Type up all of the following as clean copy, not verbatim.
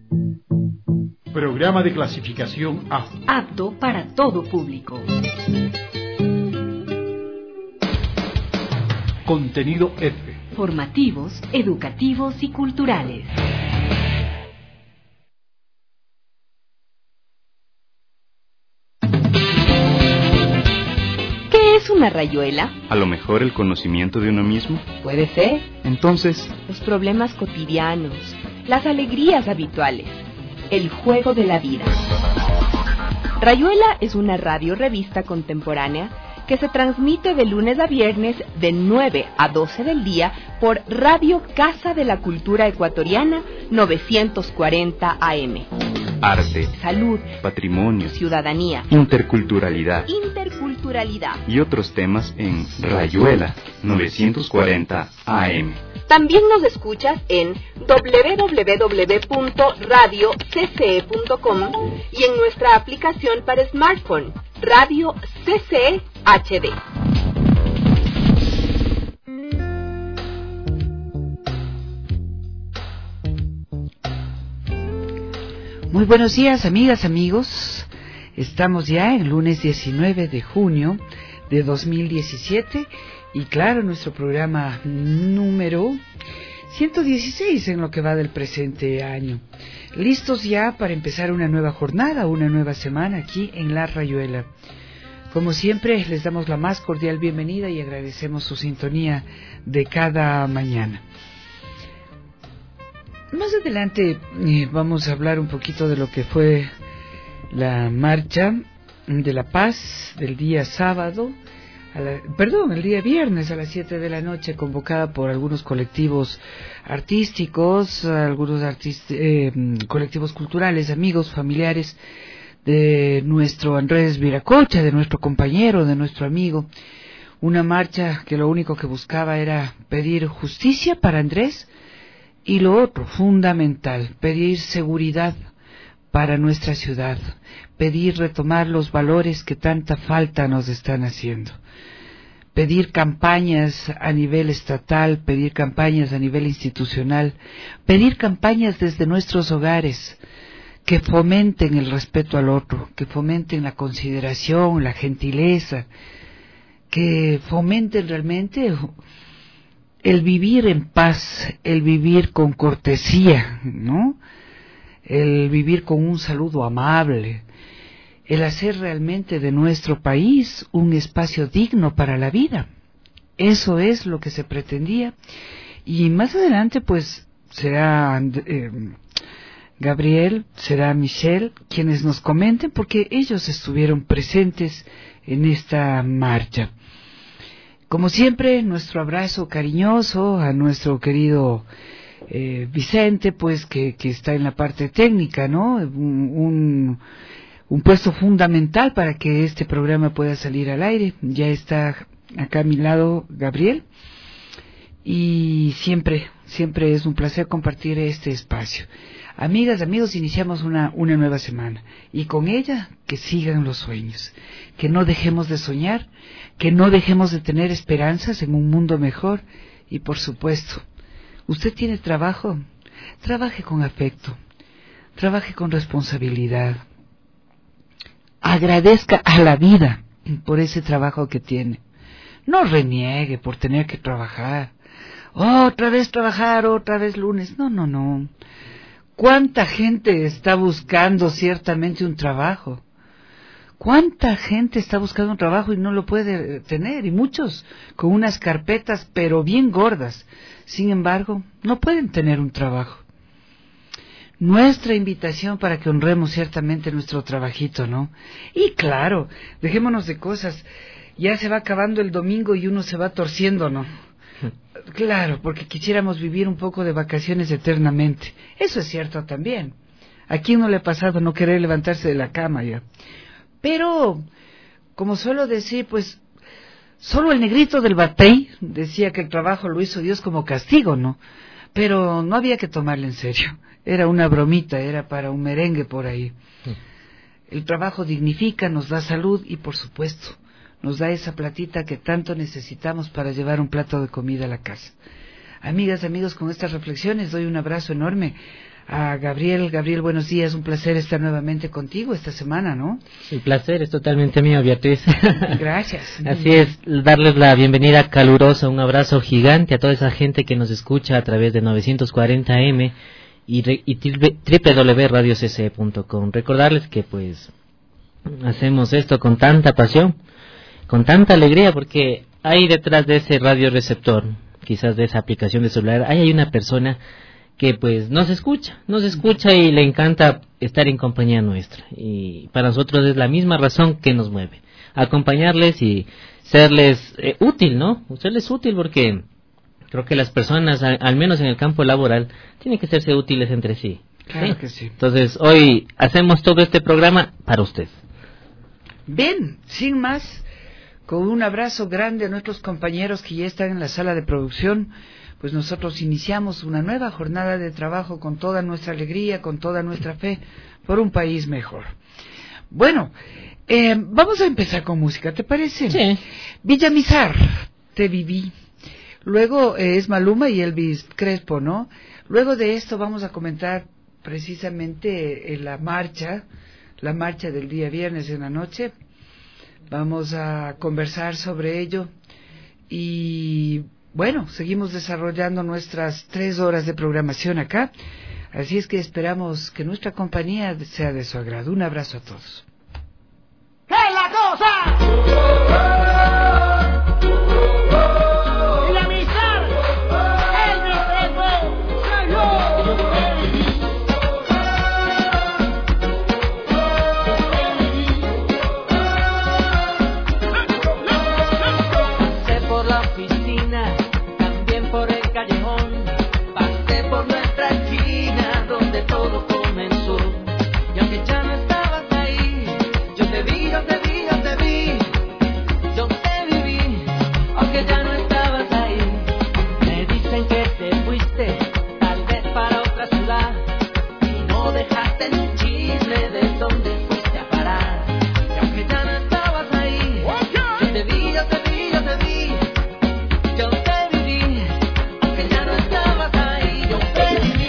Programa de clasificación A. Apto para todo público. Contenido F. Formativos, educativos y culturales. ¿Qué es una rayuela? A lo mejor el conocimiento de uno mismo. Puede ser. Entonces, los problemas cotidianos, las alegrías habituales, el juego de la vida. Rayuela es una radio-revista contemporánea que se transmite de lunes a viernes de 9 a 12 del día por Radio Casa de la Cultura Ecuatoriana 940 AM. Arte, salud, patrimonio, ciudadanía, interculturalidad y otros temas en Rayuela 940 AM. También nos escuchas en www.radiocce.com y en nuestra aplicación para smartphone, Radio CCE HD. Muy buenos días, amigas, amigos. Estamos ya en lunes 19 de junio de 2017 y claro, nuestro programa número 116 en lo que va del presente año. Listos ya para empezar una nueva jornada, una nueva semana aquí en La Rayuela. Como siempre, les damos la más cordial bienvenida y agradecemos su sintonía de cada mañana. Más adelante vamos a hablar un poquito de lo que fue la marcha de la paz del día sábado, el día viernes a las 7 de la noche, convocada por algunos colectivos artísticos, colectivos culturales, amigos, familiares de nuestro Andrés Viracocha, de nuestro compañero, de nuestro amigo. Una marcha que lo único que buscaba era pedir justicia para Andrés y lo otro, fundamental, pedir seguridad para nuestra ciudad, pedir retomar los valores que tanta falta nos están haciendo, pedir campañas a nivel estatal, pedir campañas a nivel institucional, pedir campañas desde nuestros hogares que fomenten el respeto al otro, que fomenten la consideración, la gentileza, que fomenten realmente el vivir en paz, el vivir con cortesía, ¿no? El vivir con un saludo amable, el hacer realmente de nuestro país un espacio digno para la vida. Eso es lo que se pretendía. Y más adelante pues será Gabriel, será Michelle quienes nos comenten, porque ellos estuvieron presentes en esta marcha. Como siempre, nuestro abrazo cariñoso a nuestro querido Vicente, pues que está en la parte técnica, ¿no? Un puesto fundamental para que este programa pueda salir al aire. Ya está acá a mi lado Gabriel y siempre es un placer compartir este espacio. Amigas, amigos, iniciamos una nueva semana y con ella que sigan los sueños, que no dejemos de soñar, que no dejemos de tener esperanzas en un mundo mejor y por supuesto, usted tiene trabajo, trabaje con afecto, trabaje con responsabilidad, agradezca a la vida por ese trabajo que tiene, no reniegue por tener que trabajar, otra vez trabajar, otra vez lunes, no. ¿Cuánta gente está buscando ciertamente un trabajo? ¿Cuánta gente está buscando un trabajo y no lo puede tener? Y muchos con unas carpetas pero bien gordas. Sin embargo, no pueden tener un trabajo. Nuestra invitación para que honremos ciertamente nuestro trabajito, ¿no? Y claro, dejémonos de cosas. Ya se va acabando el domingo y uno se va torciendo, ¿no? Claro, porque quisiéramos vivir un poco de vacaciones eternamente. Eso es cierto también. ¿A quién no le ha pasado no querer levantarse de la cama ya? Pero, como suelo decir, pues, solo el negrito del batey decía que el trabajo lo hizo Dios como castigo, ¿no? Pero no había que tomarle en serio. Era una bromita, era para un merengue por ahí. El trabajo dignifica, nos da salud y, por supuesto, nos da esa platita que tanto necesitamos para llevar un plato de comida a la casa. Amigas, amigos, con estas reflexiones doy un abrazo enorme a Gabriel. Gabriel, buenos días, un placer estar nuevamente contigo esta semana, ¿no? El placer es totalmente mío, Beatriz. Gracias. Así es, darles la bienvenida calurosa, un abrazo gigante a toda esa gente que nos escucha a través de 940 AM y www.radiocc.com. Recordarles que pues hacemos esto con tanta pasión, con tanta alegría, porque hay detrás de ese radioreceptor, quizás de esa aplicación de celular, hay una persona que pues nos escucha y le encanta estar en compañía nuestra, y para nosotros es la misma razón que nos mueve, acompañarles y serles útil, ¿no? Serles útil, porque creo que las personas, al menos en el campo laboral, tienen que serse útiles entre sí. Claro que sí. Entonces hoy hacemos todo este programa para usted. Bien, sin más, con un abrazo grande a nuestros compañeros que ya están en la sala de producción, pues nosotros iniciamos una nueva jornada de trabajo con toda nuestra alegría, con toda nuestra fe, por un país mejor. Bueno, vamos a empezar con música, ¿te parece? Sí. Villamizar, Te viví. Luego es Maluma y Elvis Crespo, ¿no? Luego de esto vamos a comentar precisamente la marcha del día viernes en la noche. Vamos a conversar sobre ello y bueno, seguimos desarrollando nuestras 3 horas de programación acá, así es que esperamos que nuestra compañía sea de su agrado. Un abrazo a todos. ¡Qué la cosa! Villamizar, Elvis Crespo, soy yo. Pasé por la oficina, también por el callejón, pasé por nuestra esquina donde todo comenzó. Y aunque ya no estabas ahí, yo te vi, yo te vi, yo te vi, yo te viví. Aunque ya no estabas ahí, me dicen que te fuiste, tal vez para otra ciudad, y no dejaste ni un chisme de dónde fuiste a parar. Y aunque ya no estabas ahí, yo te vi, yo te vi, yo te vi, yo te viví. Aunque ya no estabas ahí, yo te viví.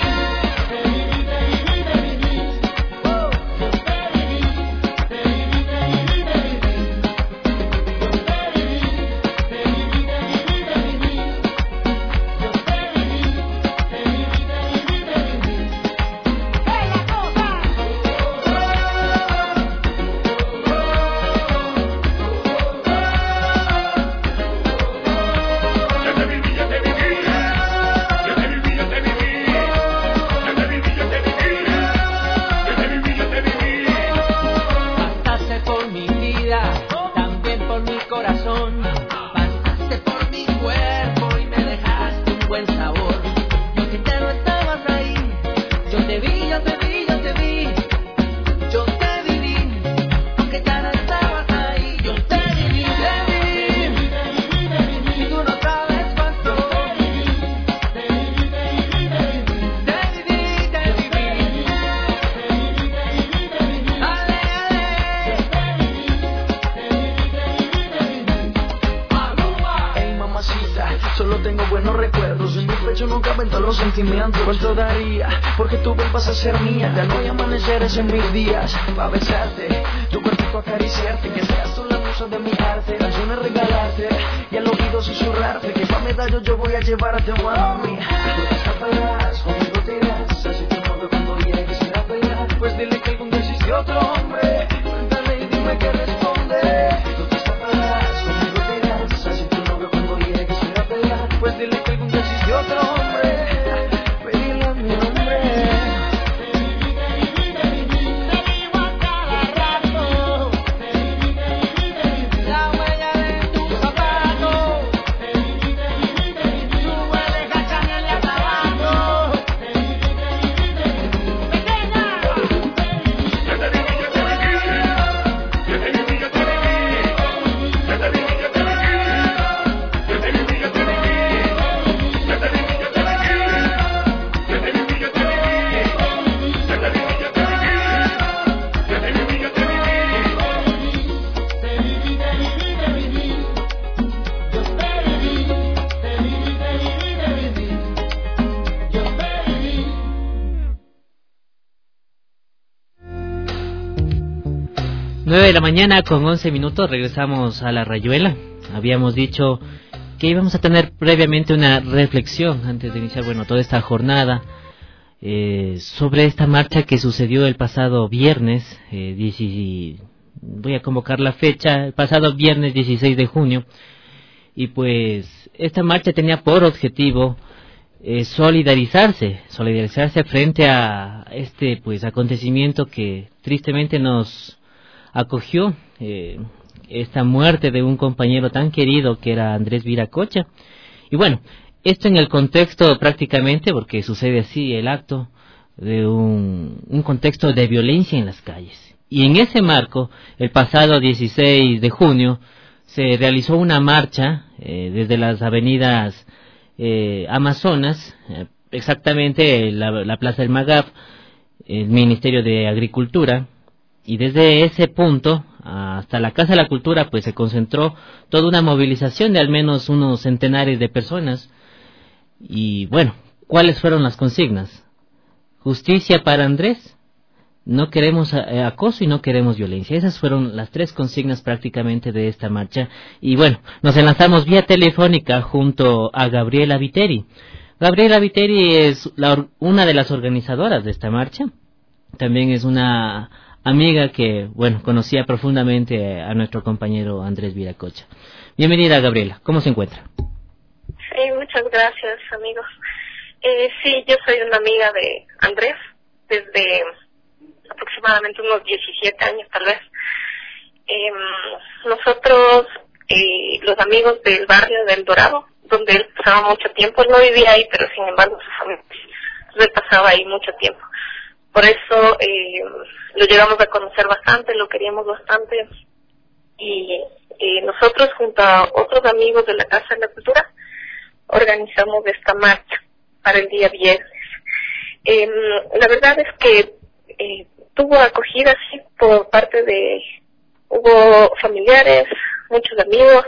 Pasaste por mi vida, también por mi corazón. Pasaste por mi cuerpo y me dejaste un buen sabor. Yo que ya no estabas ahí, yo te vi, yo te vi, yo te vi, yo te viví. Aunque ya no estabas ahí, yo te viví, te viví. Y tú no sabes cuánto. Te viví, te viví. Ale, ale. Ey mamacita, solo tengo buenos recuerdos. En mi pecho no caben todos los sentimientos. ¿Cuánto daría porque tú vuelvas a ser mía? Ya no hay amaneceres en mis días pa' besarte, tu cuerpo acariciarte, que seas tú la musa de mi arte, canciones regalarte y al oído susurrarte que pa' medallo yo voy a llevarte, mami. Tú te escaparás, conmigo te irás, así te mueve cuando llegue quisiera pelear. Pues dile que algún día existió otro hombre, cuéntale y dime que responde. Tú te escaparás, conmigo te irás, así te mueve cuando llegue quisiera pelear. Pues dile que algún día existió otro hombre, pedile a mi nombre. La huella de tu zapato, tu huele a Chanel y a tabaco. 9 de la mañana con 11 minutos, regresamos a la Rayuela. Habíamos dicho que íbamos a tener previamente una reflexión antes de iniciar, toda esta jornada sobre esta marcha que sucedió el pasado viernes, voy a convocar la fecha, el pasado viernes 16 de junio, y pues esta marcha tenía por objetivo solidarizarse frente a este acontecimiento que tristemente nos acogió, esta muerte de un compañero tan querido que era Andrés Viracocha. Y esto en el contexto prácticamente, porque sucede así el acto, de un contexto de violencia en las calles. Y en ese marco, el pasado 16 de junio, se realizó una marcha desde las avenidas Amazonas, exactamente la Plaza del Magab, el Ministerio de Agricultura, y desde ese punto hasta la Casa de la Cultura pues se concentró toda una movilización de al menos unos centenares de personas. Y ¿cuáles fueron las consignas? Justicia para Andrés, no queremos acoso y no queremos violencia. Esas fueron las 3 consignas prácticamente de esta marcha. Y nos enlazamos vía telefónica junto a Gabriela Viteri. Gabriela Viteri es una de las organizadoras de esta marcha. También es una amiga que, conocía profundamente a nuestro compañero Andrés Viracocha. Bienvenida, Gabriela. ¿Cómo se encuentra? Sí, muchas gracias, amigos. Sí, yo soy una amiga de Andrés desde aproximadamente unos 17 años, tal vez. Nosotros, los amigos del barrio del Dorado, donde él pasaba mucho tiempo, él no vivía ahí, pero sin embargo su familia él pasaba ahí mucho tiempo. Por eso lo llegamos a conocer bastante, lo queríamos bastante, y nosotros junto a otros amigos de la Casa de la Cultura organizamos esta marcha para el día viernes. La verdad es que tuvo acogida sí por parte de, hubo familiares, muchos amigos,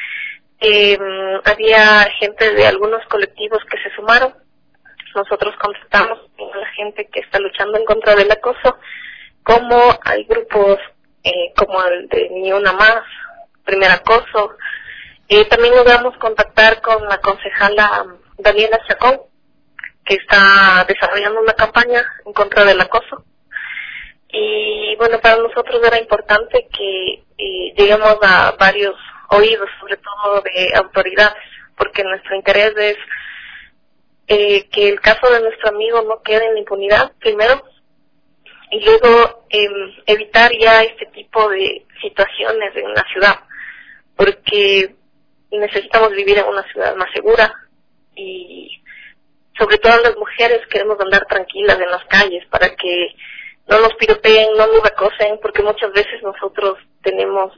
había gente de algunos colectivos que se sumaron. Nosotros contactamos a la gente que está luchando en contra del acoso, como hay grupos como el de Ni Una Más, Primer Acoso. También logramos contactar con la concejala Daniela Chacón, que está desarrollando una campaña en contra del acoso. Y para nosotros era importante que lleguemos a varios oídos, sobre todo de autoridades, porque nuestro interés es que el caso de nuestro amigo no quede en la impunidad, primero, y luego evitar ya este tipo de situaciones en la ciudad, porque necesitamos vivir en una ciudad más segura, y sobre todo las mujeres queremos andar tranquilas en las calles para que no nos piropeen, no nos acosen, porque muchas veces nosotros tenemos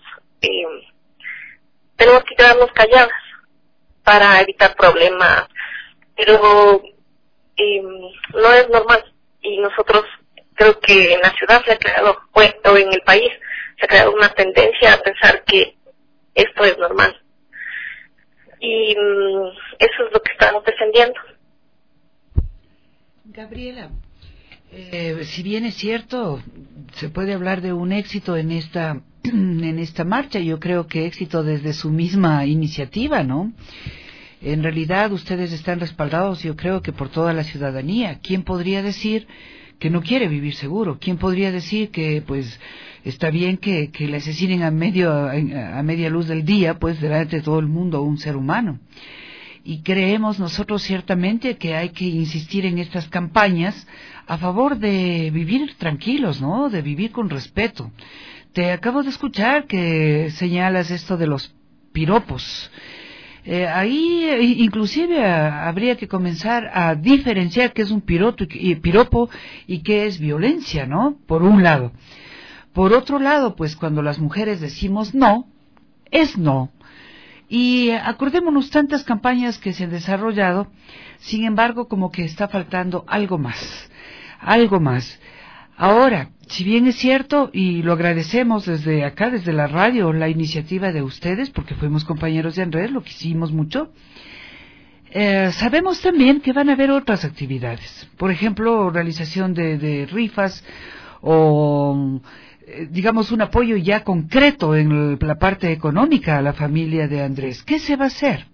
que quedarnos calladas para evitar problemas, pero no es normal. Y nosotros creo que en la ciudad se ha creado, o en el país se ha creado una tendencia a pensar que esto es normal, y eso es lo que estamos defendiendo. Gabriela, si bien es cierto, se puede hablar de un éxito en esta marcha, yo creo que éxito desde su misma iniciativa, ¿no? En realidad ustedes están respaldados, yo creo que por toda la ciudadanía. ¿Quién podría decir que no quiere vivir seguro? ¿Quién podría decir que pues está bien que le asesinen a media luz del día, pues delante de todo el mundo a un ser humano? Y creemos nosotros ciertamente que hay que insistir en estas campañas a favor de vivir tranquilos, ¿no? De vivir con respeto. Te acabo de escuchar que señalas esto de los piropos. Ahí inclusive habría que comenzar a diferenciar qué es un piropo y qué es violencia, ¿no? Por un lado. Por otro lado, pues cuando las mujeres decimos no, es no. Y acordémonos tantas campañas que se han desarrollado, sin embargo como que está faltando algo más. Ahora, si bien es cierto, y lo agradecemos desde acá, desde la radio, la iniciativa de ustedes, porque fuimos compañeros de Andrés, lo quisimos mucho, sabemos también que van a haber otras actividades. Por ejemplo, realización de rifas o digamos, un apoyo ya concreto en la parte económica a la familia de Andrés. ¿Qué se va a hacer?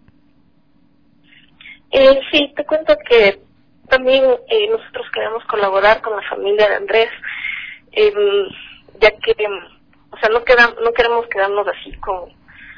Sí, te cuento que también nosotros queremos colaborar con la familia de Andrés, ya que, o sea, no queremos quedarnos así con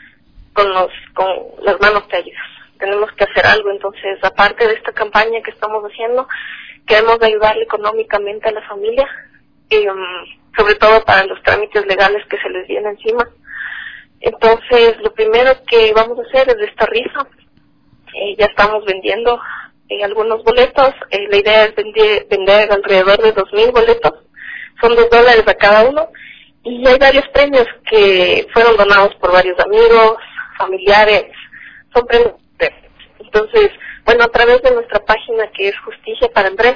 las manos caídas. Tenemos que hacer algo. Entonces, aparte de esta campaña que estamos haciendo, queremos ayudarle económicamente a la familia, sobre todo para los trámites legales que se les viene encima. Entonces, lo primero que vamos a hacer es esta rifa. Ya estamos vendiendo algunos boletos. La idea es vender alrededor de 2,000 boletos. Son $2 a cada uno. Y hay varios premios que fueron donados por varios amigos, familiares. Son premios. Entonces, bueno, a través de nuestra página que es Justicia para Andrés,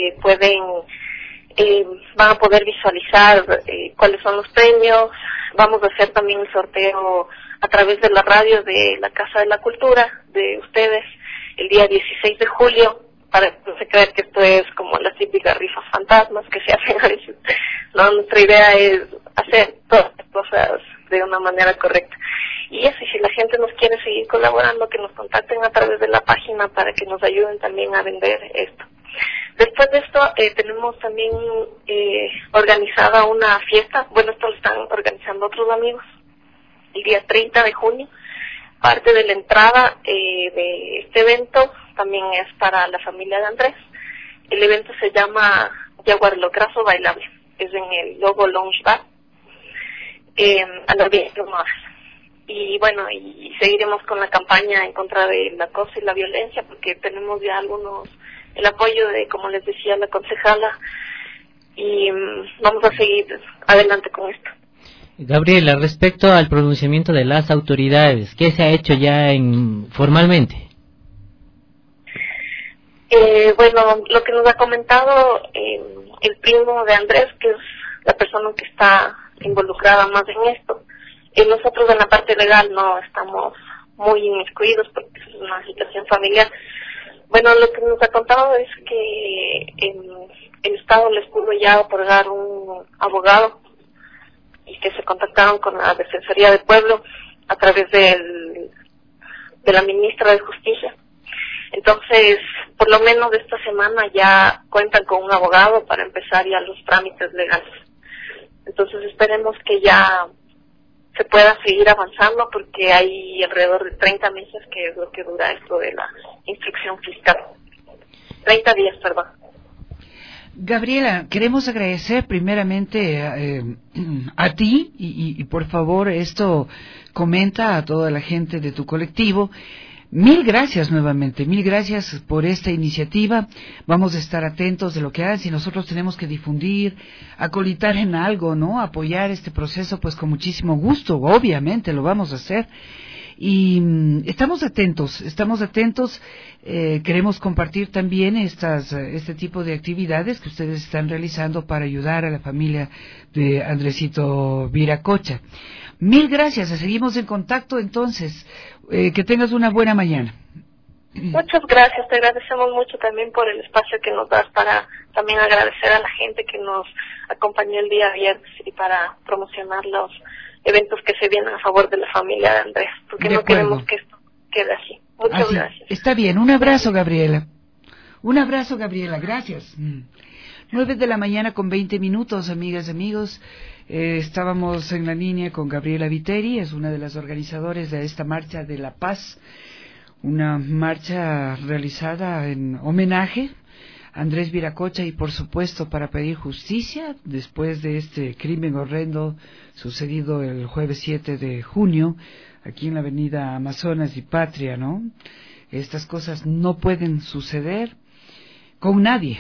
van a poder visualizar cuáles son los premios. Vamos a hacer también el sorteo a través de la radio de la Casa de la Cultura de ustedes el día 16 de julio, para que no se crean que esto es como las típicas rifas fantasmas que se hacen a veces. No, nuestra idea es hacer todas las cosas de una manera correcta. Y eso, y si la gente nos quiere seguir colaborando, que nos contacten a través de la página para que nos ayuden también a vender esto. Después de esto, tenemos también organizada una fiesta. Bueno, esto lo están organizando otros amigos. El día 30 de junio. Parte de la entrada de este evento también es para la familia de Andrés. El evento se llama Jaguar Locrazo Bailable. Es en el Logo Lounge Bar, a las 10 horas. Y bueno, y seguiremos con la campaña en contra del acoso y la violencia, porque tenemos ya el apoyo de, como les decía, la concejala, y vamos a seguir adelante con esto. Gabriela, respecto al pronunciamiento de las autoridades, ¿qué se ha hecho ya formalmente? Bueno, lo que nos ha comentado el primo de Andrés, que es la persona que está involucrada más en esto, nosotros en la parte legal no estamos muy inmiscuidos porque es una situación familiar. Bueno, lo que nos ha contado es que el Estado les pudo ya otorgar un abogado y que se contactaron con la Defensoría del Pueblo a través de la ministra de Justicia. Entonces, por lo menos esta semana ya cuentan con un abogado para empezar ya los trámites legales. Entonces esperemos que ya se pueda seguir avanzando, porque hay alrededor de 30 meses que es lo que dura esto de la instrucción fiscal. 30 días, perdón. Gabriela, queremos agradecer primeramente a ti y por favor esto comenta a toda la gente de tu colectivo. Mil gracias nuevamente, mil gracias por esta iniciativa. Vamos a estar atentos de lo que hagan. Si nosotros tenemos que difundir, acolitar en algo, ¿no? Apoyar este proceso, pues con muchísimo gusto, obviamente lo vamos a hacer. Y estamos atentos. Queremos compartir también este tipo de actividades que ustedes están realizando para ayudar a la familia de Andresito Viracocha. Mil gracias, seguimos en contacto entonces. Que tengas una buena mañana. Muchas gracias, te agradecemos mucho también por el espacio que nos das para también agradecer a la gente que nos acompañó el día viernes y para promocionar los eventos que se vienen a favor de la familia de Andrés, porque no queremos que esto quede así. Muchas gracias. Está bien, un abrazo, Gabriela. Gracias. 9:00 con 20 minutos, amigas y amigos. Estábamos en la línea con Gabriela Viteri, es una de las organizadoras de esta Marcha de la Paz, una marcha realizada en homenaje a Andrés Viracocha y por supuesto para pedir justicia después de este crimen horrendo sucedido el jueves 7 de junio aquí en la avenida Amazonas y Patria, ¿no? Estas cosas no pueden suceder con nadie,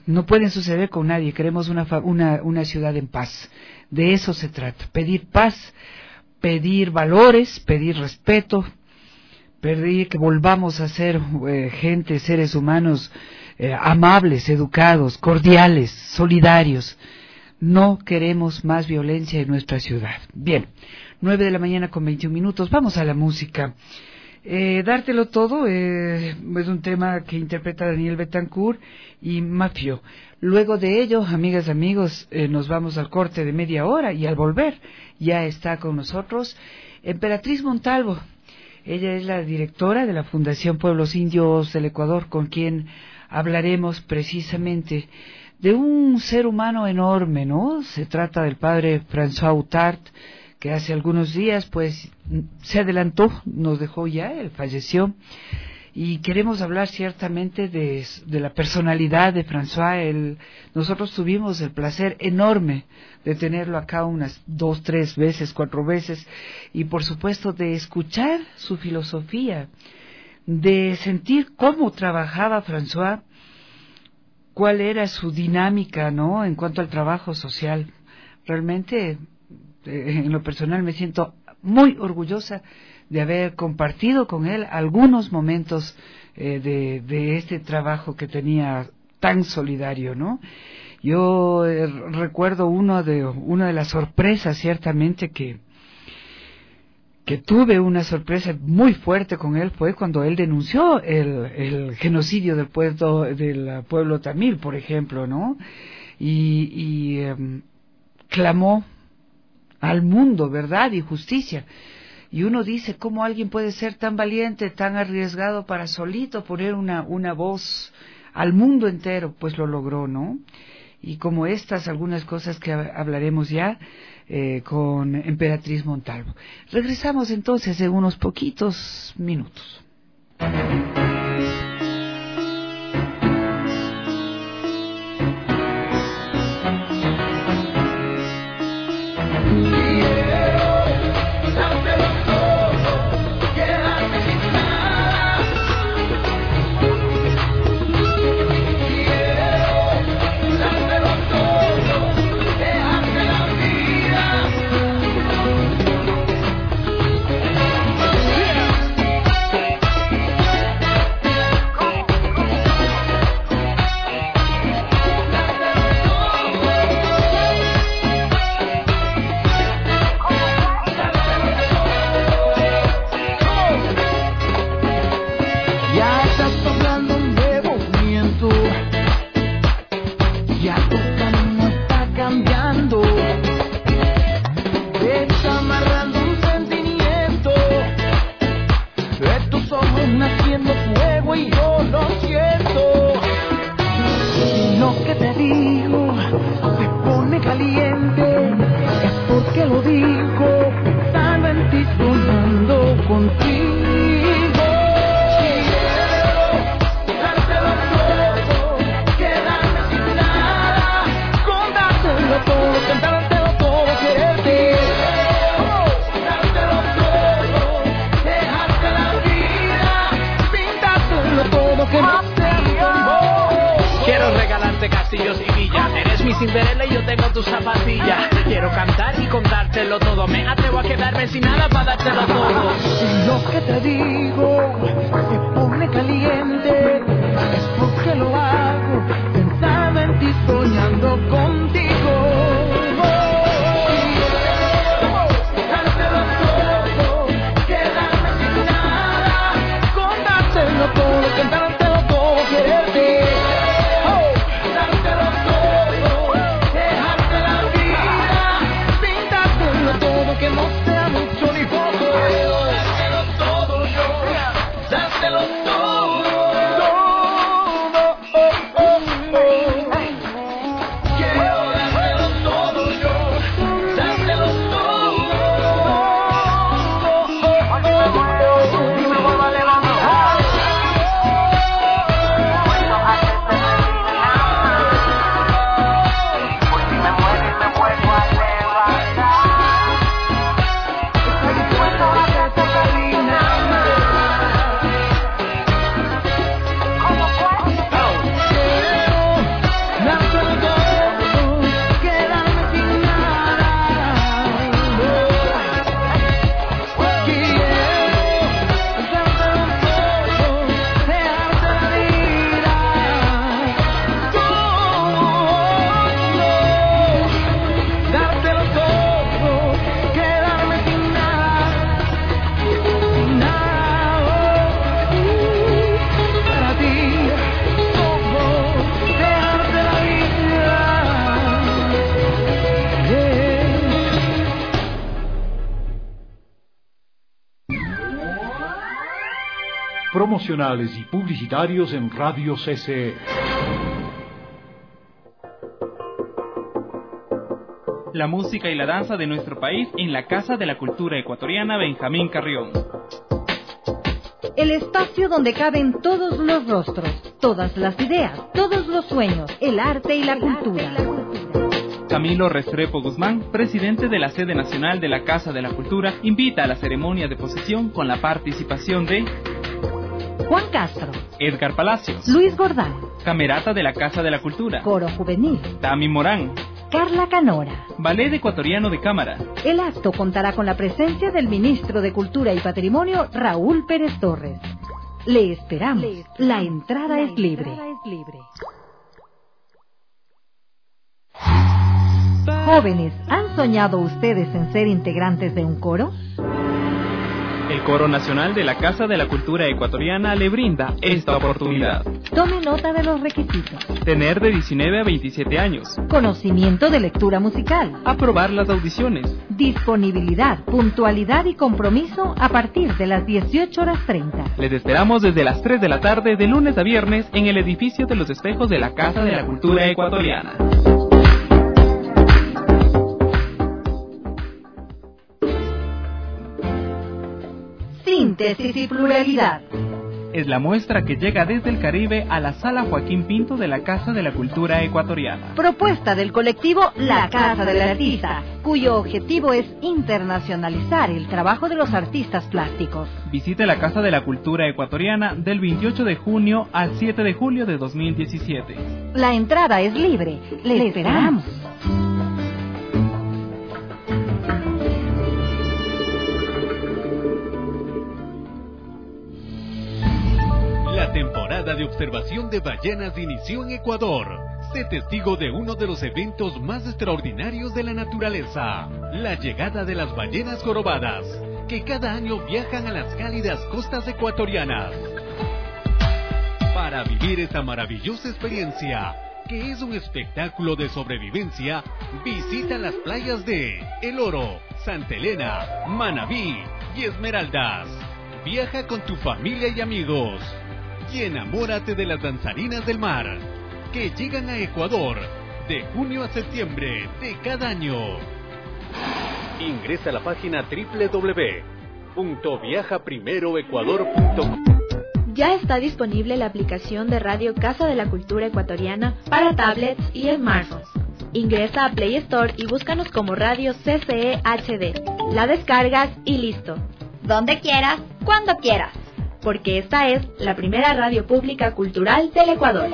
queremos una ciudad en paz, de eso se trata, pedir paz, pedir valores, pedir respeto, pedir que volvamos a ser seres humanos amables, educados, cordiales, solidarios. No queremos más violencia en nuestra ciudad. Bien, 9:00 con 21 minutos, vamos a la música. Dártelo todo es un tema que interpreta Daniel Betancourt y Mafio. Luego de ello, amigas y amigos, nos vamos al corte de media hora y al volver ya está con nosotros Emperatriz Montalvo. Ella es la directora de la Fundación Pueblos Indios del Ecuador, con quien hablaremos precisamente de un ser humano enorme, ¿no? Se trata del padre François Outard, que hace algunos días pues se adelantó, nos dejó ya, él falleció, y queremos hablar ciertamente de la personalidad de François. Nosotros tuvimos el placer enorme de tenerlo acá unas 2, 3 veces, 4 veces, y por supuesto de escuchar su filosofía, de sentir cómo trabajaba François, cuál era su dinámica, ¿no?, en cuanto al trabajo social. Realmente, en lo personal, me siento muy orgullosa de haber compartido con él algunos momentos de este trabajo que tenía tan solidario, ¿no? Yo recuerdo una de las sorpresas, ciertamente, que tuve una sorpresa muy fuerte con él, fue cuando él denunció el genocidio del pueblo tamil, por ejemplo, ¿no? Y clamó al mundo verdad y justicia. Y uno dice, ¿cómo alguien puede ser tan valiente, tan arriesgado para solito poner una voz al mundo entero? Pues lo logró, ¿no? Y como estas, algunas cosas que hablaremos ya con Emperatriz Montalvo. Regresamos entonces en unos poquitos minutos. Quiero promocionales y publicitarios en Radio CCE. La música y la danza de nuestro país en la Casa de la Cultura Ecuatoriana Benjamín Carrión. El espacio donde caben todos los rostros, todas las ideas, todos los sueños, el arte y la cultura. Camilo Restrepo Guzmán, presidente de la sede nacional de la Casa de la Cultura, invita a la ceremonia de posesión con la participación de Juan Castro, Edgar Palacios, Luis Gordán, Camerata de la Casa de la Cultura, Coro Juvenil, Tami Morán, Carla Canora, Ballet Ecuatoriano de Cámara. El acto contará con la presencia del ministro de Cultura y Patrimonio, Raúl Pérez Torres. Le esperamos. La entrada es libre. Jóvenes, ¿han soñado ustedes en ser integrantes de un coro? El Coro Nacional de la Casa de la Cultura Ecuatoriana le brinda esta oportunidad. Tome nota de los requisitos. Tener de 19 a 27 años. Conocimiento de lectura musical. Aprobar las audiciones. Disponibilidad, puntualidad y compromiso a partir de las 18:30. Les esperamos desde las 3 de la tarde de lunes a viernes en el edificio de los espejos de la Casa de la Cultura Ecuatoriana. Síntesis y pluralidad. Es la muestra que llega desde el Caribe a la Sala Joaquín Pinto de la Casa de la Cultura Ecuatoriana. Propuesta del colectivo La Casa del Artista, cuyo objetivo es internacionalizar el trabajo de los artistas plásticos. Visite la Casa de la Cultura Ecuatoriana del 28 de junio al 7 de julio de 2017. La entrada es libre. Le esperamos. La temporada de observación de ballenas inició en Ecuador. Sé testigo de uno de los eventos más extraordinarios de la naturaleza, la llegada de las ballenas jorobadas, que cada año viajan a las cálidas costas ecuatorianas. Para vivir esta maravillosa experiencia, que es un espectáculo de sobrevivencia, visita las playas de El Oro, Santa Elena, Manabí y Esmeraldas. Viaja con tu familia y amigos y enamórate de las danzarinas del mar, que llegan a Ecuador de junio a septiembre de cada año. Ingresa a la página www.viajaprimeroecuador.com. Ya está disponible la aplicación de Radio Casa de la Cultura Ecuatoriana para tablets y smartphones. Ingresa a Play Store y búscanos como Radio CCE HD. La descargas y listo. Donde quieras, cuando quieras. Porque esta es la primera radio pública cultural del Ecuador.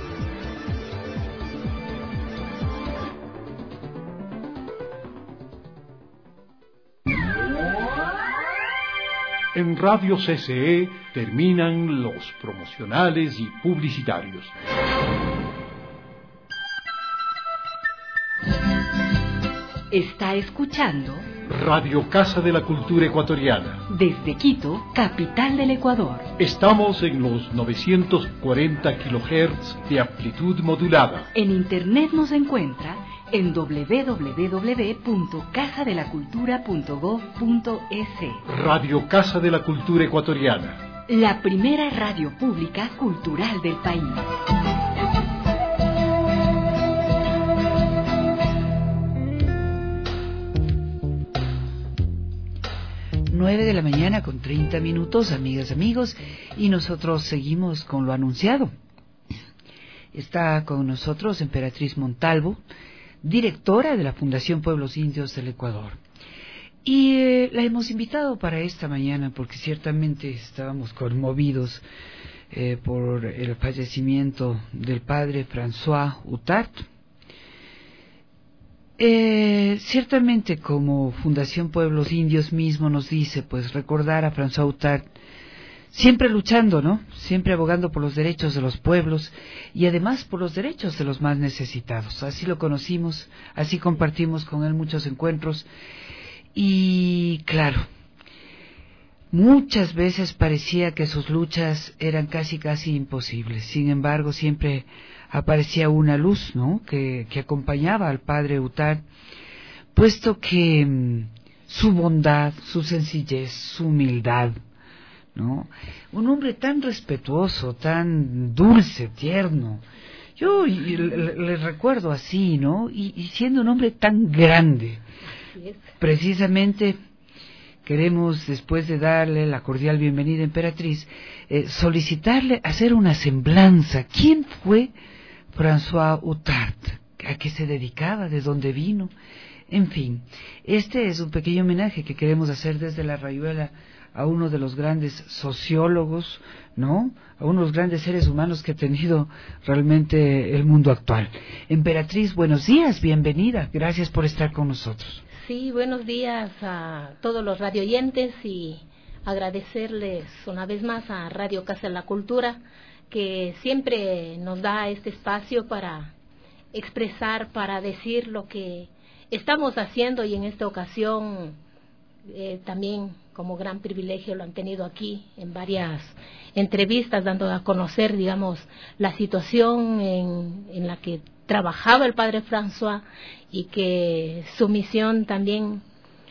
En Radio CCE terminan los promocionales y publicitarios. Está escuchando Radio Casa de la Cultura Ecuatoriana. Desde Quito, capital del Ecuador. Estamos en los 940 kHz de amplitud modulada. En internet nos encuentra en www.casadelacultura.gov.es. Radio Casa de la Cultura Ecuatoriana. La primera radio pública cultural del país. 9 de la mañana con 30 minutos, amigas, amigos, y nosotros seguimos con lo anunciado. Está con nosotros Emperatriz Montalvo, directora de la Fundación Pueblos Indios del Ecuador. Y la hemos invitado para esta mañana porque ciertamente estábamos conmovidos por el fallecimiento del padre François Huttart. Ciertamente, como Fundación Pueblos Indios mismo nos dice, pues recordar a François Huttart, siempre luchando, ¿no? Siempre abogando por los derechos de los pueblos y además por los derechos de los más necesitados. Así lo conocimos, así compartimos con él muchos encuentros y, claro, muchas veces parecía que sus luchas eran casi imposibles. Sin embargo, siempre aparecía una luz, ¿no?, que acompañaba al padre Huttart, puesto que su bondad, su sencillez, su humildad, ¿no? Un hombre tan respetuoso, tan dulce, tierno. Yo le recuerdo así, ¿no? Y siendo un hombre tan grande. Precisamente queremos, después de darle la cordial bienvenida, Emperatriz, solicitarle hacer una semblanza. ¿Quién fue François Outard? ¿A qué se dedicaba? ¿De dónde vino? En fin, este es un pequeño homenaje que queremos hacer desde la Rayuela a uno de los grandes sociólogos, ¿no? A uno de los grandes seres humanos que ha tenido realmente el mundo actual. Emperatriz, buenos días, bienvenida, gracias por estar con nosotros. Sí, buenos días a todos los radioyentes y agradecerles una vez más a Radio Casa de la Cultura, que siempre nos da este espacio para expresar, para decir lo que estamos haciendo, y en esta ocasión también como gran privilegio lo han tenido aquí en varias entrevistas, dando a conocer, digamos, la situación en la que trabajaba el padre François, y que su misión también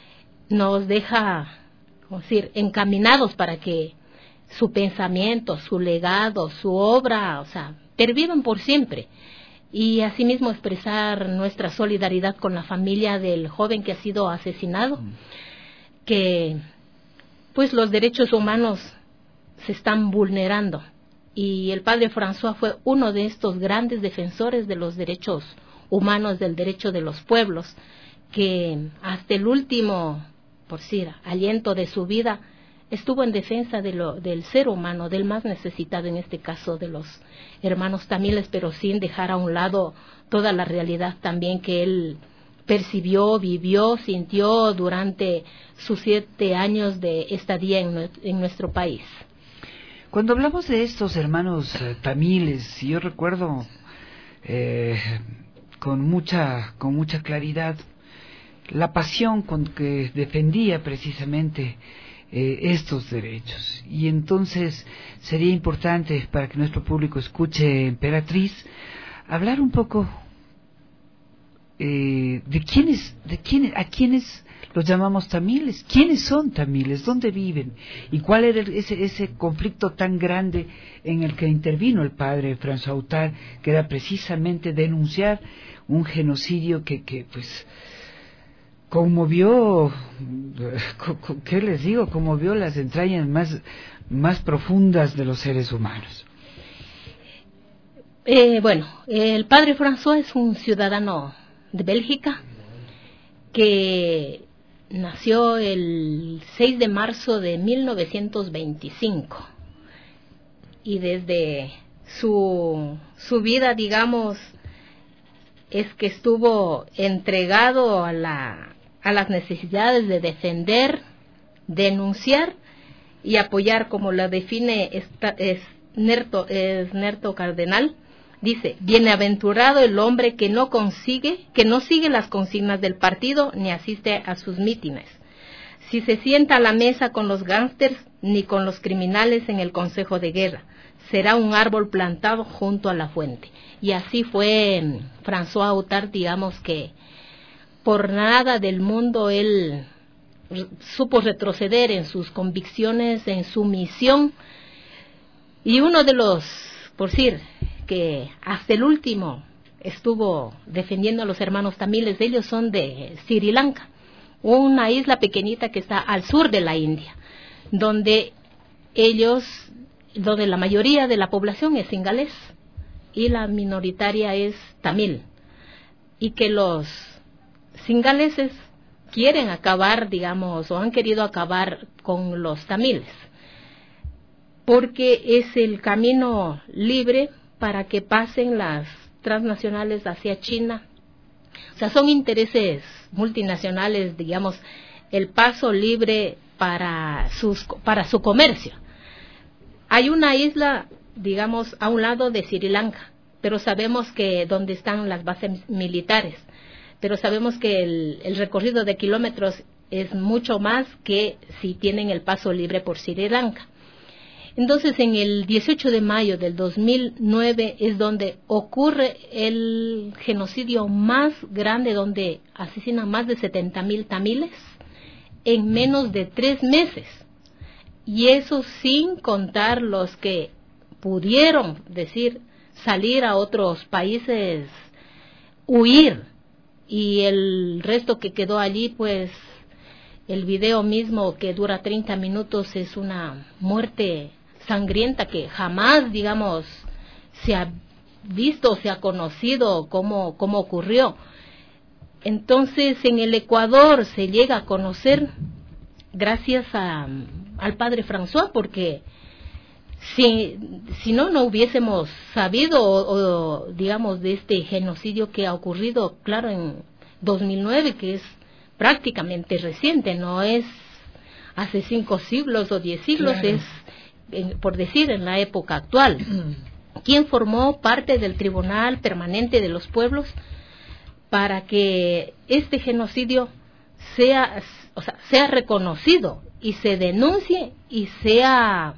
nos deja, como decir, encaminados para que su pensamiento, su legado, su obra, o sea, pervivan por siempre. Y asimismo expresar nuestra solidaridad con la familia del joven que ha sido asesinado, que pues los derechos humanos se están vulnerando, y el padre François fue uno de estos grandes defensores de los derechos humanos, del derecho de los pueblos, que hasta el último, por decir, aliento de su vida estuvo en defensa del ser humano, del más necesitado, en este caso de los hermanos tamiles, pero sin dejar a un lado toda la realidad también que él percibió, vivió, sintió durante sus 7 años de estadía en nuestro país. Cuando hablamos de estos hermanos tamiles, yo recuerdo con mucha claridad la pasión con que defendía precisamente estos derechos. Y entonces sería importante, para que nuestro público escuche, Emperatriz, hablar un poco a quiénes los llamamos tamiles, quiénes son tamiles, dónde viven, y cuál era ese conflicto tan grande en el que intervino el padre François Outard, que era precisamente denunciar un genocidio que pues conmovió, ¿qué les digo? Conmovió las entrañas más profundas de los seres humanos. Bueno, el padre François es un ciudadano de Bélgica que nació el 6 de marzo de 1925, y desde su vida, digamos, es que estuvo entregado a las necesidades de defender, denunciar y apoyar, como la define Nerto Cardenal. Dice: bienaventurado el hombre que no sigue las consignas del partido ni asiste a sus mítines. Si se sienta a la mesa con los gángsters ni con los criminales en el consejo de guerra, será un árbol plantado junto a la fuente. Y así fue François Outard, digamos que por nada del mundo él supo retroceder en sus convicciones, en su misión, y uno de los, por decir, que hasta el último estuvo defendiendo a los hermanos tamiles. Ellos son de Sri Lanka, una isla pequeñita que está al sur de la India, donde la mayoría de la población es singalés y la minoritaria es tamil, y que los singaleses quieren acabar, digamos, o han querido acabar con los tamiles, porque es el camino libre para que pasen las transnacionales hacia China. O sea, son intereses multinacionales, digamos, el paso libre para su comercio. Hay una isla, digamos, a un lado de Sri Lanka, pero sabemos que donde están las bases militares, pero sabemos que el recorrido de kilómetros es mucho más que si tienen el paso libre por Sri Lanka. Entonces, en el 18 de mayo del 2009 es donde ocurre el genocidio más grande, donde asesinan más de 70,000 tamiles en menos de 3 meses. y eso sin contar los que pudieron salir a otros países, huir, y el resto que quedó allí, pues el video mismo, que dura 30 minutos, es una muerte sangrienta que jamás, digamos, se ha visto, se ha conocido cómo ocurrió. Entonces, en el Ecuador se llega a conocer gracias al padre François, porque si no hubiésemos sabido, o digamos, de este genocidio que ha ocurrido, claro, en 2009, que es prácticamente reciente, no es hace 5 siglos o 10 siglos, claro. Es, por decir, en la época actual. Quien formó parte del Tribunal Permanente de los Pueblos para que este genocidio sea reconocido y se denuncie y sea,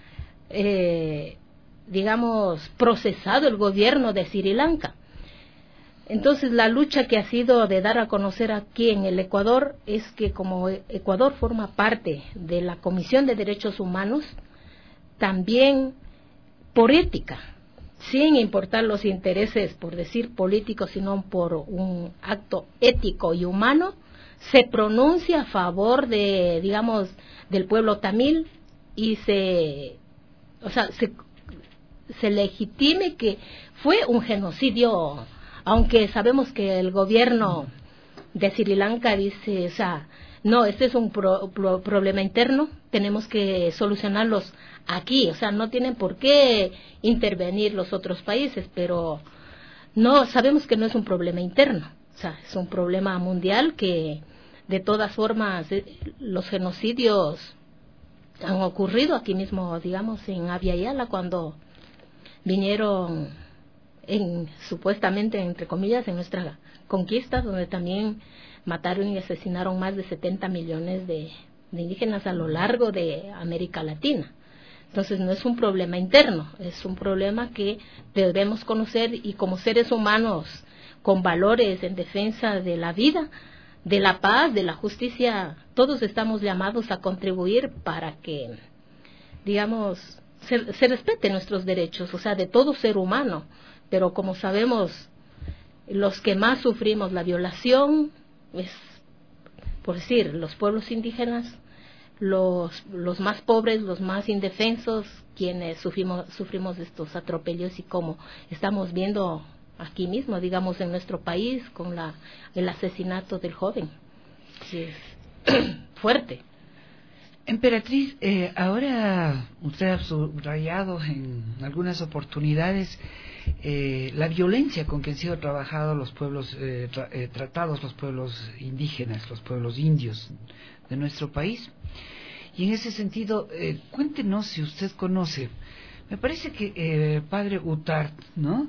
digamos, procesado el gobierno de Sri Lanka. Entonces, la lucha que ha sido de dar a conocer aquí en el Ecuador es que, como Ecuador forma parte de la Comisión de Derechos Humanos, también por ética, sin importar los intereses, por decir, políticos, sino por un acto ético y humano, se pronuncia a favor de, digamos, del pueblo tamil, y se legitime que fue un genocidio, aunque sabemos que el gobierno de Sri Lanka dice, no, este es un problema interno, tenemos que solucionarlos aquí, no tienen por qué intervenir los otros países, pero no, sabemos que no es un problema interno, es un problema mundial, que de todas formas los genocidios han ocurrido aquí mismo, digamos, en Abya Yala, cuando vinieron supuestamente, entre comillas, en nuestra conquista, donde también mataron y asesinaron más de 70 millones de indígenas a lo largo de América Latina. Entonces, no es un problema interno, es un problema que debemos conocer, y como seres humanos con valores en defensa de la vida, de la paz, de la justicia, todos estamos llamados a contribuir para que, digamos, se respeten nuestros derechos, de todo ser humano. Pero como sabemos, los que más sufrimos la violación es, por decir, los pueblos indígenas, los más pobres, los más indefensos, quienes sufrimos estos atropellos, y como estamos viendo aquí mismo, digamos, en nuestro país, con el asesinato del joven. Sí, es fuerte. Emperatriz, ahora usted ha subrayado en algunas oportunidades la violencia con que han sido trabajados los pueblos, tratados los pueblos indígenas, los pueblos indios de nuestro país. Y en ese sentido, cuéntenos si usted conoce, me parece que padre Utart, ¿no?,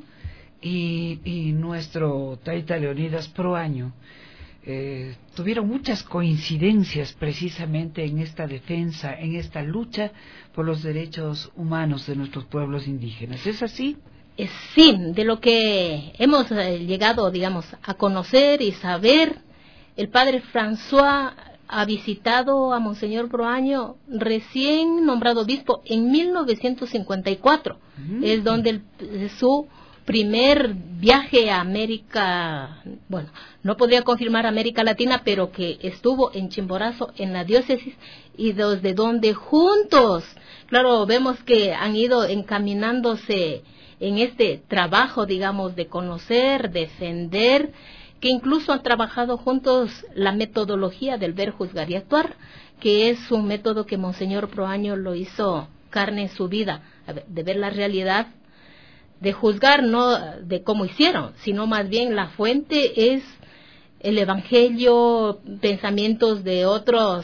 y nuestro Taita Leonidas Proaño tuvieron muchas coincidencias precisamente en esta defensa, en esta lucha por los derechos humanos de nuestros pueblos indígenas. ¿Es así? Sí, de lo que hemos llegado, digamos, a conocer y saber, el padre François ha visitado a Monseñor Proaño, recién nombrado obispo, en 1954. Es donde su primer viaje a América, bueno, no podría confirmar América Latina, pero que estuvo en Chimborazo, en la diócesis, y desde donde juntos, claro, vemos que han ido encaminándose en este trabajo, digamos, de conocer, defender, que incluso han trabajado juntos la metodología del ver, juzgar y actuar, que es un método que Monseñor Proaño lo hizo carne en su vida, de ver la realidad, de juzgar no de cómo hicieron, sino más bien la fuente es el Evangelio, pensamientos de otros,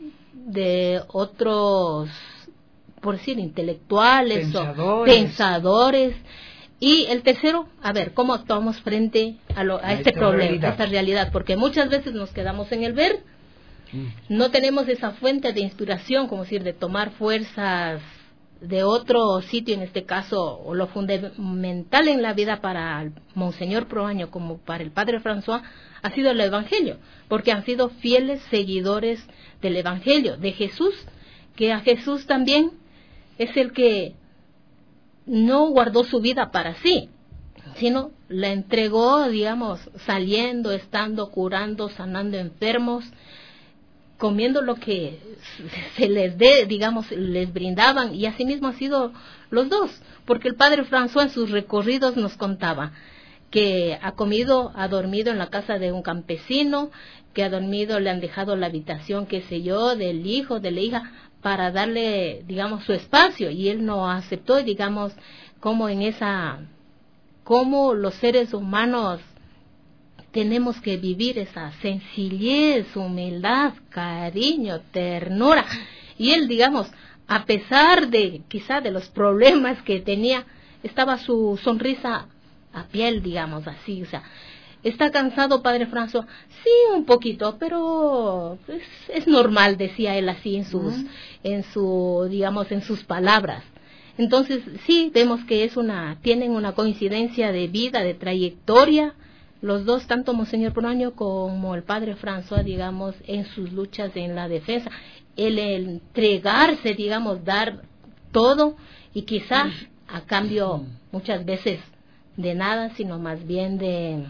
por decir, intelectuales, pensadores. Y el tercero, a ver, ¿cómo actuamos frente a este problema, a esta realidad? Porque muchas veces nos quedamos en el ver, no tenemos esa fuente de inspiración, como decir, de tomar fuerzas de otro sitio, en este caso, o lo fundamental en la vida para el Monseñor Proaño como para el Padre François ha sido el Evangelio, porque han sido fieles seguidores del Evangelio, de Jesús, que a Jesús también es el que no guardó su vida para sí, sino la entregó, digamos, saliendo, estando, curando, sanando enfermos, comiendo lo que se les dé, digamos, les brindaban, y así mismo ha sido los dos, porque el padre François en sus recorridos nos contaba que ha comido, ha dormido en la casa de un campesino, que ha dormido, le han dejado la habitación, qué sé yo, del hijo, de la hija, para darle, digamos, su espacio, y él no aceptó, digamos, como en esa, como los seres humanos tenemos que vivir esa sencillez, humildad, cariño, ternura, y él, digamos, a pesar de quizá de los problemas que tenía, estaba su sonrisa a piel, digamos así, o sea, ¿está cansado, padre François? Sí, un poquito, pero es normal, decía él así en su, digamos, en sus palabras. Entonces, sí, vemos que tienen una coincidencia de vida, de trayectoria, los dos, tanto Monseñor Proaño como el padre François, digamos, en sus luchas en la defensa, el entregarse, digamos, dar todo, y quizá a cambio muchas veces de nada, sino más bien de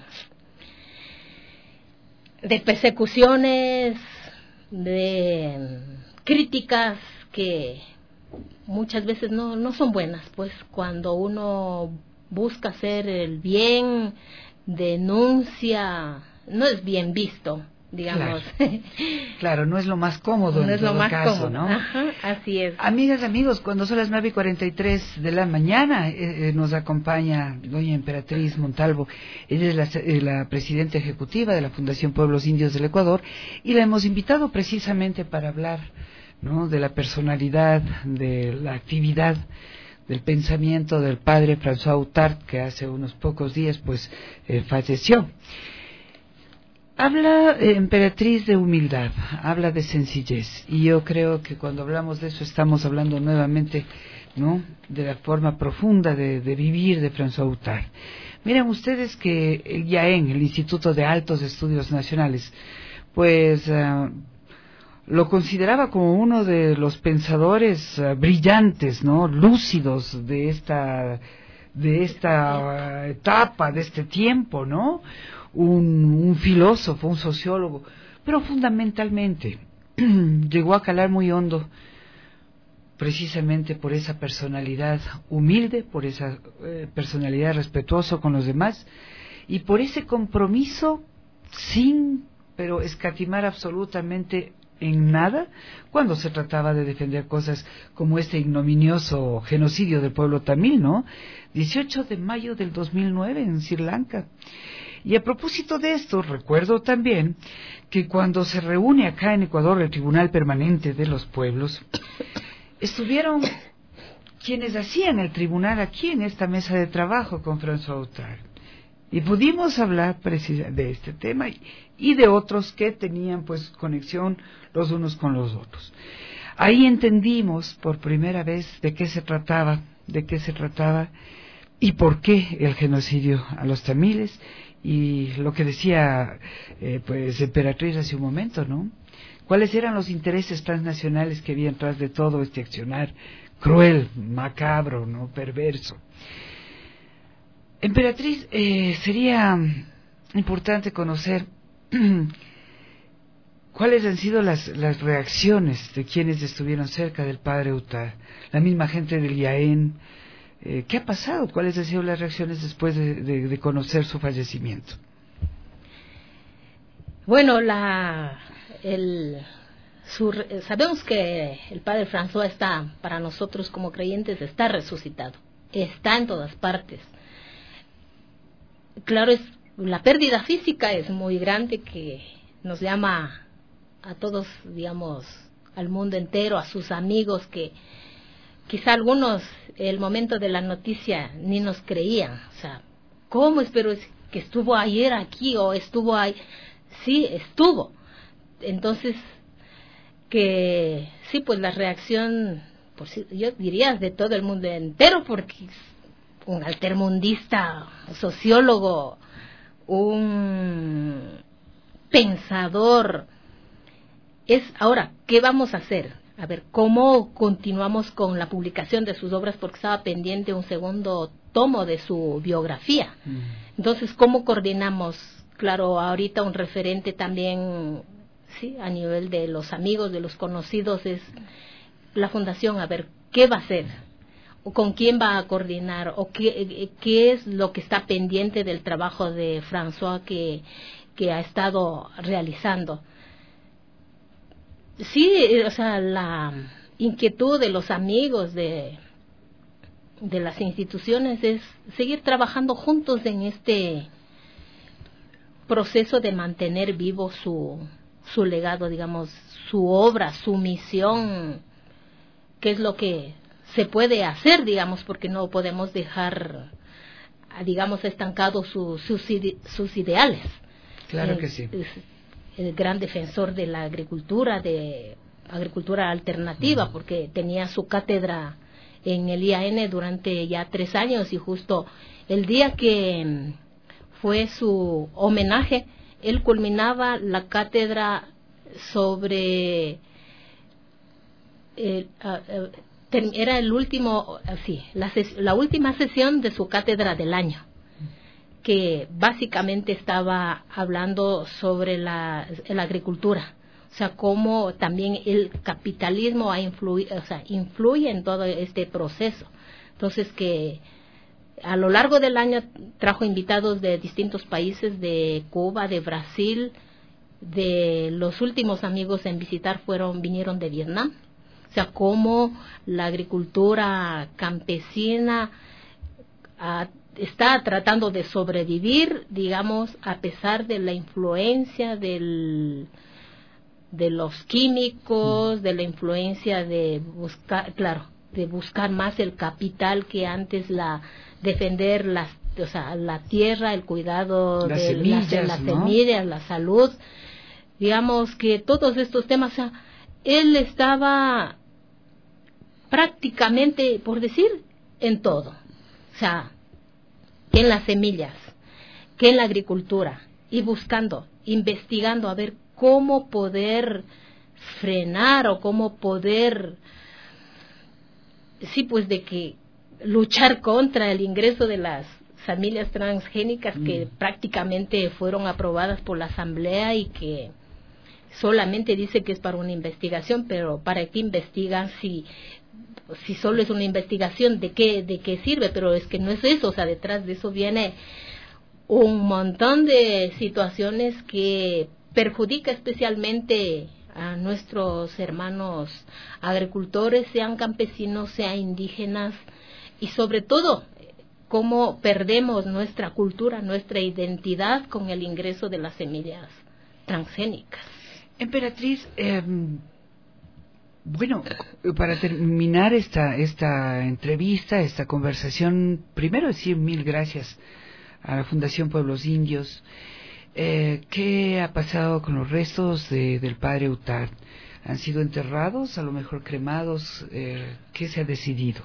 persecuciones, de críticas que muchas veces no son buenas, pues cuando uno busca hacer el bien, denuncia, no es bien visto, digamos. Claro, no es lo más cómodo en todo caso, ¿no? Ajá, así es. Amigas, amigos, cuando son las 9:43 de la mañana, nos acompaña doña Emperatriz Montalvo. Ella es la presidenta ejecutiva de la Fundación Pueblos Indios del Ecuador, y la hemos invitado precisamente para hablar, ¿no?, de la personalidad, de la actividad, del pensamiento del padre François Outart, que hace unos pocos días pues falleció. Habla, Emperatriz, de humildad, habla de sencillez, y yo creo que cuando hablamos de eso estamos hablando nuevamente, ¿no?, de la forma profunda de vivir de François Outart. Miren ustedes que el IAEN, el Instituto de Altos Estudios Nacionales, pues lo consideraba como uno de los pensadores brillantes, ¿no?, lúcidos de esta etapa, de este tiempo, ¿no? Un filósofo, un sociólogo, pero fundamentalmente llegó a calar muy hondo precisamente por esa personalidad humilde, por esa personalidad respetuosa con los demás, y por ese compromiso sin, pero escatimar absolutamente en nada cuando se trataba de defender cosas como este ignominioso genocidio del pueblo tamil, ¿no? 18 de mayo del 2009 en Sri Lanka. Y a propósito de esto, recuerdo también que cuando se reúne acá en Ecuador el Tribunal Permanente de los Pueblos, estuvieron quienes hacían el tribunal aquí en esta mesa de trabajo con François Outart. Y pudimos hablar de este tema y de otros que tenían pues conexión los unos con los otros. Ahí entendimos por primera vez de qué se trataba y por qué el genocidio a los tamiles, y lo que decía pues Emperatriz hace un momento, ¿no? ¿Cuáles eran los intereses transnacionales que había detrás de todo este accionar cruel, macabro, ¿no?, perverso? Emperatriz, sería importante conocer cuáles han sido las reacciones de quienes estuvieron cerca del padre Outart, la misma gente del IAEN. ¿Qué ha pasado? ¿Cuáles han sido las reacciones después de conocer su fallecimiento? Bueno, sabemos que el padre François está, para nosotros como creyentes, está resucitado, está en todas partes. Claro, la pérdida física es muy grande, que nos llama a todos, digamos, al mundo entero, a sus amigos, que quizá algunos, el momento de la noticia, ni nos creían. O sea, ¿cómo? Espero que estuvo ayer aquí o estuvo ahí. Sí, estuvo. Entonces, que sí, pues la reacción, pues yo diría de todo el mundo entero, porque un altermundista, un sociólogo, un pensador. Ahora, ¿qué vamos a hacer? a ver cómo continuamos con la publicación de sus obras, porque estaba pendiente un segundo tomo de su biografía. Entonces, ¿cómo coordinamos? Claro, ahorita un referente también, sí, a nivel de los amigos, de los conocidos, es la fundación, a ver qué va a hacer, o con quién va a coordinar, o qué es lo que está pendiente del trabajo de François que ha estado realizando. Sí, o sea, la inquietud de los amigos de las instituciones es seguir trabajando juntos en este proceso de mantener vivo su legado, digamos, su obra, su misión, que es lo que se puede hacer, digamos, porque no podemos dejar, digamos, estancados sus ideales. Claro que sí. Es el gran defensor de la agricultura, de agricultura alternativa, porque tenía su cátedra en el IAN durante ya 3 años, y justo el día que fue su homenaje, él culminaba la cátedra sobre era el último, sí, la última sesión de su cátedra del año, que básicamente estaba hablando sobre la agricultura, o sea, cómo también el capitalismo influye en todo este proceso. Entonces, que a lo largo del año trajo invitados de distintos países, de Cuba, de Brasil, de los últimos amigos en visitar vinieron de Vietnam. O sea, cómo la agricultura campesina está tratando de sobrevivir, digamos, a pesar de la influencia de los químicos, de la influencia de buscar más el capital que antes defender la tierra, el cuidado de las semillas, la salud. Digamos que todos estos temas, o sea, él estaba prácticamente, por decir, en todo. O sea, que en las semillas, que en la agricultura, y investigando a ver cómo poder frenar o cómo poder, sí, pues de que luchar contra el ingreso de las familias transgénicas que prácticamente fueron aprobadas por la Asamblea y que solamente dice que es para una investigación, pero ¿para qué investigan si solo es una investigación? ¿De qué sirve? Pero es que no es eso, o sea, detrás de eso viene un montón de situaciones que perjudica especialmente a nuestros hermanos agricultores, sean campesinos, sean indígenas, y sobre todo cómo perdemos nuestra cultura, nuestra identidad con el ingreso de las semillas transgénicas. Emperatriz, bueno, para terminar esta entrevista, esta conversación, primero decir 1000 gracias a la Fundación Pueblos Indios. ¿Qué ha pasado con los restos del padre Utard? ¿Han sido enterrados, a lo mejor cremados? ¿Qué se ha decidido?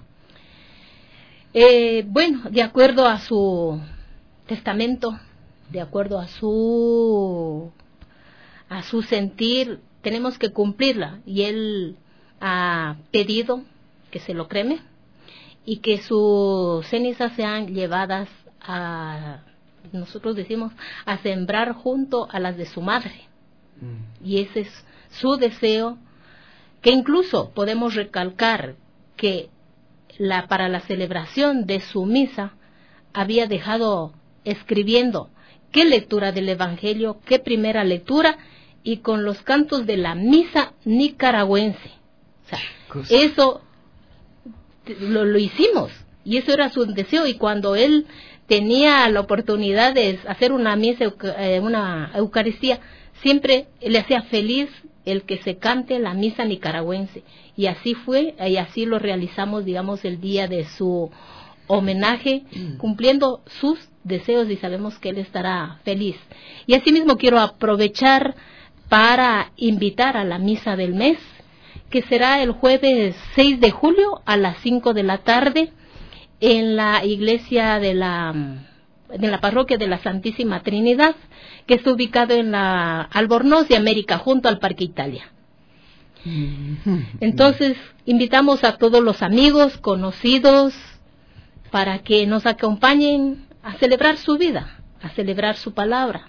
Bueno, de acuerdo a su testamento, de acuerdo a su sentir, tenemos que cumplirla, y él ha pedido que se lo creme y que sus cenizas sean llevadas nosotros decimos, a sembrar junto a las de su madre. Y ese es su deseo, que incluso podemos recalcar que para la celebración de su misa había dejado escribiendo qué lectura del Evangelio, qué primera lectura, y con los cantos de la misa nicaragüense. O sea, eso lo hicimos, y eso era su deseo. Y cuando él tenía la oportunidad de hacer una misa, una Eucaristía, siempre le hacía feliz el que se cante la misa nicaragüense. Y así fue, y así lo realizamos, digamos, el día de su homenaje, cumpliendo sus deseos, y sabemos que él estará feliz. Y asimismo quiero aprovechar para invitar a la misa del mes, que será el jueves 6 de julio a las 5 de la tarde en la iglesia de la parroquia de la Santísima Trinidad, que está ubicado en la Albornoz de América, junto al Parque Italia. Entonces, invitamos a todos los amigos, conocidos, para que nos acompañen a celebrar su vida, a celebrar su palabra,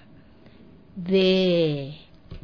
de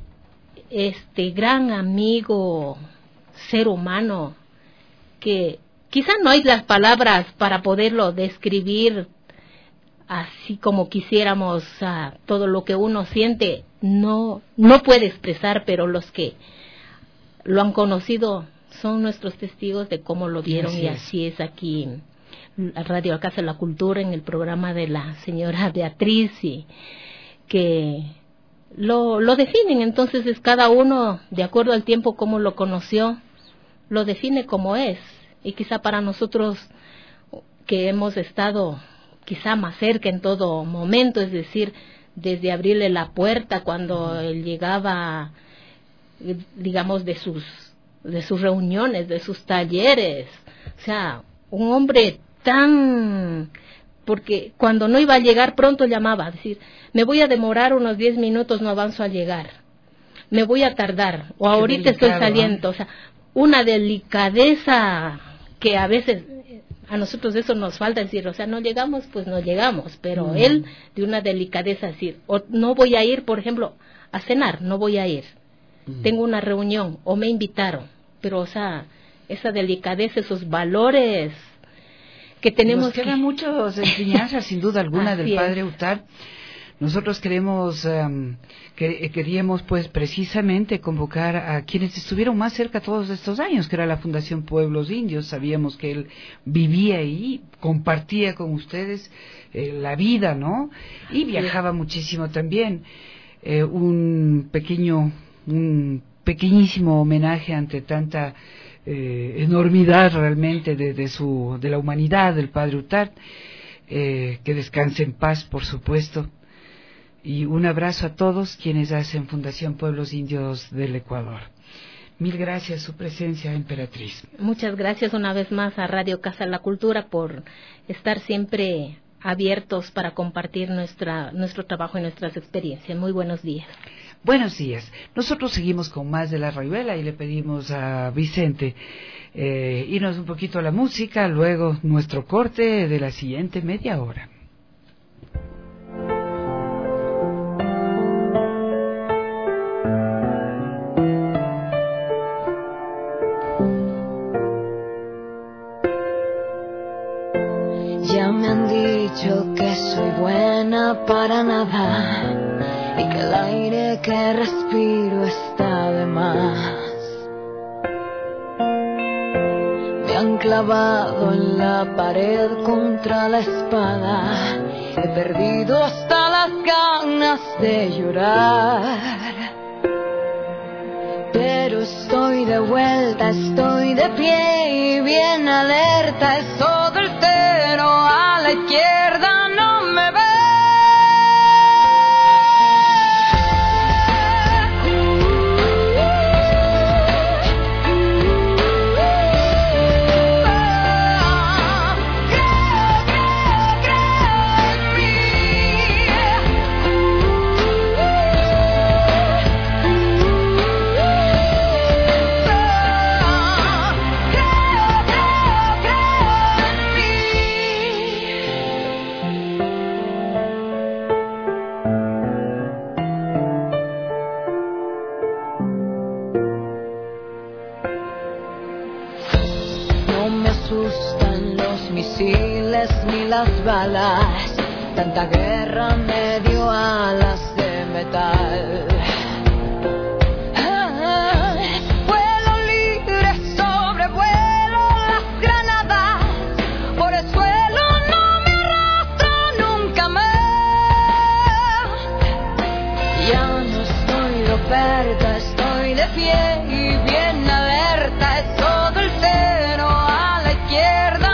este gran amigo, ser humano, que quizá no hay las palabras para poderlo describir así como quisiéramos, todo lo que uno siente no puede expresar, pero los que lo han conocido son nuestros testigos de cómo lo vieron, y así es aquí en Radio Casa de la Cultura, en el programa de la señora Beatriz, y que lo definen. Entonces es cada uno, de acuerdo al tiempo como lo conoció, lo define como es. Y quizá para nosotros que hemos estado quizá más cerca en todo momento, es decir, desde abrirle la puerta cuando él llegaba, digamos, de sus reuniones, de sus talleres, o sea, un hombre tan, porque cuando no iba a llegar pronto llamaba, a decir, me voy a demorar unos 10 minutos, no avanzo a llegar, me voy a tardar, o ahorita estoy saliendo, o sea, una delicadeza que a veces a nosotros eso nos falta, decir, o sea, no llegamos, pues no llegamos, pero él de una delicadeza, decir, o no voy a ir, por ejemplo, a cenar, no voy a ir, tengo una reunión, o me invitaron, pero, o sea, esa delicadeza, esos valores que tenemos. Nos quedan muchas enseñanzas, sin duda alguna, del padre Utar. Nosotros queríamos pues precisamente convocar a quienes estuvieron más cerca todos estos años, que era la Fundación Pueblos Indios. Sabíamos que él vivía ahí, compartía con ustedes la vida, ¿no? Y viajaba muchísimo también. Un pequeñísimo homenaje ante tanta enormidad realmente de la humanidad del padre Utar. Que descanse en paz, por supuesto. Y un abrazo a todos quienes hacen Fundación Pueblos Indios del Ecuador. Mil gracias su presencia, Emperatriz. Muchas gracias una vez más a Radio Casa de la Cultura por estar siempre abiertos para compartir nuestro trabajo y nuestras experiencias. Muy buenos días. Buenos días. Nosotros seguimos con más de La Rayuela y le pedimos a Vicente irnos un poquito a la música, luego nuestro corte de la siguiente media hora. Ya me han dicho que soy buena para nada y que el aire que respiro está de más. Me han clavado en la pared contra la espada, he perdido hasta las ganas de llorar. Pero estoy de vuelta, estoy de pie y bien alerta, es todo el cero a la izquierda, no me ve. Ni las balas, tanta guerra me dio alas de metal. Vuelo libre, sobrevuelo las granadas, por el suelo no me arrastro nunca más. Ya no estoy de oferta, estoy de pie y bien alerta, es todo el cero a la izquierda.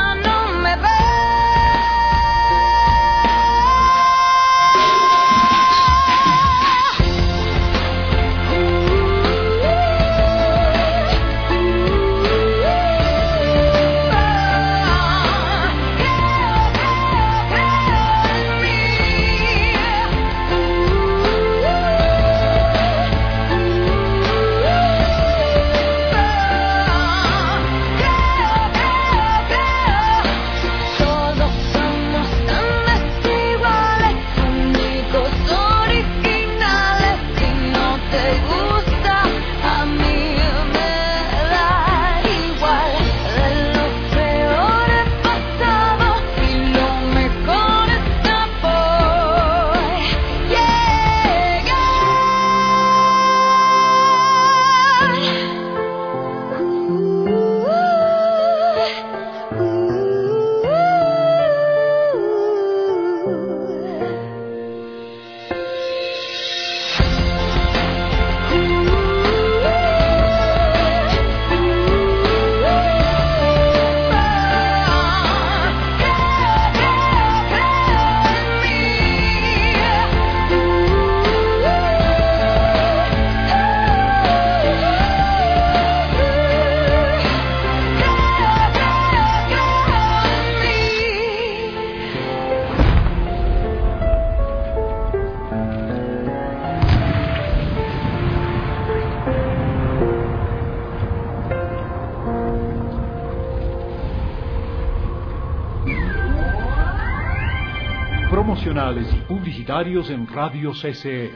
promocionales y publicitarios en Radio CCE.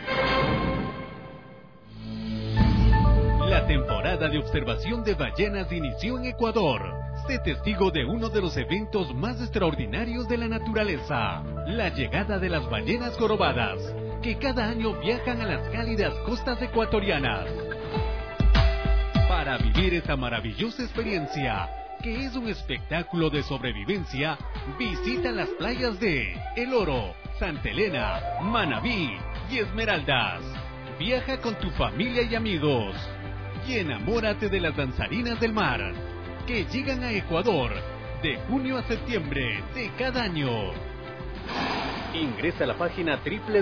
La temporada de observación de ballenas inició en Ecuador. Sé testigo de uno de los eventos más extraordinarios de la naturaleza, la llegada de las ballenas jorobadas, que cada año viajan a las cálidas costas ecuatorianas. Para vivir esta maravillosa experiencia, que es un espectáculo de sobrevivencia, visita las playas de El Oro, Santa Elena, Manabí y Esmeraldas. Viaja con tu familia y amigos y enamórate de las danzarinas del mar, que llegan a Ecuador de junio a septiembre de cada año. Ingresa a la página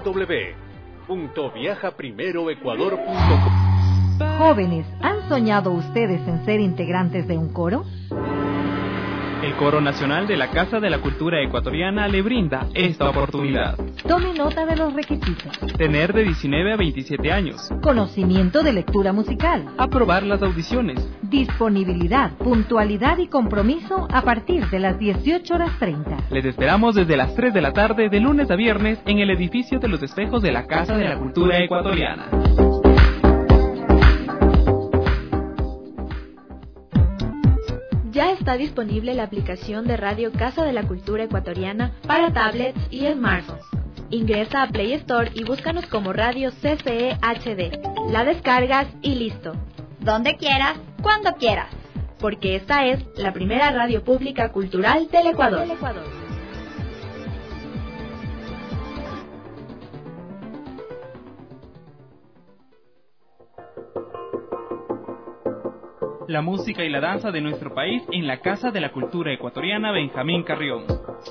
www.viajaprimeroecuador.com. Jóvenes, ¿han soñado ustedes en ser integrantes de un coro? El Coro Nacional de la Casa de la Cultura Ecuatoriana le brinda esta oportunidad. Tome nota de los requisitos. Tener de 19 a 27 años. Conocimiento de lectura musical. Aprobar las audiciones. Disponibilidad, puntualidad y compromiso a partir de las 18:30. Les esperamos desde las 3 de la tarde de lunes a viernes en el edificio de los espejos de la Casa de la Cultura Ecuatoriana. Ya está disponible la aplicación de Radio Casa de la Cultura Ecuatoriana para tablets y smartphones. Ingresa a Play Store y búscanos como Radio CCE HD. La descargas y listo. Donde quieras, cuando quieras. Porque esta es la primera radio pública cultural del Ecuador. La música y la danza de nuestro país en la Casa de la Cultura Ecuatoriana Benjamín Carrión.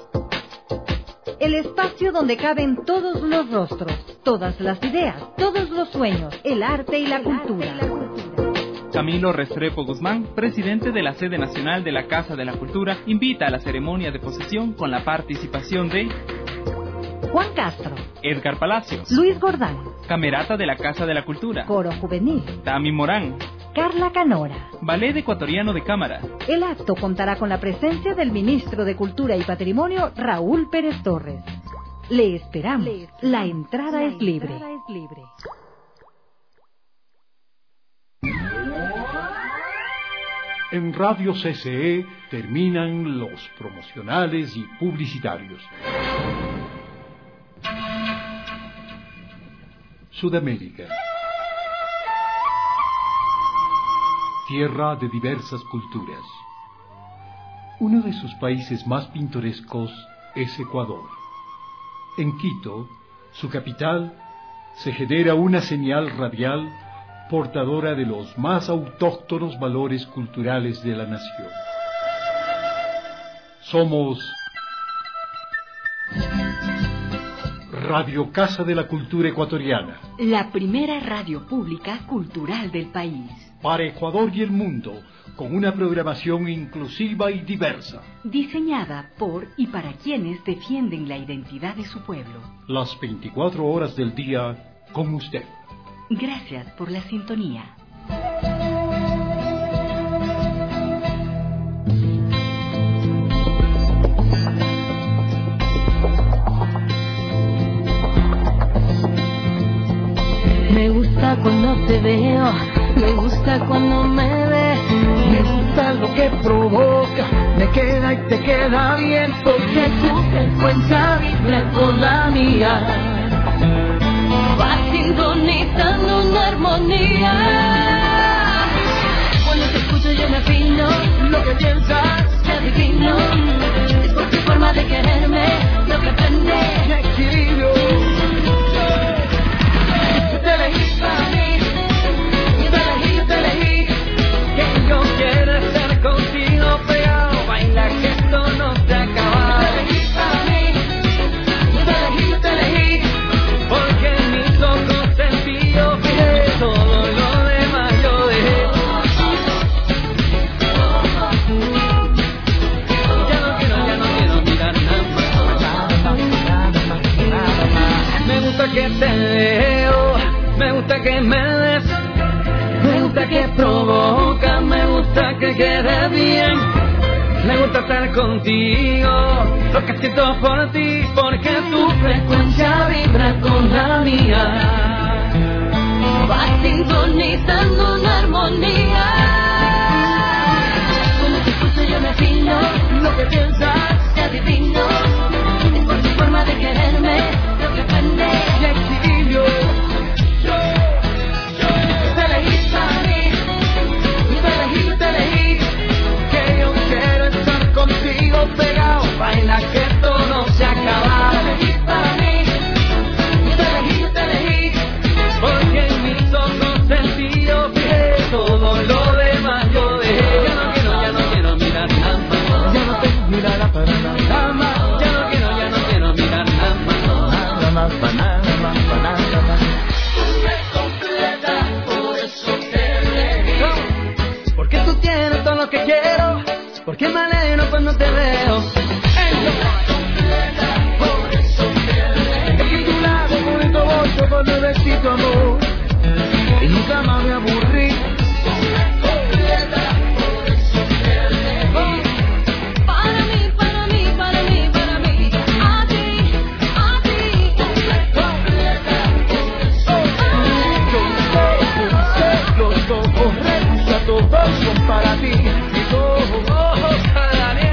El espacio donde caben todos los rostros, todas las ideas, todos los sueños, el arte y la cultura. Camilo Restrepo Guzmán, presidente de la Sede Nacional de la Casa de la Cultura, invita a la ceremonia de posesión con la participación de Juan Castro, Edgar Palacios, Luis Gordán, Camerata de la Casa de la Cultura, Coro Juvenil, Tami Morán, Carla Canora, Ballet Ecuatoriano de Cámara. El acto contará con la presencia del ministro de Cultura y Patrimonio, Raúl Pérez Torres. Le esperamos. La entrada es libre. En Radio CCE terminan los promocionales y publicitarios. Sudamérica. Tierra de diversas culturas. Uno de sus países más pintorescos es Ecuador. En Quito, su capital, se genera una señal radial portadora de los más autóctonos valores culturales de la nación. Somos Radio Casa de la Cultura Ecuatoriana. La primera radio pública cultural del país. Para Ecuador y el mundo, con una programación inclusiva y diversa. Diseñada por y para quienes defienden la identidad de su pueblo. Las 24 horas del día con usted. Gracias por la sintonía. Me gusta cuando te veo, me gusta cuando me ves, me gusta lo que provoca, me queda y te queda bien, porque tu frecuencia vibra con la mía, va sintonizando una armonía. Cuando te escucho yo me afino, lo que piensas te adivino, es por tu forma de quererme, lo que prende mi equilibrio. Te elegí para mí, yo te elegí, que yo quiero estar contigo pegado, baila que esto no se acaba. Te elegí para mí, yo te elegí, porque en mis ojos sentí yo que todo lo demás yo dejé. Ya no quiero mirar nada más. Me gusta que te veo, me gusta que me des, me gusta que provoca, me gusta que quede bien, Me gusta estar contigo, lo que siento por ti, porque tu frecuencia vibra con la mía. Va sintonizando una armonía. Cuando te escucho yo me afino, lo que piensas te adivino. Es por tu forma de quererme, lo que prende el equilibrio. Te elegí para mí, te elegí, que yo quiero estar contigo pegado, baila que esto no se acaba. Te elegí para mí, te elegí, porque en mis ojos sentí yo que todo lo demás yo dejé. Ya no quiero mirar nada más, ya no tengo mirada para nada más, ya no quiero mirar nada más, nada más. Por eso te elegí, porque tú tienes todo lo que quiero, porque me alegro cuando te veo. Por eso te elegí, es que tu lado bonito bolso con nuevecito amor, y nunca más me aburrí. Todos son para ti, mis ojos para mí.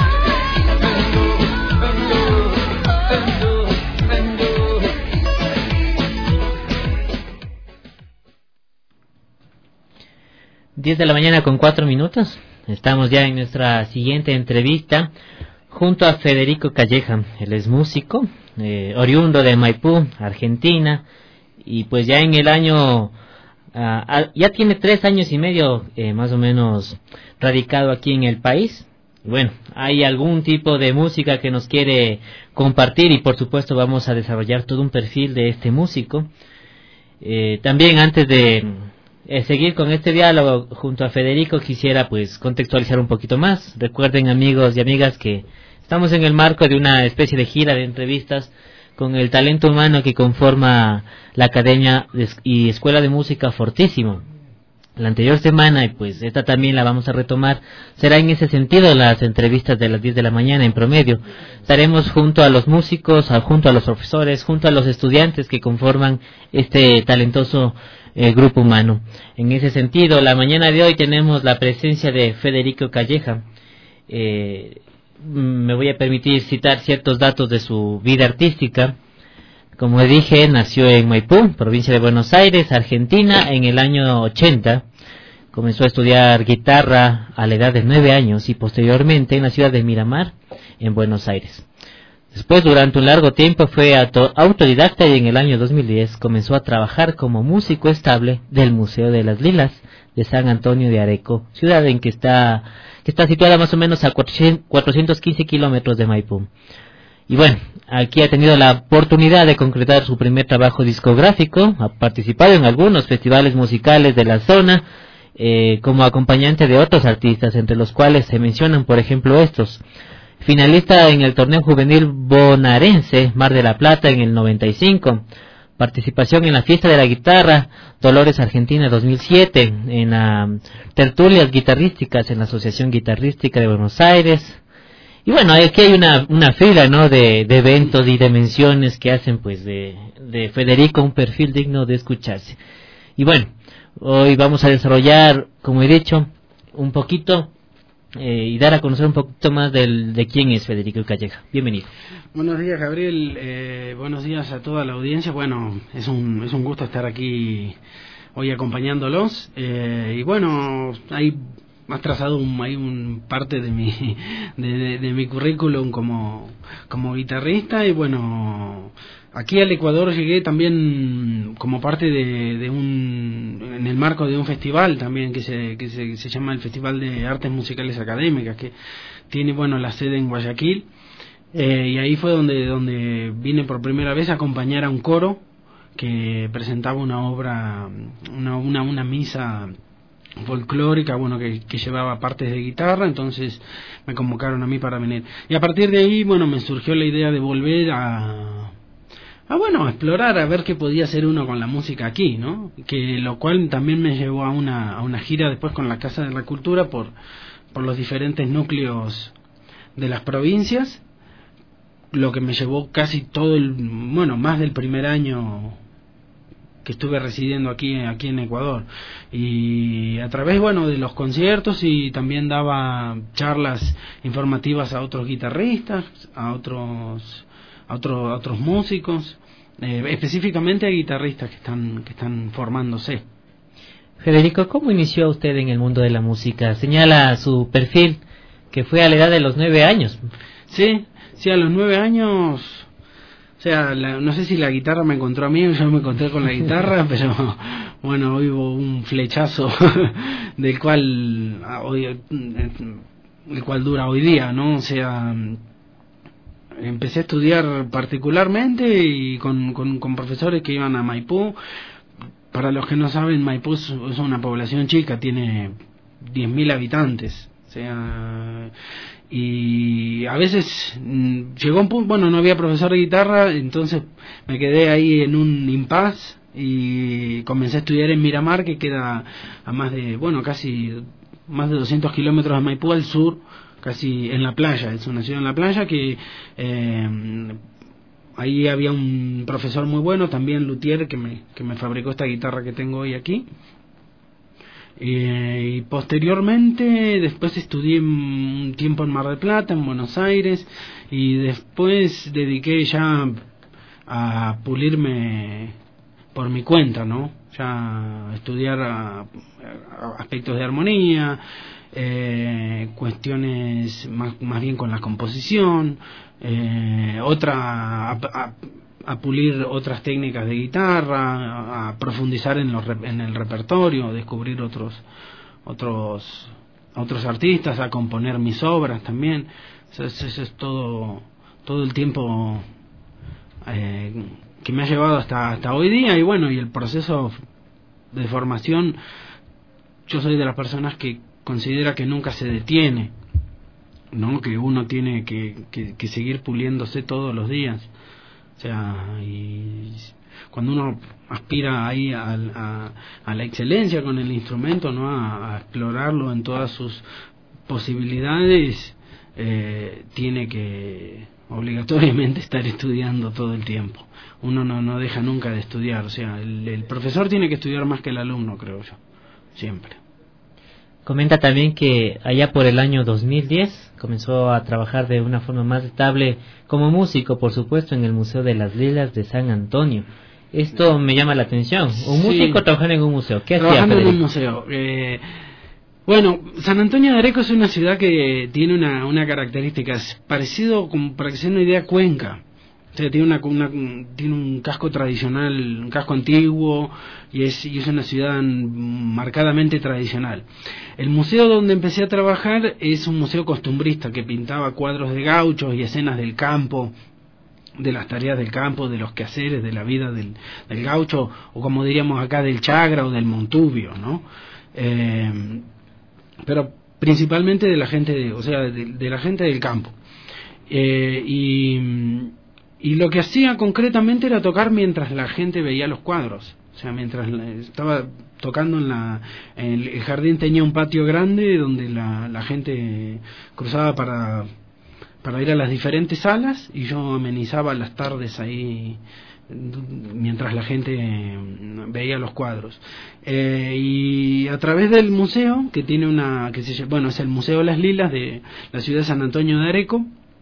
10 de la mañana con 4 minutos. Estamos ya en nuestra siguiente entrevista junto a Federico Calleja. Él es músico, oriundo de Maipú, Argentina, y pues ya en el año... ya tiene 3 años y medio más o menos radicado aquí en el país. Bueno, hay algún tipo de música que nos quiere compartir y por supuesto vamos a desarrollar todo un perfil de este músico. También antes de seguir con este diálogo junto a Federico quisiera pues contextualizar un poquito más. Recuerden, amigos y amigas, que estamos en el marco de una especie de gira de entrevistas con el talento humano que conforma la Academia y Escuela de Música Fortísimo. La anterior semana, y pues esta también la vamos a retomar, será en ese sentido las entrevistas de las 10 de la mañana en promedio. Estaremos junto a los músicos, junto a los profesores, junto a los estudiantes que conforman este talentoso grupo humano. En ese sentido, la mañana de hoy tenemos la presencia de Federico Calleja. Me voy a permitir citar ciertos datos de su vida artística. Como dije, nació en Maipú, provincia de Buenos Aires, Argentina, en el año 80. Comenzó a estudiar guitarra a la edad de 9 años y posteriormente en la ciudad de Miramar, en Buenos Aires. Después, durante un largo tiempo, fue autodidacta y en el año 2010 comenzó a trabajar como músico estable del Museo de las Lilas de San Antonio de Areco, ciudad en que está situada más o menos a 415 kilómetros de Maipú. Y bueno, aquí ha tenido la oportunidad de concretar su primer trabajo discográfico, ha participado en algunos festivales musicales de la zona, como acompañante de otros artistas, entre los cuales se mencionan, por ejemplo, estos. Finalista en el torneo juvenil bonaerense Mar de la Plata en el 95. Participación en la Fiesta de la Guitarra Dolores Argentina 2007, en las tertulias guitarrísticas en la Asociación Guitarrística de Buenos Aires. Y bueno, aquí hay una fila, ¿no?, de eventos y de menciones que hacen pues de Federico un perfil digno de escucharse. Y bueno, hoy vamos a desarrollar, como he dicho, un poquito y dar a conocer un poquito más de quién es Federico Calleja. Bienvenido. Buenos días, Gabriel. Buenos días a toda la audiencia. Bueno, es un gusto estar aquí hoy acompañándolos. Y bueno, has trazado un parte de mi currículum como guitarrista. Y bueno, aquí al Ecuador llegué también como parte en el marco de un festival también que se llama el Festival de Artes Musicales Académicas, que tiene la sede en Guayaquil, y ahí fue donde vine por primera vez a acompañar a un coro que presentaba una obra, una misa folclórica, que llevaba partes de guitarra. Entonces me convocaron a mí para venir, y a partir de ahí me surgió la idea de volver a explorar, a ver qué podía hacer uno con la música aquí, ¿no? Lo cual también me llevó a una gira después con la Casa de la Cultura por los diferentes núcleos de las provincias, lo que me llevó casi más del primer año que estuve residiendo aquí en Ecuador, y a través de los conciertos, y también daba charlas informativas a otros guitarristas, a otros músicos, específicamente a guitarristas que están formándose. Federico, ¿cómo inició usted en el mundo de la música? Señala su perfil que fue a la edad de los 9 años. Sí, a los 9 años. O sea, no sé si la guitarra me encontró a mí o yo me encontré con la guitarra, pero bueno, hoy hubo un flechazo el cual dura hoy día, ¿no? O sea, empecé a estudiar particularmente y con profesores que iban a Maipú. Para los que no saben, Maipú es una población chica, tiene 10.000 habitantes. O sea, y a veces llegó un punto, no había profesor de guitarra, entonces me quedé ahí en un impasse y comencé a estudiar en Miramar, que queda a casi más de 200 kilómetros de Maipú al sur, casi en la playa. Es una ciudad en la playa que ahí había un profesor muy bueno, también luthier, que me fabricó esta guitarra que tengo hoy aquí. Y posteriormente, después estudié un tiempo en Mar del Plata, en Buenos Aires, y después dediqué ya a pulirme por mi cuenta, ¿no? Ya a estudiar aspectos de armonía, cuestiones más bien con la composición, a pulir otras técnicas de guitarra, a profundizar en el repertorio, a descubrir otros artistas, a componer mis obras también. Eso es todo el tiempo que me ha llevado hasta hoy día. Y el proceso de formación, yo soy de las personas que considera que nunca se detiene, ¿no? Que uno tiene que seguir puliéndose todos los días. O sea, y cuando uno aspira ahí a la excelencia con el instrumento, ¿no? A explorarlo en todas sus posibilidades, tiene que obligatoriamente estar estudiando todo el tiempo. Uno no deja nunca de estudiar. O sea, el profesor tiene que estudiar más que el alumno, creo yo, siempre. Comenta también que allá por el año 2010 comenzó a trabajar de una forma más estable como músico, por supuesto, en el Museo de las Lilas de San Antonio. Esto me llama la atención. Un músico trabajando en un museo. ¿Qué hacía, trabajando Federico? en un museo. San Antonio de Areco es una ciudad que tiene una característica, es parecido, como para que se den una idea, Cuenca. O sea, tiene un casco tradicional, un casco antiguo, y es una ciudad marcadamente tradicional. El museo donde empecé a trabajar es un museo costumbrista que pintaba cuadros de gauchos y escenas del campo, de las tareas del campo, de los quehaceres, de la vida del gaucho, o como diríamos acá, del chagra o del montubio, ¿no? Pero principalmente de la gente de la gente del campo. Y lo que hacía concretamente era tocar mientras la gente veía los cuadros. O sea, mientras estaba tocando en el jardín, tenía un patio grande donde la gente cruzaba para ir a las diferentes salas, y yo amenizaba las tardes ahí mientras la gente veía los cuadros. Y a través del museo, que tiene es el Museo de las Lilas de la ciudad de San Antonio de Areco,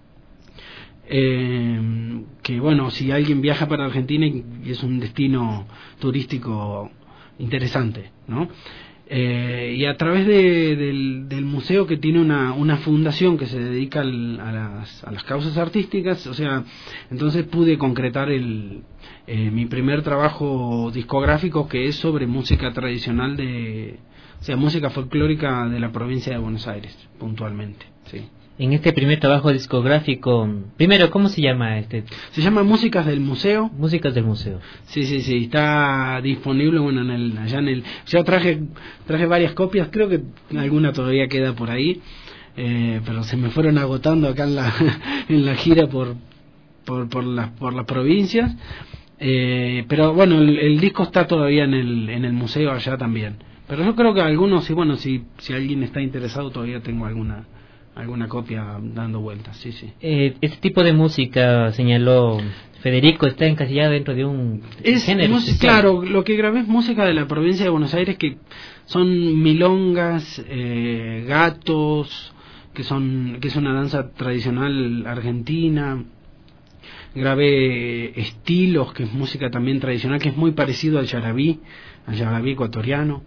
que si alguien viaja para Argentina, es un destino turístico interesante, ¿no? Y a través del museo, que tiene una fundación que se dedica a las causas artísticas, o sea, entonces pude concretar mi primer trabajo discográfico, que es sobre música tradicional música folclórica de la provincia de Buenos Aires, puntualmente, sí. En este primer trabajo discográfico, primero, ¿cómo se llama este? Se llama Músicas del Museo. Músicas del Museo. Sí, está disponible, yo traje varias copias, creo que alguna todavía queda por ahí, pero se me fueron agotando acá en la gira por las provincias, pero el disco está todavía en el museo allá también. Pero yo creo que algunos, sí, bueno, si alguien está interesado, todavía tengo alguna copia dando vueltas, sí. Este tipo de música, señaló Federico, está encasillada dentro de un género especial. Claro, lo que grabé es música de la provincia de Buenos Aires, que son milongas, gatos, que es una danza tradicional argentina. Grabé estilos, que es música también tradicional, que es muy parecido al yarabí ecuatoriano.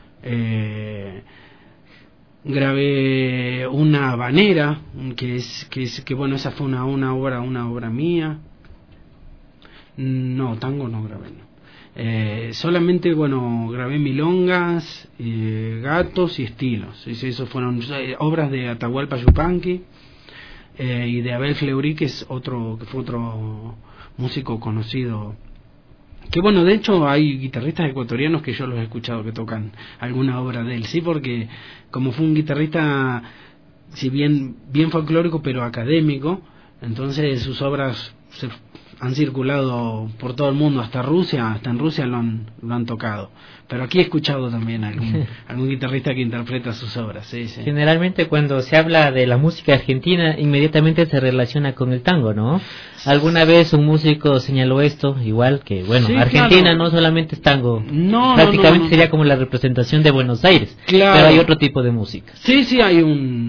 Grabé una habanera, que bueno, esa fue una obra mía. No, tango no grabé, no. Solamente, bueno, grabé milongas, gatos y estilos. Esos fueron obras de Atahualpa Yupanqui y de Abel Fleury, que fue otro músico conocido. Que bueno, de hecho hay guitarristas ecuatorianos que yo los he escuchado que tocan alguna obra de él, sí, porque como fue un guitarrista, si bien folclórico, pero académico, entonces sus obras han circulado por todo el mundo, hasta en Rusia lo han tocado. Pero aquí he escuchado también algún guitarrista que interpreta sus obras. Sí. Generalmente cuando se habla de la música argentina, inmediatamente se relaciona con el tango, ¿no? Alguna vez un músico señaló esto, igual que, bueno, sí, Argentina, claro, no solamente es tango, prácticamente sería como la representación de Buenos Aires, claro, pero hay otro tipo de música. Sí, hay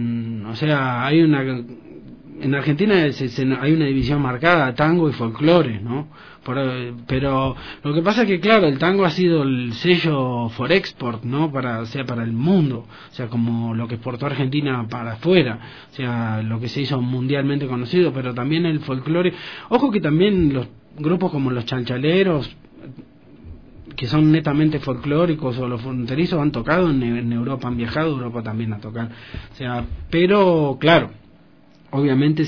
en Argentina hay una división marcada, tango y folclore, ¿no? Pero lo que pasa es que, claro, el tango ha sido el sello for export, ¿no? Para el mundo, o sea, como lo que exportó Argentina para afuera, o sea, lo que se hizo mundialmente conocido, pero también el folclore. Ojo que también los grupos como los chalchaleros, que son netamente folclóricos, o los fronterizos, han tocado en Europa, han viajado a Europa también a tocar, o sea, pero claro, obviamente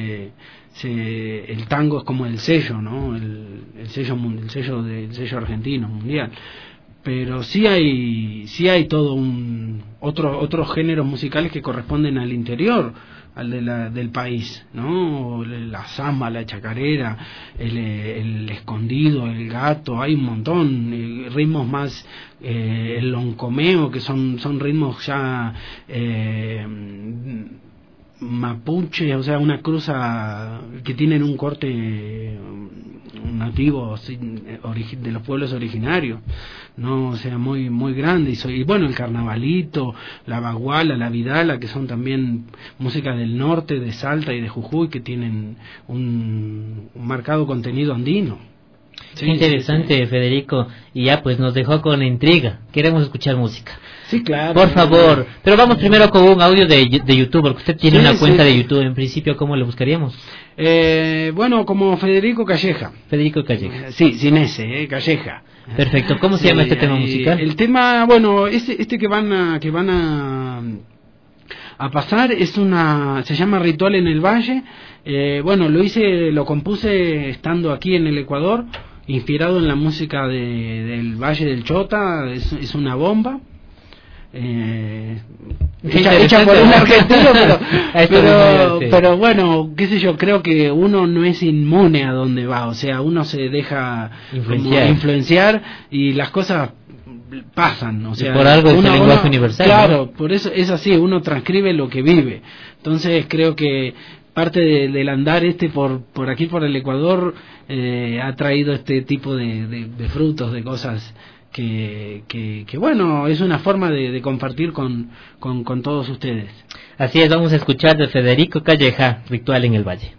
el tango es como el sello, ¿no? El sello argentino mundial. Pero sí hay todo otros géneros musicales que corresponden al interior, del país, ¿no? La samba, la chacarera, el escondido, el gato, hay un montón, ritmos más, el loncomeo, que son ritmos ya mapuche, o sea, una cruza que tienen un corte nativo de los pueblos originarios, no, o sea, muy muy grande, y bueno, el carnavalito, la baguala, la vidala, que son también música del norte, de Salta y de Jujuy, que tienen un marcado contenido andino. Sí, interesante, sí. Federico, y ya pues nos dejó con intriga, queremos escuchar música. Sí, claro. Por favor, pero vamos primero con un audio de YouTube, porque usted tiene una cuenta de YouTube, en principio, ¿cómo lo buscaríamos? Bueno, como Federico Calleja. Federico Calleja. Sí, sin ese, Calleja. Perfecto, ¿cómo se llama este tema musical? El tema, bueno, este que van a pasar se llama Ritual en el Valle. Bueno, lo compuse estando aquí en el Ecuador, inspirado en la música del Valle del Chota, es una bomba. Hecha por un argentino, pero bueno, qué sé yo, creo que uno no es inmune a donde va, o sea, uno se deja influenciar y las cosas pasan, o sea, y por algo es el lenguaje universal, claro, ¿no? Por eso es así, uno transcribe lo que vive. Entonces creo que parte del andar por aquí, por el Ecuador, ha traído este tipo de frutos, de cosas que bueno, es una forma de compartir con todos ustedes. Así es, vamos a escuchar de Federico Calleja, Ritual en el Valle.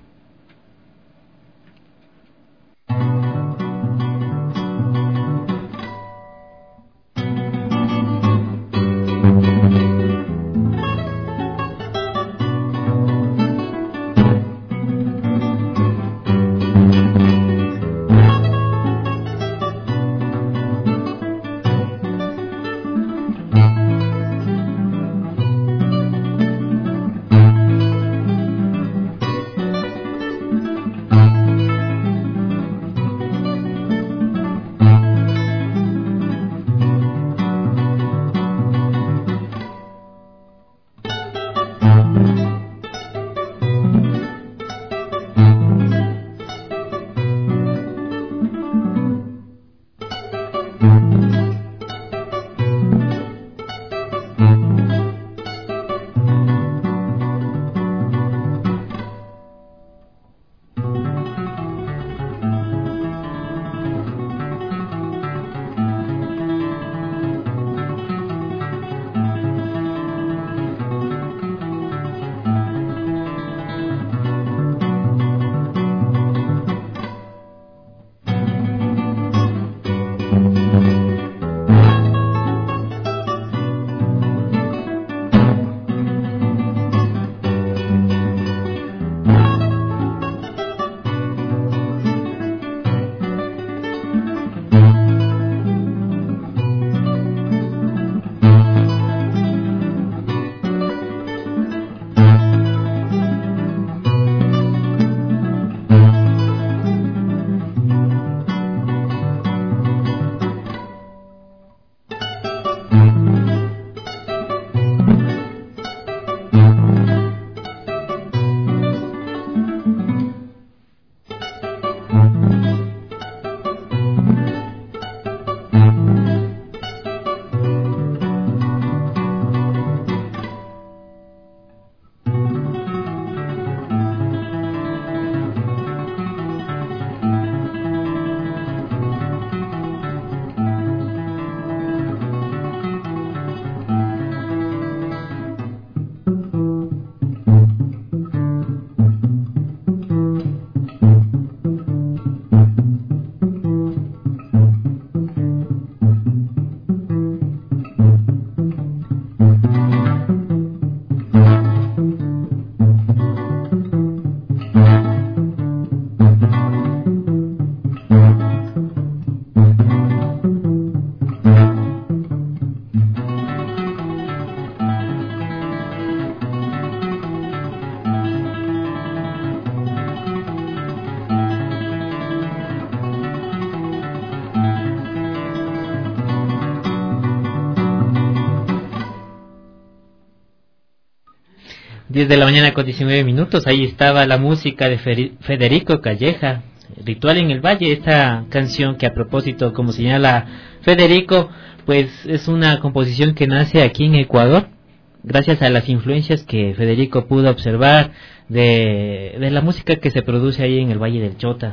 10 de la mañana con 19 minutos, ahí estaba la música de Federico Calleja, Ritual en el Valle, esta canción que a propósito, como señala Federico, pues es una composición que nace aquí en Ecuador, gracias a las influencias que Federico pudo observar de la música que se produce ahí en el Valle del Chota.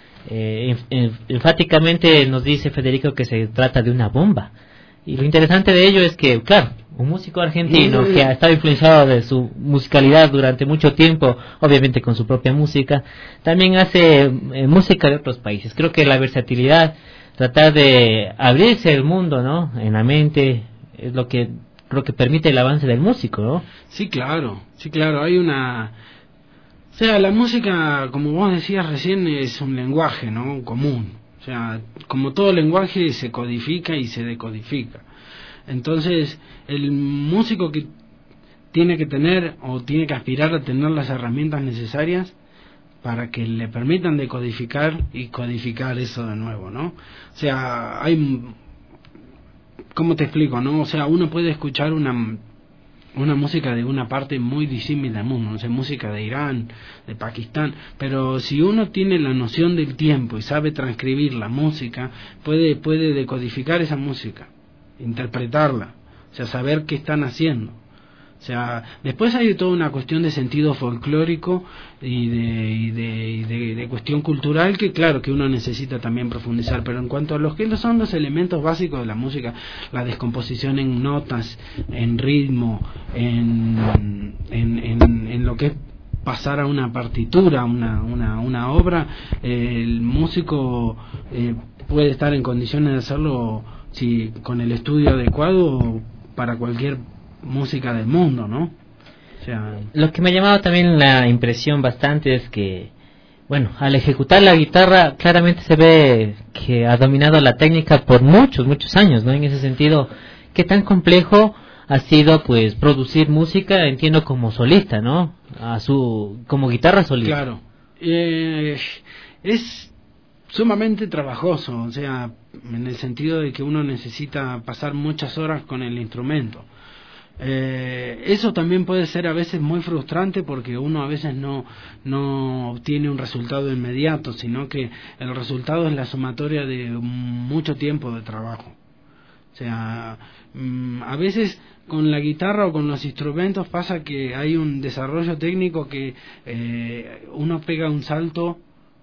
Enfáticamente nos dice Federico que se trata de una bomba. Y lo interesante de ello es que, claro, un músico argentino que ha estado influenciado de su musicalidad durante mucho tiempo, obviamente con su propia música, también hace música de otros países. Creo que la versatilidad, tratar de abrirse el mundo, ¿no?, en la mente, es lo que creo que permite el avance del músico, ¿no? Sí, claro, hay una... O sea, la música, como vos decías recién, es un lenguaje, ¿no?, común. O sea, como todo lenguaje se codifica y se decodifica. Entonces, el músico que tiene que tener o tiene que aspirar a tener las herramientas necesarias para que le permitan decodificar y codificar eso de nuevo, ¿no? O sea, hay... ¿Cómo te explico, no? O sea, uno puede escuchar una música de una parte muy disímil del mundo, no sé, música de Irán, de Pakistán, pero si uno tiene la noción del tiempo y sabe transcribir la música, puede decodificar esa música, interpretarla, o sea, saber qué están haciendo. O sea, después hay toda una cuestión de sentido folclórico y de cuestión cultural que claro que uno necesita también profundizar, pero en cuanto a los que son los elementos básicos de la música, la descomposición en notas, en ritmo, en lo que es pasar a una partitura, una obra, el músico puede estar en condiciones de hacerlo si con el estudio adecuado para cualquier música del mundo, ¿no? O sea, lo que me ha llamado también la impresión bastante es que, bueno, al ejecutar la guitarra claramente se ve que ha dominado la técnica por muchos años, ¿no? En ese sentido, ¿qué tan complejo ha sido, pues, producir música, entiendo, como solista, ¿no? Como guitarra solista. Claro. Es sumamente trabajoso, o sea, en el sentido de que uno necesita pasar muchas horas con el instrumento. Eso también puede ser a veces muy frustrante porque uno a veces no obtiene un resultado inmediato, sino que el resultado es la sumatoria de mucho tiempo de trabajo. O sea, a veces con la guitarra o con los instrumentos pasa que hay un desarrollo técnico que uno pega un salto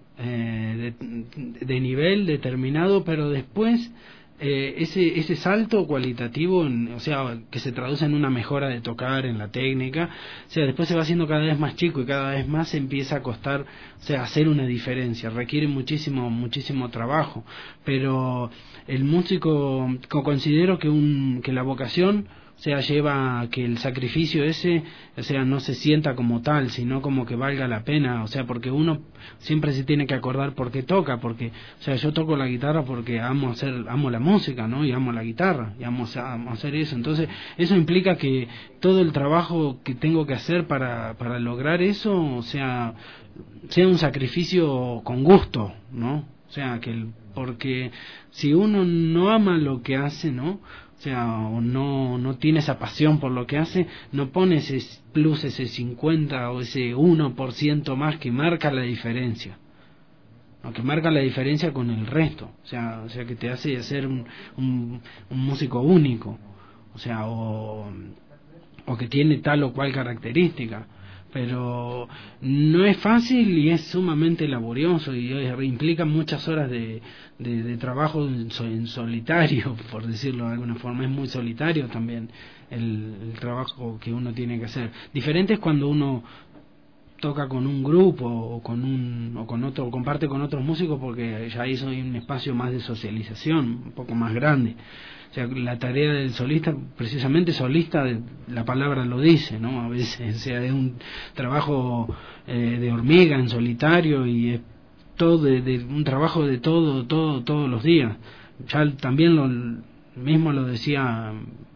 de nivel determinado, pero después ese salto cualitativo, o sea, que se traduce en una mejora de tocar, en la técnica, o sea, después se va haciendo cada vez más chico y cada vez más se empieza a costar, o sea, hacer una diferencia, requiere muchísimo trabajo, pero el músico, considero que la vocación, o sea, lleva a que el sacrificio ese, o sea, no se sienta como tal, sino como que valga la pena, o sea, porque uno siempre se tiene que acordar por qué toca, porque, o sea, yo toco la guitarra porque amo la música, ¿no? Y amo la guitarra, y amo hacer eso, entonces, eso implica que todo el trabajo que tengo que hacer para lograr eso, o sea un sacrificio con gusto, ¿no? O O sea, porque si uno no ama lo que hace, ¿no? O sea, o no tiene esa pasión por lo que hace, no pone ese plus, ese 50 o ese 1% más que marca la diferencia. ¿No? Que marca la diferencia con el resto. O sea que te hace ser un músico único. O sea, o que tiene tal o cual característica. Pero no es fácil y es sumamente laborioso y implica muchas horas de trabajo en solitario, por decirlo de alguna forma. Es muy solitario también el trabajo que uno tiene que hacer. Diferente es cuando uno toca con un grupo o con otro, o comparte con otros músicos, porque ya hizo un espacio más de socialización, un poco más grande. O sea, la tarea del solista, precisamente solista, la palabra lo dice, ¿no? A veces, o sea, es un trabajo de hormiga en solitario y es todo de un trabajo de todos los días. Ya también lo decía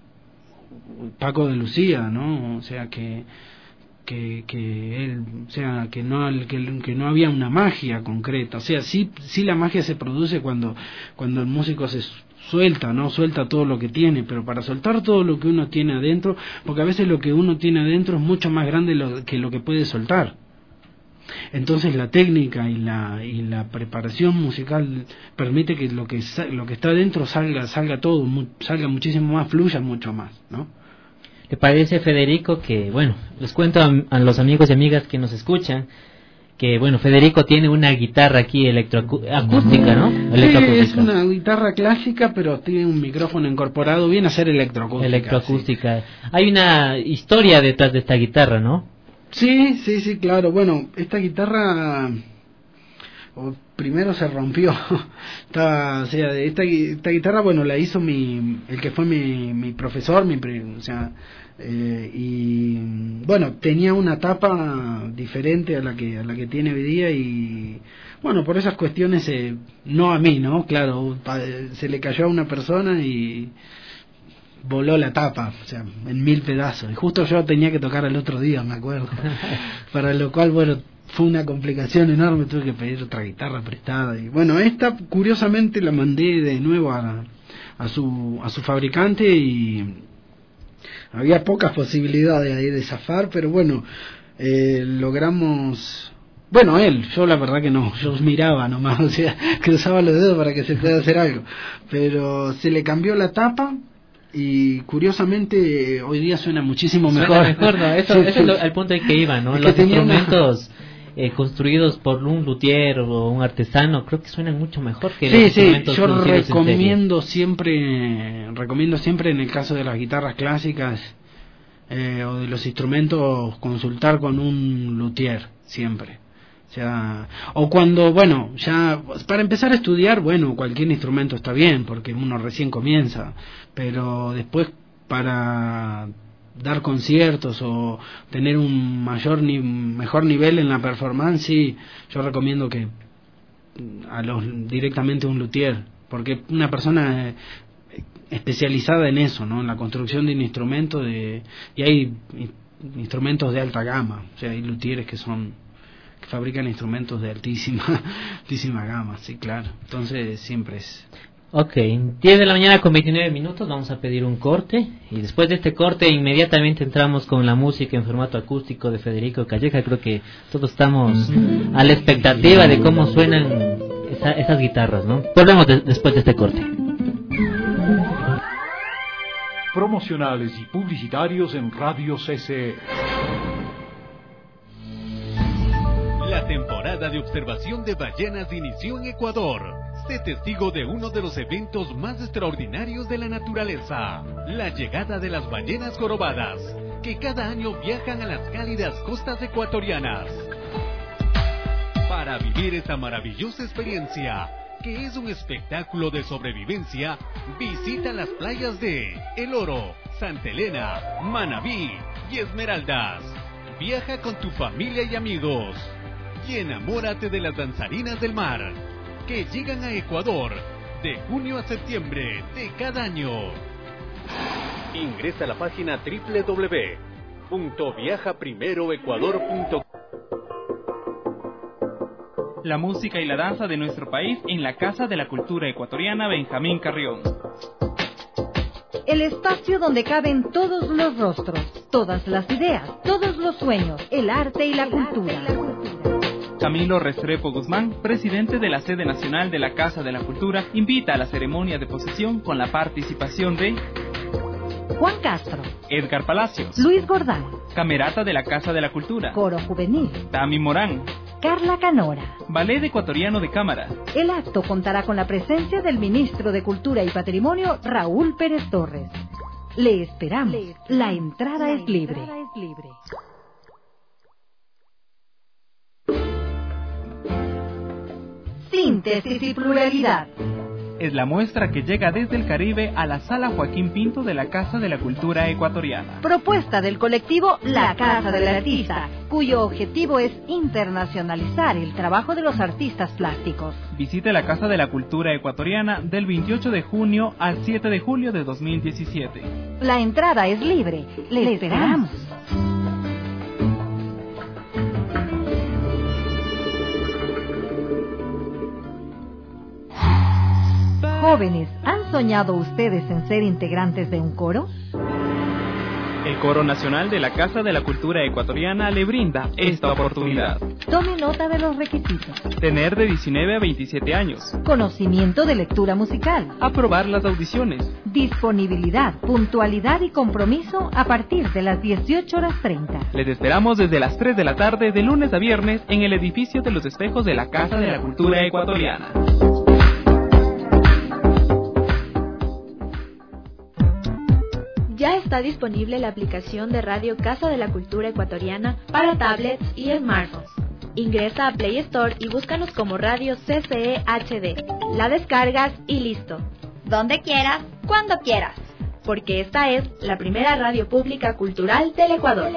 Paco de Lucía, ¿no? O sea, que él, o sea, que no había una magia concreta. O sea, sí la magia se produce cuando el músico se suelta todo lo que tiene, pero para soltar todo lo que uno tiene adentro, porque a veces lo que uno tiene adentro es mucho más grande que lo que puede soltar. Entonces la técnica y la preparación musical permite que lo que está adentro salga todo, salga muchísimo más, fluya mucho más, ¿no? ¿Le parece, Federico, que, bueno, les cuento a los amigos y amigas que nos escuchan, que, bueno, Federico tiene una guitarra aquí electroacústica, ¿no? Sí, es una guitarra clásica, pero tiene un micrófono incorporado, viene a ser electroacústica. Electroacústica. Sí. Hay una historia detrás de esta guitarra, ¿no? Sí, claro. Bueno, esta guitarra primero se rompió. O sea, esta guitarra, bueno, la hizo el que fue mi profesor, y bueno, tenía una tapa diferente a la que tiene hoy día, y bueno, por esas cuestiones, no a mí, ¿no? Claro, se le cayó a una persona y voló la tapa, o sea, en 1000 pedazos, y justo yo tenía que tocar el otro día, me acuerdo. Para lo cual, bueno, fue una complicación enorme, tuve que pedir otra guitarra prestada, y bueno, esta curiosamente la mandé de nuevo a su fabricante, y había pocas posibilidades ahí de zafar, pero bueno, logramos. Bueno, yo la verdad que no, yo miraba nomás, o sea, cruzaba los dedos para que se pueda hacer algo, pero se le cambió la tapa. Y curiosamente hoy día suena muchísimo mejor. Suena mejor, ¿no? Eso es el punto en que iba, ¿no? Los instrumentos construidos por un luthier o un artesano, creo que suenan mucho mejor que los instrumentos yo recomiendo siempre en el caso de las guitarras clásicas o de los instrumentos, consultar con un luthier siempre. O sea, o cuando, bueno, ya para empezar a estudiar, bueno, cualquier instrumento está bien, porque uno recién comienza, pero después para dar conciertos o tener un mejor nivel en la performance, sí, yo recomiendo que directamente un luthier, porque una persona especializada en eso, ¿no? En la construcción de un instrumento, y hay instrumentos de alta gama, o sea, hay luthieres que fabrican instrumentos de altísima gama, sí, claro. Entonces siempre es. Ok, 10 de la mañana con 29 minutos, vamos a pedir un corte, y después de este corte inmediatamente entramos con la música en formato acústico de Federico Calleja. Creo que todos estamos a la expectativa de cómo suenan esas guitarras, ¿no? Volvemos después de este corte. Promocionales y publicitarios en Radio CCE. La temporada de observación de ballenas inició en Ecuador. Sé testigo de uno de los eventos más extraordinarios de la naturaleza, la llegada de las ballenas jorobadas, que cada año viajan a las cálidas costas ecuatorianas. Para vivir esta maravillosa experiencia, que es un espectáculo de sobrevivencia, visita las playas de El Oro, Santa Elena, Manabí y Esmeraldas. Viaja con tu familia y amigos y enamórate de las danzarinas del mar, que llegan a Ecuador de junio a septiembre de cada año. Ingresa a la página www.viajaprimeroecuador.com. La música y la danza de nuestro país en la Casa de la Cultura Ecuatoriana Benjamín Carrión. El espacio donde caben todos los rostros, todas las ideas, todos los sueños, el arte y la cultura. Camilo Restrepo Guzmán, presidente de la sede nacional de la Casa de la Cultura, invita a la ceremonia de posesión con la participación de Juan Castro, Edgar Palacios, Luis Gordán, Camerata de la Casa de la Cultura, Coro Juvenil, Tami Morán, Carla Canora, Ballet Ecuatoriano de Cámara. El acto contará con la presencia del ministro de Cultura y Patrimonio, Raúl Pérez Torres. Le esperamos. La entrada es libre. Síntesis y pluralidad. Es la muestra que llega desde el Caribe a la Sala Joaquín Pinto de la Casa de la Cultura Ecuatoriana. Propuesta del colectivo La Casa del Artista, cuyo objetivo es internacionalizar el trabajo de los artistas plásticos. Visite la Casa de la Cultura Ecuatoriana del 28 de junio al 7 de julio de 2017. La entrada es libre. Le esperamos. Jóvenes, ¿han soñado ustedes en ser integrantes de un coro? El Coro Nacional de la Casa de la Cultura Ecuatoriana le brinda esta oportunidad. Tome nota de los requisitos. Tener de 19 a 27 años. Conocimiento de lectura musical. Aprobar las audiciones. Disponibilidad, puntualidad y compromiso a partir de las 18:30. Les esperamos desde las 3 de la tarde de lunes a viernes en el edificio de los espejos de la Casa de la Cultura Ecuatoriana. Ya está disponible la aplicación de Radio Casa de la Cultura Ecuatoriana para tablets y smartphones. Ingresa a Play Store y búscanos como Radio CCE HD. La descargas y listo. Donde quieras, cuando quieras. Porque esta es la primera radio pública cultural del Ecuador.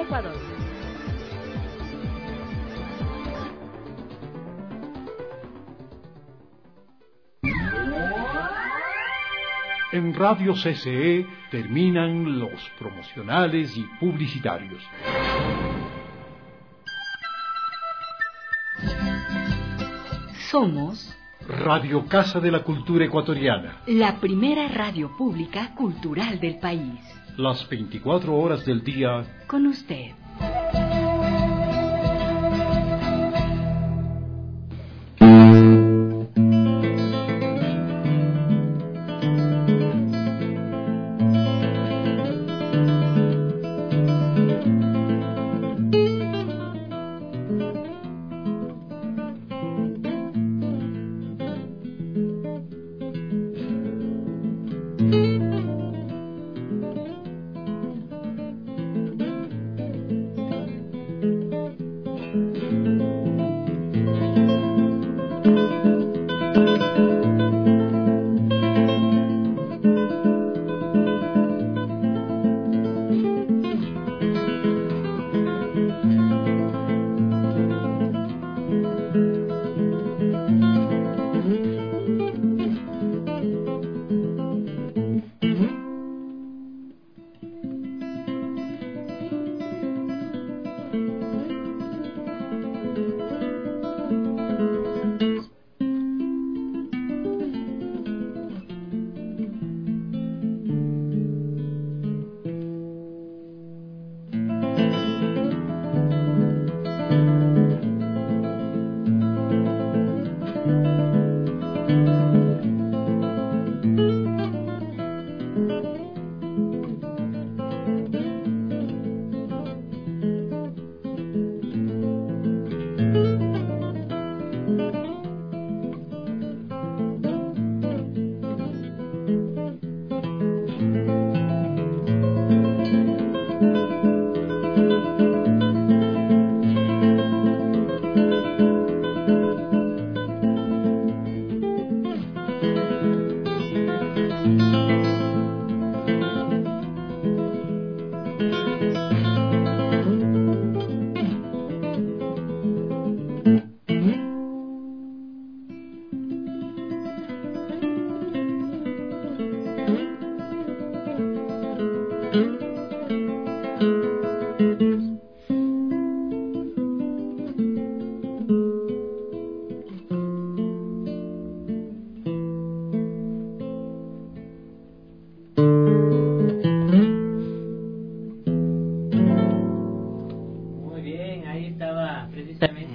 En Radio CCE terminan los promocionales y publicitarios. Somos Radio Casa de la Cultura Ecuatoriana, la primera radio pública cultural del país. las 24 horas del día Con usted.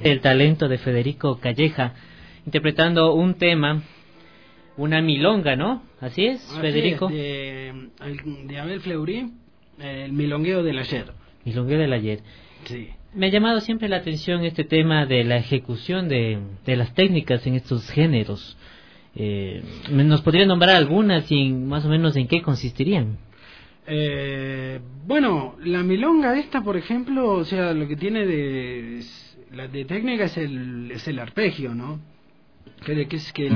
El talento de Federico Calleja, interpretando un tema, una milonga, ¿no? Así es, Federico. De Abel Fleury, el milongueo del ayer. Milongueo del ayer. Sí. Me ha llamado siempre la atención este tema de la ejecución de las técnicas en estos géneros. ¿Nos podría nombrar algunas y más o menos en qué consistirían? Bueno, la milonga esta, por ejemplo, o sea, lo que tiene de técnica es el arpegio, ¿no? Que es que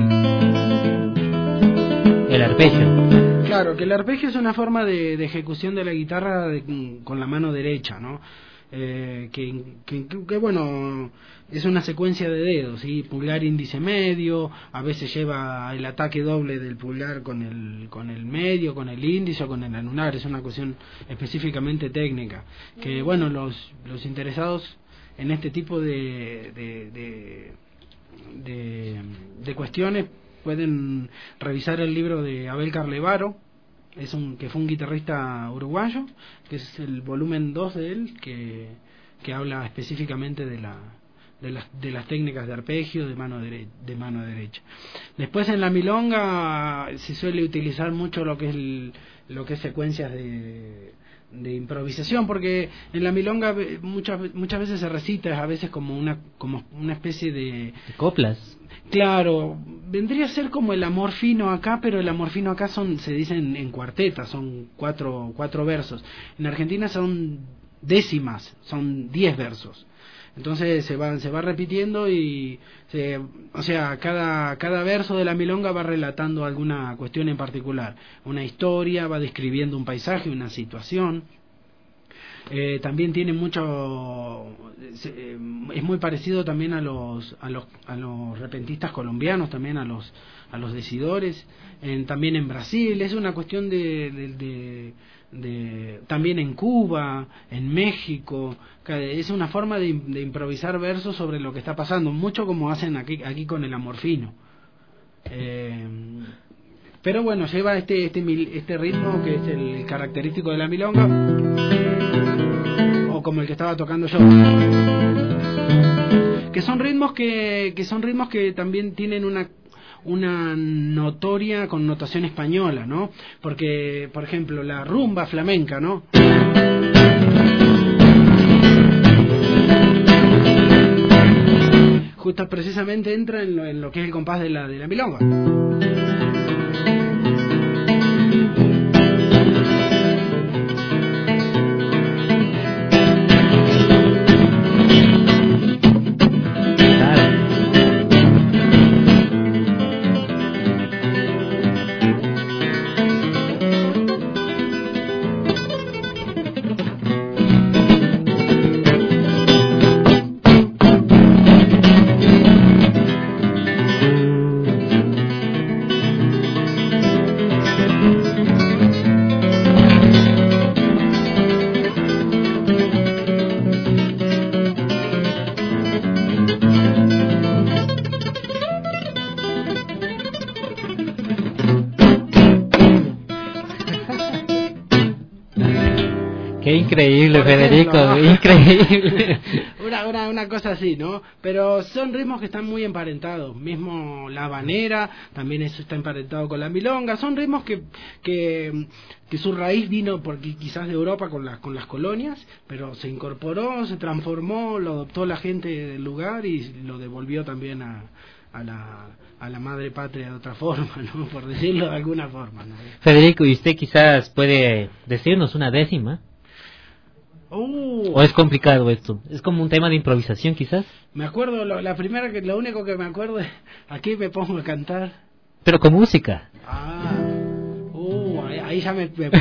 el arpegio. Claro, que el arpegio es una forma de ejecución de la guitarra con la mano derecha, ¿no? Que bueno, es una secuencia de dedos, ¿sí? Pulgar, índice, medio, a veces lleva el ataque doble del pulgar con el medio, con el índice o con el anular. Es una cuestión específicamente técnica, que bueno, los interesados en este tipo de cuestiones pueden revisar el libro de Abel Carlevaro, que fue un guitarrista uruguayo, que es el volumen 2 de él, que habla específicamente de las técnicas de arpegio de mano derecha. Después en la milonga se suele utilizar mucho lo que es secuencias de improvisación, porque en la milonga muchas veces se recita, a veces como una especie de coplas. Claro, vendría a ser como el amor fino acá, pero el amor fino acá se dicen en cuartetas, son cuatro versos. En Argentina son décimas, son 10 versos. Entonces se va repitiendo o sea, cada verso de la milonga va relatando alguna cuestión en particular, una historia, va describiendo un paisaje, una situación. También tiene es muy parecido también a los repentistas colombianos, también a los decidores, también en Brasil. Es una cuestión también en Cuba, en México. Es una forma de improvisar versos sobre lo que está pasando, mucho como hacen aquí con el amor fino. Pero bueno, lleva este ritmo que es el característico de la milonga, o como el que estaba tocando yo, que son ritmos que también tienen una notoria connotación española, ¿no? Porque, por ejemplo, la rumba flamenca, ¿no? Justo precisamente entra en lo que es el compás de la milonga. Increíble, Federico, ¿no? Increíble. Una cosa así, ¿no? Pero son ritmos que están muy emparentados. Mismo la habanera, también eso está emparentado con la milonga. Son ritmos que su raíz vino quizás de Europa con las colonias, pero se incorporó, se transformó, lo adoptó la gente del lugar y lo devolvió también a la madre patria de otra forma, ¿no? Por decirlo de alguna forma, ¿no? Federico, ¿y usted quizás puede decirnos una décima? ¿O es complicado esto? ¿Es como un tema de improvisación quizás? Me acuerdo, lo único que me acuerdo es, aquí me pongo a cantar. Pero con música. Ahí ya me pone.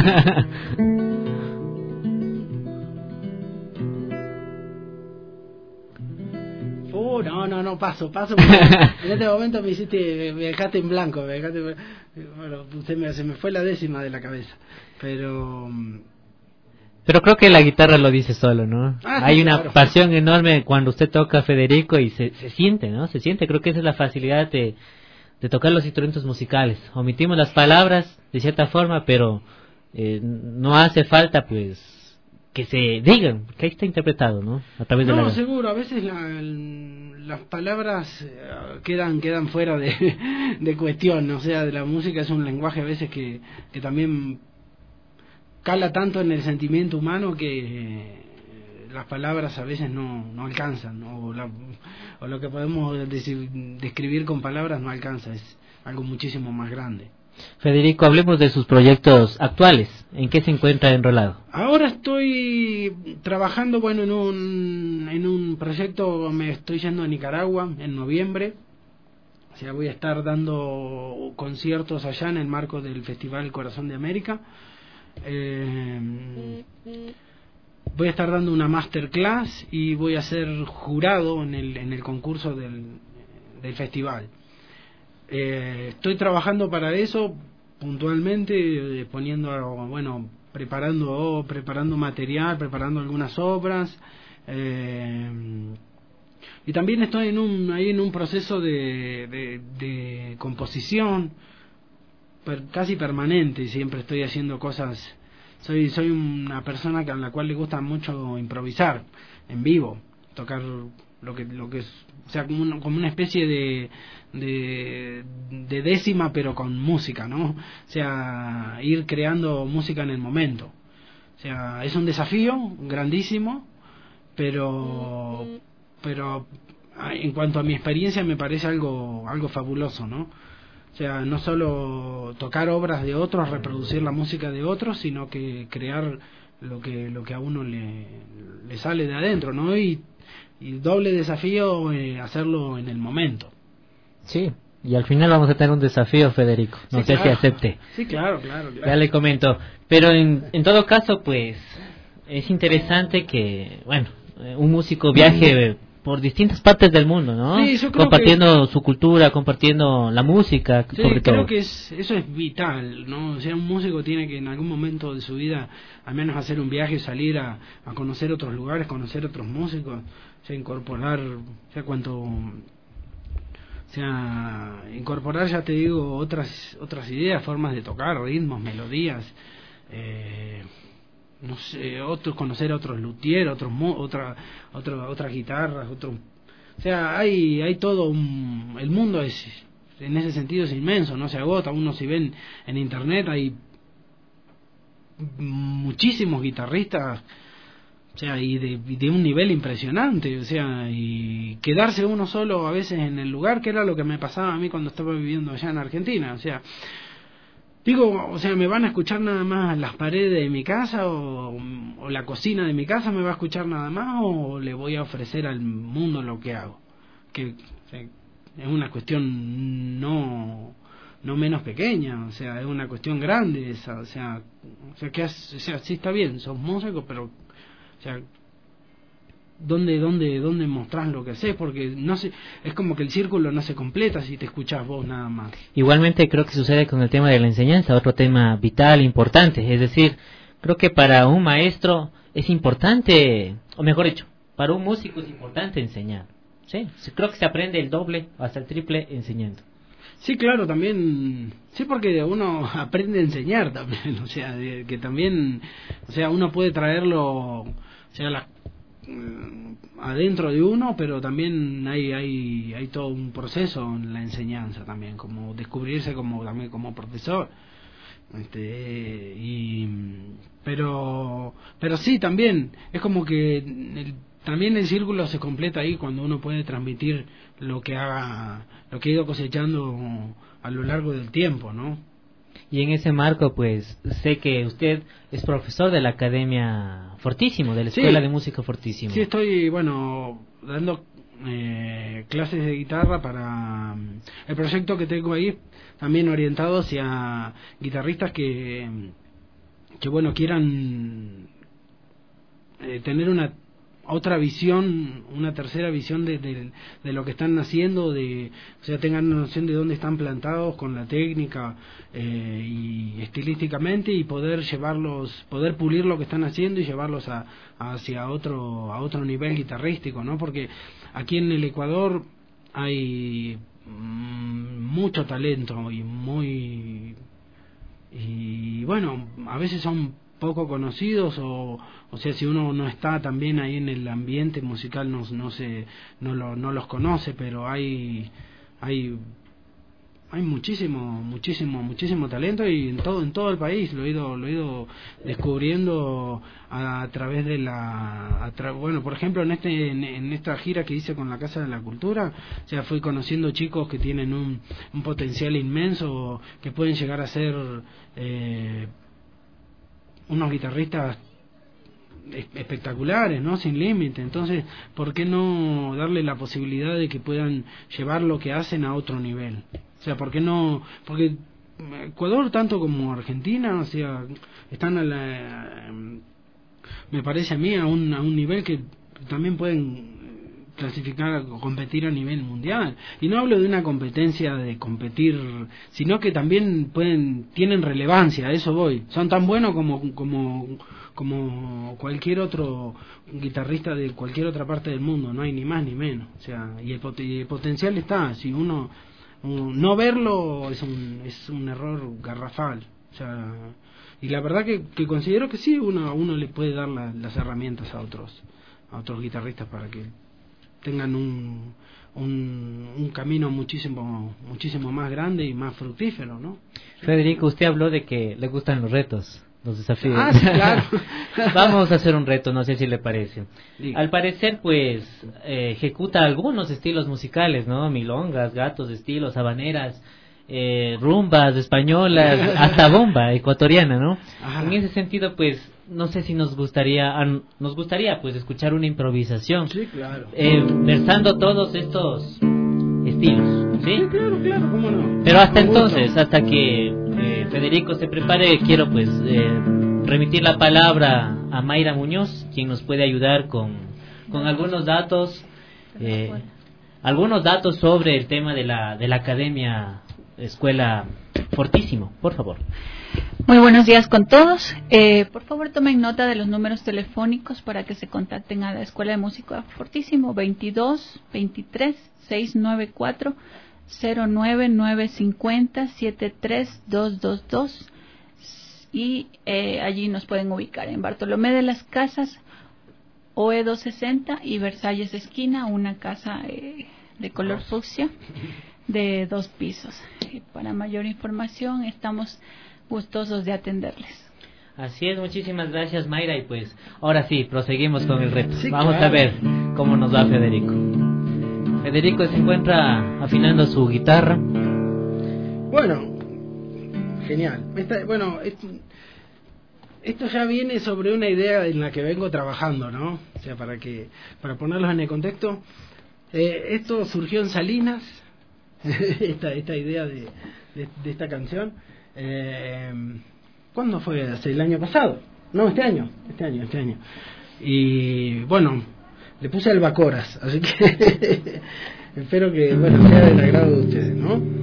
No, paso. En este momento me dejaste en blanco, bueno, se me fue la décima de la cabeza. Pero creo que la guitarra lo dice solo, ¿no? Hay una pasión enorme cuando usted toca, Federico, y se siente, ¿no? Se siente, creo que esa es la facilidad de tocar los instrumentos musicales. Omitimos las palabras, de cierta forma, pero no hace falta, pues, que se digan, que ahí está interpretado, ¿no? A través de No, seguro, a veces las palabras quedan fuera de cuestión, o sea, de la música es un lenguaje a veces que también cala tanto en el sentimiento humano que las palabras a veces no alcanzan, o lo que podemos describir con palabras no alcanza, es algo muchísimo más grande. Federico, hablemos de sus proyectos actuales. ¿En qué se encuentra enrolado? Ahora estoy trabajando, bueno, en un proyecto, me estoy yendo a Nicaragua en noviembre. O sea, voy a estar dando conciertos allá en el marco del Festival Corazón de América. Voy a estar dando una masterclass y voy a ser jurado en el concurso del festival. Estoy trabajando para eso puntualmente, preparando material, preparando algunas obras, y también estoy en un proceso de composición casi permanente. Siempre estoy haciendo cosas. Soy una persona a la cual le gusta mucho improvisar en vivo, tocar lo que es, o sea, como una especie de décima, pero con música, ¿no? O sea, ir creando música en el momento. O sea, es un desafío grandísimo, pero en cuanto a mi experiencia me parece algo fabuloso, ¿no? O sea, no solo tocar obras de otros, reproducir la música de otros, sino que crear lo que a uno le sale de adentro, ¿no? Y doble desafío, hacerlo en el momento. Sí, y al final vamos a tener un desafío, Federico. No sé si acepte. Sí, claro. Ya le comento. Pero en todo caso, pues, es interesante que, bueno, un músico viaje por distintas partes del mundo, ¿no? Sí, yo creo compartiendo su cultura, compartiendo la música, sí, sobre todo. Creo que eso es vital, ¿no? O sea, un músico tiene que en algún momento de su vida al menos hacer un viaje, salir a conocer otros lugares, conocer otros músicos, o sea, incorporar, incorporar, ya te digo, otras ideas, formas de tocar, ritmos, melodías, no sé, conocer a otros luthiers, otras guitarras, o sea, hay todo el mundo en ese sentido es inmenso, no se agota. Uno, si ven en internet, hay muchísimos guitarristas, o sea, y de un nivel impresionante, o sea, y quedarse uno solo a veces en el lugar, que era lo que me pasaba a mí cuando estaba viviendo allá en Argentina. O sea, o sea, me van a escuchar nada más las paredes de mi casa o la cocina de mi casa me va a escuchar nada más, o le voy a ofrecer al mundo lo que hago, que, o sea, es una cuestión no menos pequeña, o sea, es una cuestión grande esa, o sea, sí está bien, sos músico, pero, o sea, ¿dónde mostrás lo que haces? Porque no sé, es como que el círculo no se completa si te escuchás vos nada más. Igualmente creo que sucede con el tema de la enseñanza, otro tema vital, importante, es decir, creo que para un maestro es importante, o mejor dicho, para un músico es importante enseñar. Sí, creo que se aprende el doble hasta el triple enseñando. Sí, claro, también, sí, porque uno aprende a enseñar también, o sea, que también, o sea, uno puede traerlo, o sea, adentro de uno, pero también hay todo un proceso en la enseñanza también, como descubrirse también como profesor, pero sí, también es como que también el círculo se completa ahí cuando uno puede transmitir lo que ha ido cosechando a lo largo del tiempo, ¿no? Y en ese marco, pues, sé que usted es profesor de la Academia Fortísimo, de la Escuela de Música Fortísimo. Sí, estoy, dando clases de guitarra para el proyecto que tengo ahí, también orientado hacia guitarristas que quieran tener una tercera visión de lo que están haciendo, o sea, tengan una noción de dónde están plantados con la técnica y estilísticamente, y poder pulir lo que están haciendo y llevarlos hacia otro nivel guitarrístico, ¿no? Porque aquí en el Ecuador hay mucho talento y bueno, a veces son poco conocidos o sea, si uno no está también ahí en el ambiente musical no los conoce, pero hay muchísimo talento, y en todo el país lo he ido descubriendo a través de bueno, por ejemplo, en esta gira que hice con la Casa de la Cultura, o sea, fui conociendo chicos que tienen un potencial inmenso, que pueden llegar a ser unos guitarristas espectaculares, ¿no? Sin límite. Entonces, ¿por qué no darle la posibilidad de que puedan llevar lo que hacen a otro nivel? O sea, ¿por qué no? Porque Ecuador, tanto como Argentina, o sea, están me parece a mí a un nivel que también pueden clasificar o competir a nivel mundial. Y no hablo de una competencia de competir, sino que también tienen relevancia, a eso voy. Son tan buenos como cualquier otro guitarrista de cualquier otra parte del mundo, no hay ni más ni menos. O sea, y el potencial está, si uno no verlo es un error garrafal. O sea, y la verdad que considero que sí, uno le puede dar las herramientas a otros guitarristas para que tengan un camino muchísimo más grande y más fructífero, ¿no? Federico, usted habló de que le gustan los retos, los desafíos. Ah, sí, claro. Vamos a hacer un reto, no sé si le parece. Diga. Al parecer, pues, ejecuta algunos estilos musicales, ¿no? Milongas, gatos, estilos, habaneras, rumbas españolas, hasta bomba ecuatoriana, ¿no? Ajá. En ese sentido, pues, no sé si nos gustaría pues escuchar una improvisación. Sí, claro. Versando todos estos estilos, ¿sí? Sí, claro, cómo no. Pero hasta entonces, hasta que Federico se prepare, quiero pues remitir la palabra a Mayra Muñoz, quien nos puede ayudar con algunos datos sobre el tema de la Academia Escuela Fortísimo, por favor. Muy buenos días con todos. Por favor, tomen nota de los números telefónicos para que se contacten a la Escuela de Música Fortísimo: 22 23 694 09 950 73222, y allí nos pueden ubicar en Bartolomé de las Casas, OE 260 y Versalles esquina, una casa de color fucsia de 2 pisos. Para mayor información estamos gustosos de atenderles. Así es, muchísimas gracias, Mayra, y pues ahora sí, proseguimos con el reto. Sí, vamos claro. a ver cómo nos va Federico. Federico se encuentra afinando su guitarra. Bueno, genial. Esto ya viene sobre una idea en la que vengo trabajando, ¿no? O sea, para ponerlos en el contexto, esto surgió en Salinas, esta idea de esta canción. ¿Cuándo fue? ¿Hace el año pasado? No, este año. Y bueno, le puse albacoras, así que espero que sea del agrado de ustedes, ¿no?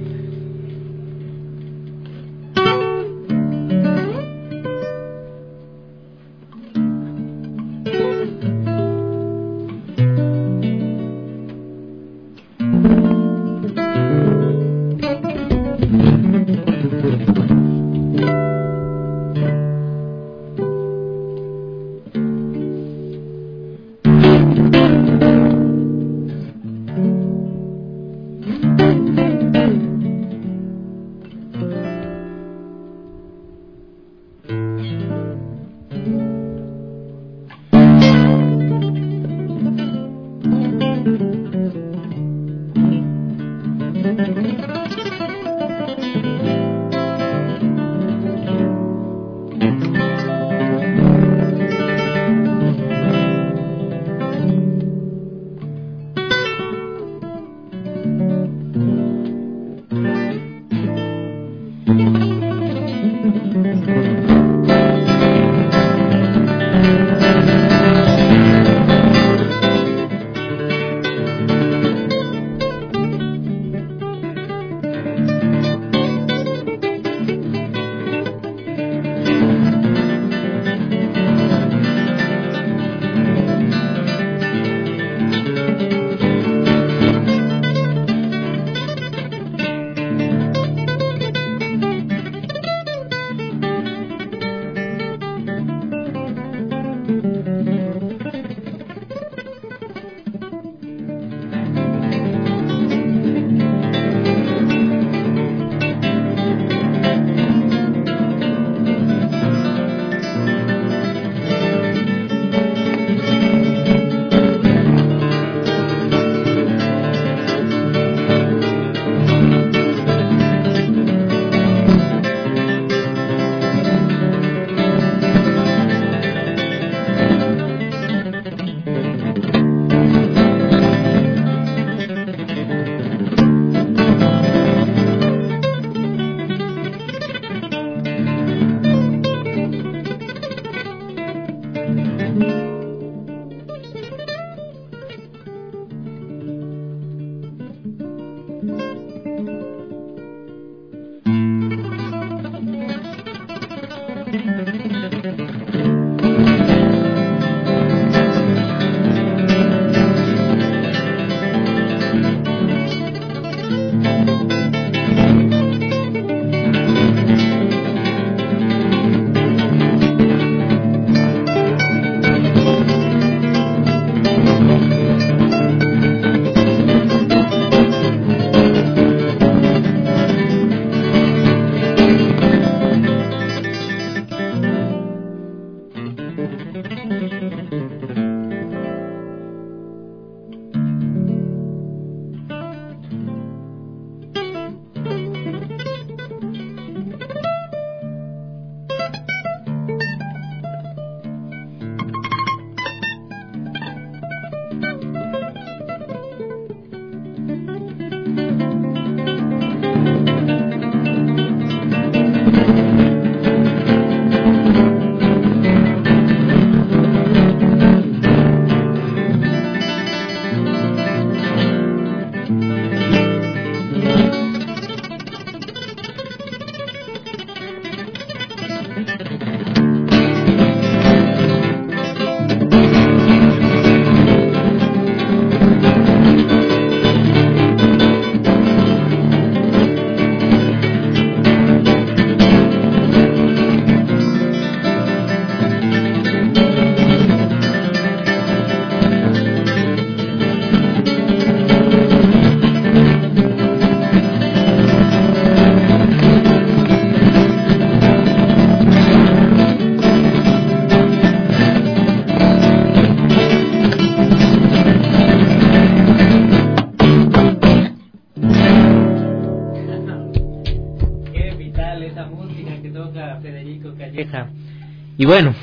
Y bueno,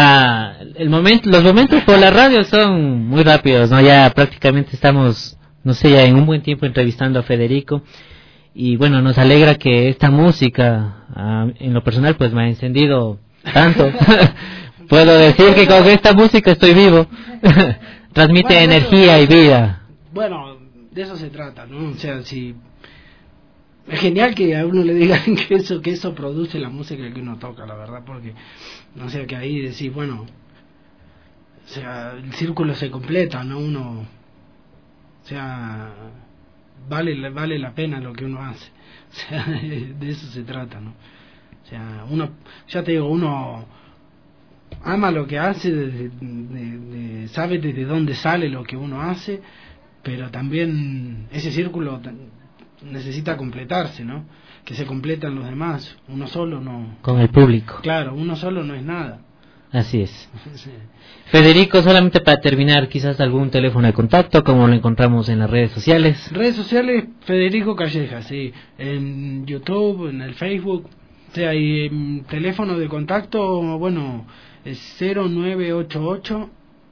los momentos por la radio son muy rápidos, ¿no? Ya prácticamente estamos, no sé, ya en un buen tiempo entrevistando a Federico. Y bueno, nos alegra que esta música, en lo personal, pues me ha encendido tanto. Puedo decir que con esta música estoy vivo. Transmite energía y vida. Bueno, de eso se trata, ¿no? O sea, si es genial que a uno le digan que eso produce la música que uno toca, la verdad, porque no sé, que ahí decís, bueno, o sea, el círculo se completa, ¿no? Uno, o sea, vale la pena lo que uno hace. O sea, de eso se trata, ¿no? O sea, uno, ya te digo, uno ama lo que hace, sabe desde dónde sale lo que uno hace, pero también ese círculo necesita completarse, ¿no? Que se completan los demás. Uno solo no. Con el público. Claro, uno solo no es nada. Así es. Sí. Federico, solamente para terminar, quizás algún teléfono de contacto, como lo encontramos en las redes sociales. Redes sociales, Federico Calleja, sí. En YouTube, en el Facebook. O sea, y teléfono de contacto, bueno, es 0988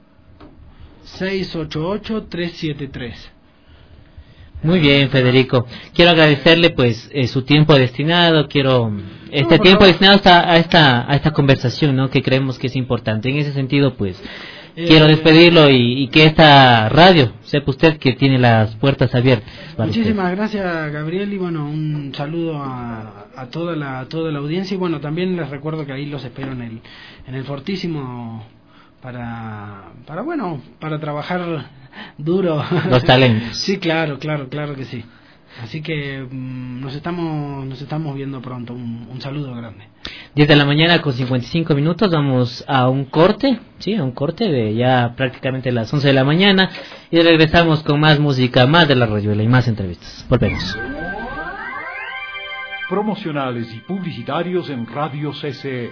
688 373. Muy bien, Federico. Quiero agradecerle pues su tiempo destinado, tiempo destinado a esta conversación, ¿no? Que creemos que es importante. En ese sentido, pues quiero despedirlo y que esta radio sepa usted que tiene las puertas abiertas. Muchísimas gracias, Gabriel, y bueno, un saludo a toda la audiencia, y bueno, también les recuerdo que ahí los espero en el Fortísimo para trabajar duro los talentos. Sí, claro que sí. Así que nos estamos viendo pronto. Un saludo grande. 10 de la mañana con 55 minutos, vamos a un corte, de ya prácticamente las 11 de la mañana, y regresamos con más música, más de la Rayuela y más entrevistas. Volvemos. Promocionales y publicitarios en Radio CCE.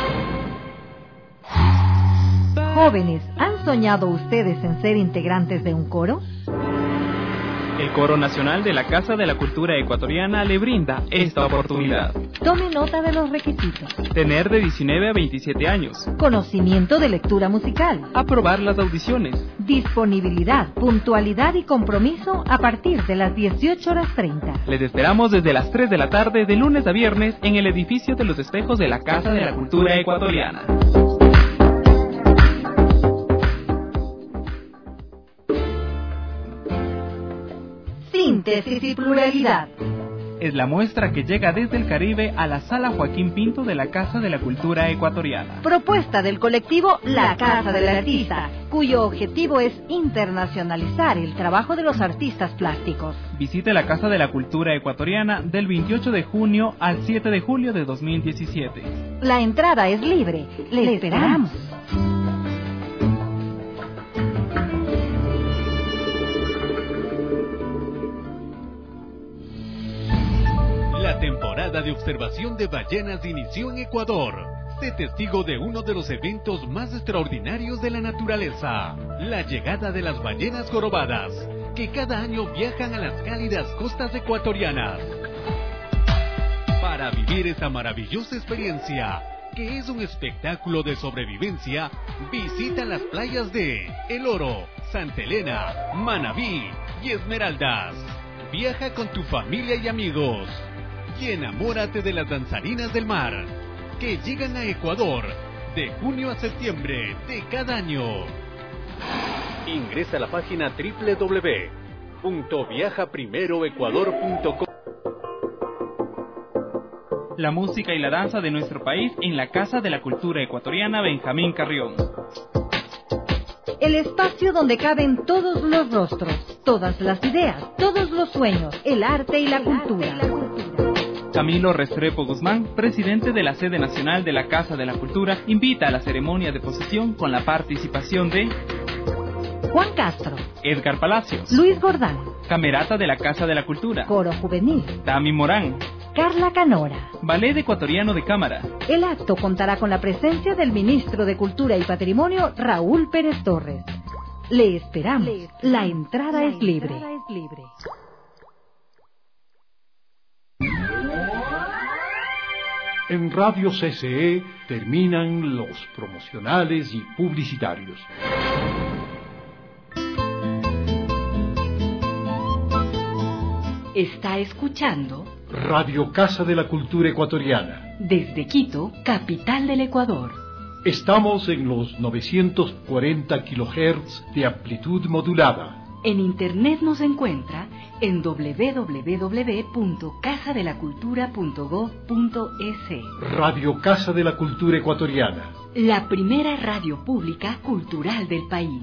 Jóvenes, ¿han soñado ustedes en ser integrantes de un coro? El Coro Nacional de la Casa de la Cultura Ecuatoriana le brinda esta oportunidad. Tome nota de los requisitos. Tener de 19 a 27 años. Conocimiento de lectura musical. Aprobar las audiciones. Disponibilidad, puntualidad y compromiso a partir de las 18:30. Les esperamos desde las 3 de la tarde de lunes a viernes en el edificio de los espejos de la Casa de la Cultura Ecuatoriana. síntesis y pluralidad. Es la muestra que llega desde el Caribe a la Sala Joaquín Pinto de la Casa de la Cultura Ecuatoriana. Propuesta del colectivo La Casa del Artista, cuyo objetivo es internacionalizar el trabajo de los artistas plásticos. Visite la Casa de la Cultura Ecuatoriana del 28 de junio al 7 de julio de 2017. La entrada es libre. Le esperamos. La temporada de observación de ballenas inició en Ecuador. Sé testigo de uno de los eventos más extraordinarios de la naturaleza, la llegada de las ballenas jorobadas, que cada año viajan a las cálidas costas ecuatorianas. Para vivir esta maravillosa experiencia, que es un espectáculo de sobrevivencia, visita las playas de El Oro, Santa Elena, Manabí y Esmeraldas. Viaja con tu familia y amigos y enamórate de las danzarinas del mar, que llegan a Ecuador de junio a septiembre de cada año. Ingresa a la página www.viajaprimeroecuador.com. La música y la danza de nuestro país en la Casa de la Cultura Ecuatoriana Benjamín Carrión. El espacio donde caben todos los rostros, todas las ideas, todos los sueños, el arte y la cultura. Camilo Restrepo Guzmán, presidente de la Sede Nacional de la Casa de la Cultura, invita a la ceremonia de posesión con la participación de Juan Castro, Edgar Palacios, Luis Gordán, Camerata de la Casa de la Cultura, Coro Juvenil, Tami Morán, Carla Canora, Ballet Ecuatoriano de Cámara. El acto contará con la presencia del ministro de Cultura y Patrimonio, Raúl Pérez Torres. Le esperamos. La entrada es libre. En Radio CCE terminan los promocionales y publicitarios. Está escuchando Radio Casa de la Cultura Ecuatoriana. Desde Quito, capital del Ecuador. Estamos en los 940 kHz de amplitud modulada. En internet nos encuentra en www.casadelacultura.go.es. Radio Casa de la Cultura Ecuatoriana. La primera radio pública cultural del país.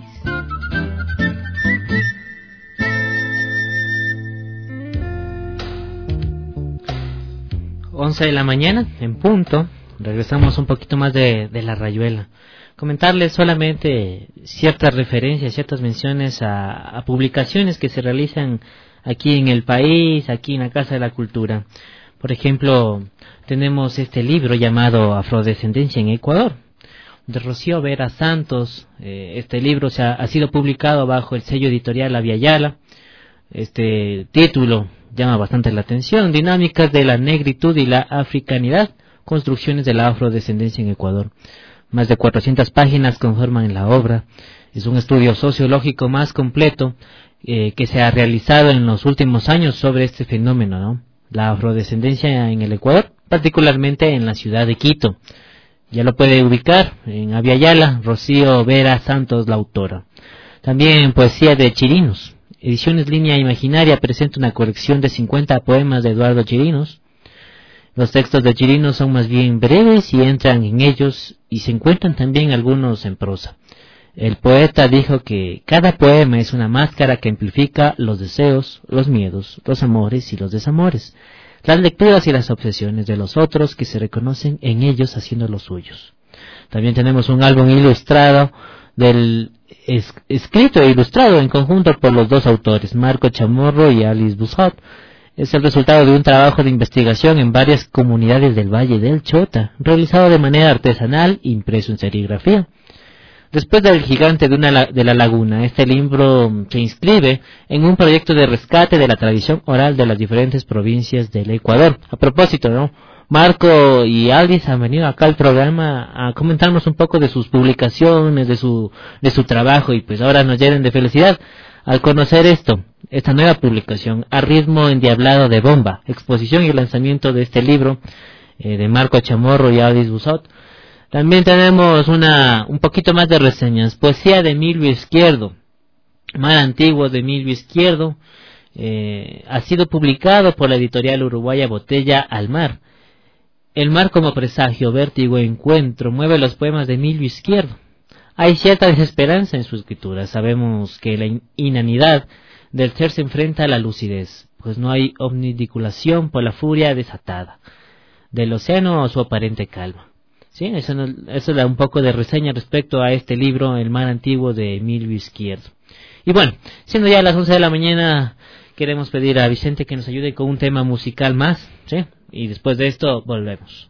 Once de la mañana, en punto. Regresamos un poquito más de la rayuela. Comentarles solamente ciertas referencias, ciertas menciones a publicaciones que se realizan aquí en el país, aquí en la Casa de la Cultura. Por ejemplo, tenemos este libro llamado Afrodescendencia en Ecuador, de Rocío Vera Santos. Este libro ha sido publicado bajo el sello editorial Aviala. Este título llama bastante la atención: Dinámicas de la negritud y la africanidad, construcciones de la afrodescendencia en Ecuador. Más de 400 páginas conforman la obra. Es un estudio sociológico más completo que se ha realizado en los últimos años sobre este fenómeno, ¿no? La afrodescendencia en el Ecuador, particularmente en la ciudad de Quito. Ya lo puede ubicar en Aviala, Rocío Vera Santos, la autora. También poesía de Chirinos. Ediciones Línea Imaginaria presenta una colección de 50 poemas de Eduardo Chirinos. Los textos de Chirinos son más bien breves y entran en ellos, y se encuentran también algunos en prosa. El poeta dijo que cada poema es una máscara que amplifica los deseos, los miedos, los amores y los desamores, las lecturas y las obsesiones de los otros que se reconocen en ellos haciendo los suyos. También tenemos un álbum ilustrado escrito e ilustrado en conjunto por los dos autores, Marco Chamorro y Alice Busot. Es el resultado de un trabajo de investigación en varias comunidades del Valle del Chota, realizado de manera artesanal, impreso en serigrafía. Después del Gigante de la Laguna, este libro se inscribe en un proyecto de rescate de la tradición oral de las diferentes provincias del Ecuador. A propósito, ¿no? Marco y Alice han venido acá al programa a comentarnos un poco de sus publicaciones, de su trabajo, y pues ahora nos llenan de felicidad al conocer esta nueva publicación, A ritmo endiablado de bomba, exposición y lanzamiento de este libro de Marco Chamorro y Alice Busot. También tenemos un poquito más de reseñas. Poesía de Emilio Izquierdo, Mar Antiguo de Emilio Izquierdo. ha sido publicado por la editorial uruguaya Botella al Mar. El mar como presagio, vértigo, encuentro, mueve los poemas de Emilio Izquierdo. Hay cierta desesperanza en su escritura. Sabemos que la inanidad del ser se enfrenta a la lucidez, pues no hay omnidiculación por la furia desatada del océano o su aparente calma. Sí, eso da un poco de reseña respecto a este libro, El mar antiguo, de Emilio Izquierdo. Y bueno, siendo ya las 11 de la mañana, queremos pedir a Vicente que nos ayude con un tema musical más, ¿sí? Y después de esto volvemos.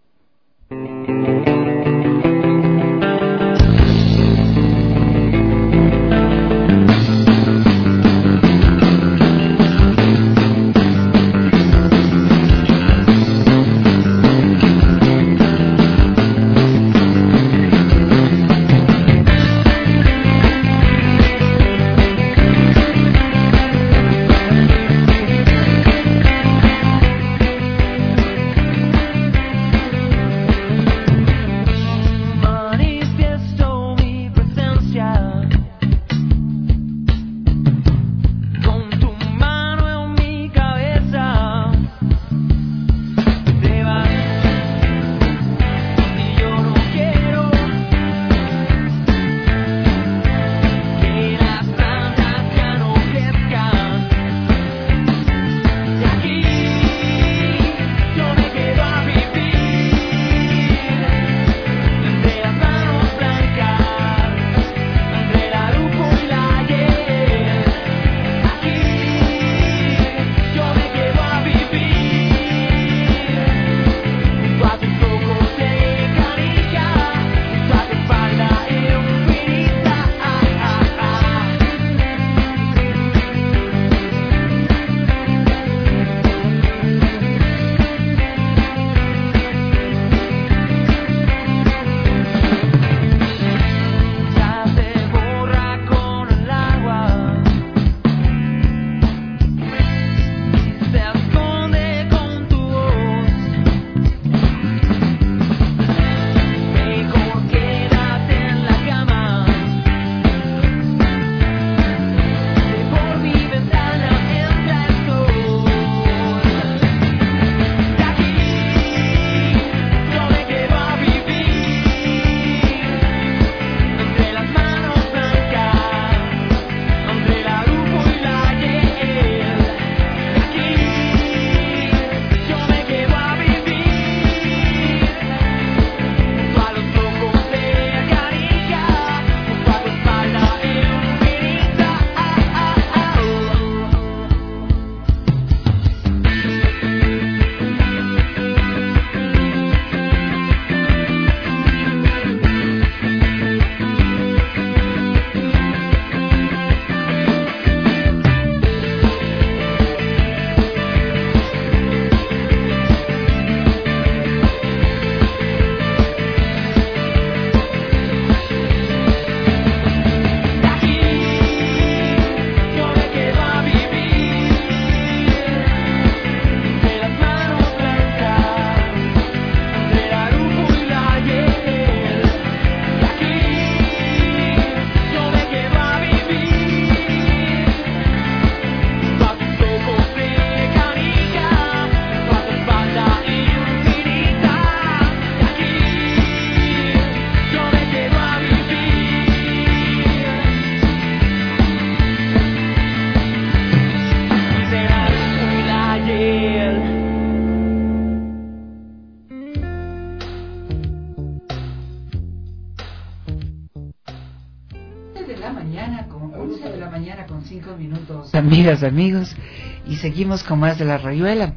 Amigas, amigos, y seguimos con más de La Rayuela.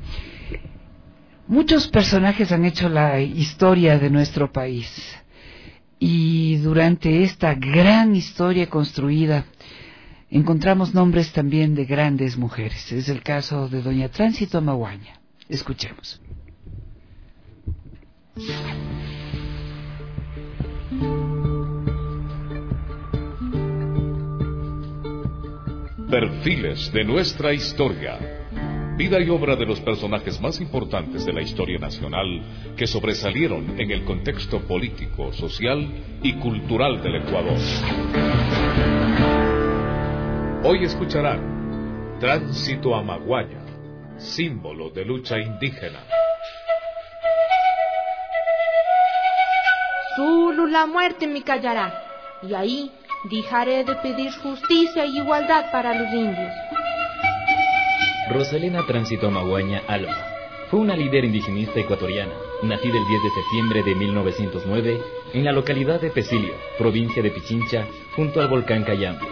Muchos personajes han hecho la historia de nuestro país, y durante esta gran historia construida encontramos nombres también de grandes mujeres. Es el caso de doña Tránsito Maguaña. Escuchemos. Perfiles de nuestra historia. Vida y obra de los personajes más importantes de la historia nacional que sobresalieron en el contexto político, social y cultural del Ecuador. Hoy escucharán Tránsito a Maguaña, símbolo de lucha indígena. Solo la muerte me callará, y ahí dejaré de pedir justicia y igualdad para los indios. Rosalena Tránsito a Maguaña Alma fue una líder indigenista ecuatoriana, nacida el 10 de septiembre de 1909 en la localidad de Pecilio, provincia de Pichincha, junto al volcán Cayambe.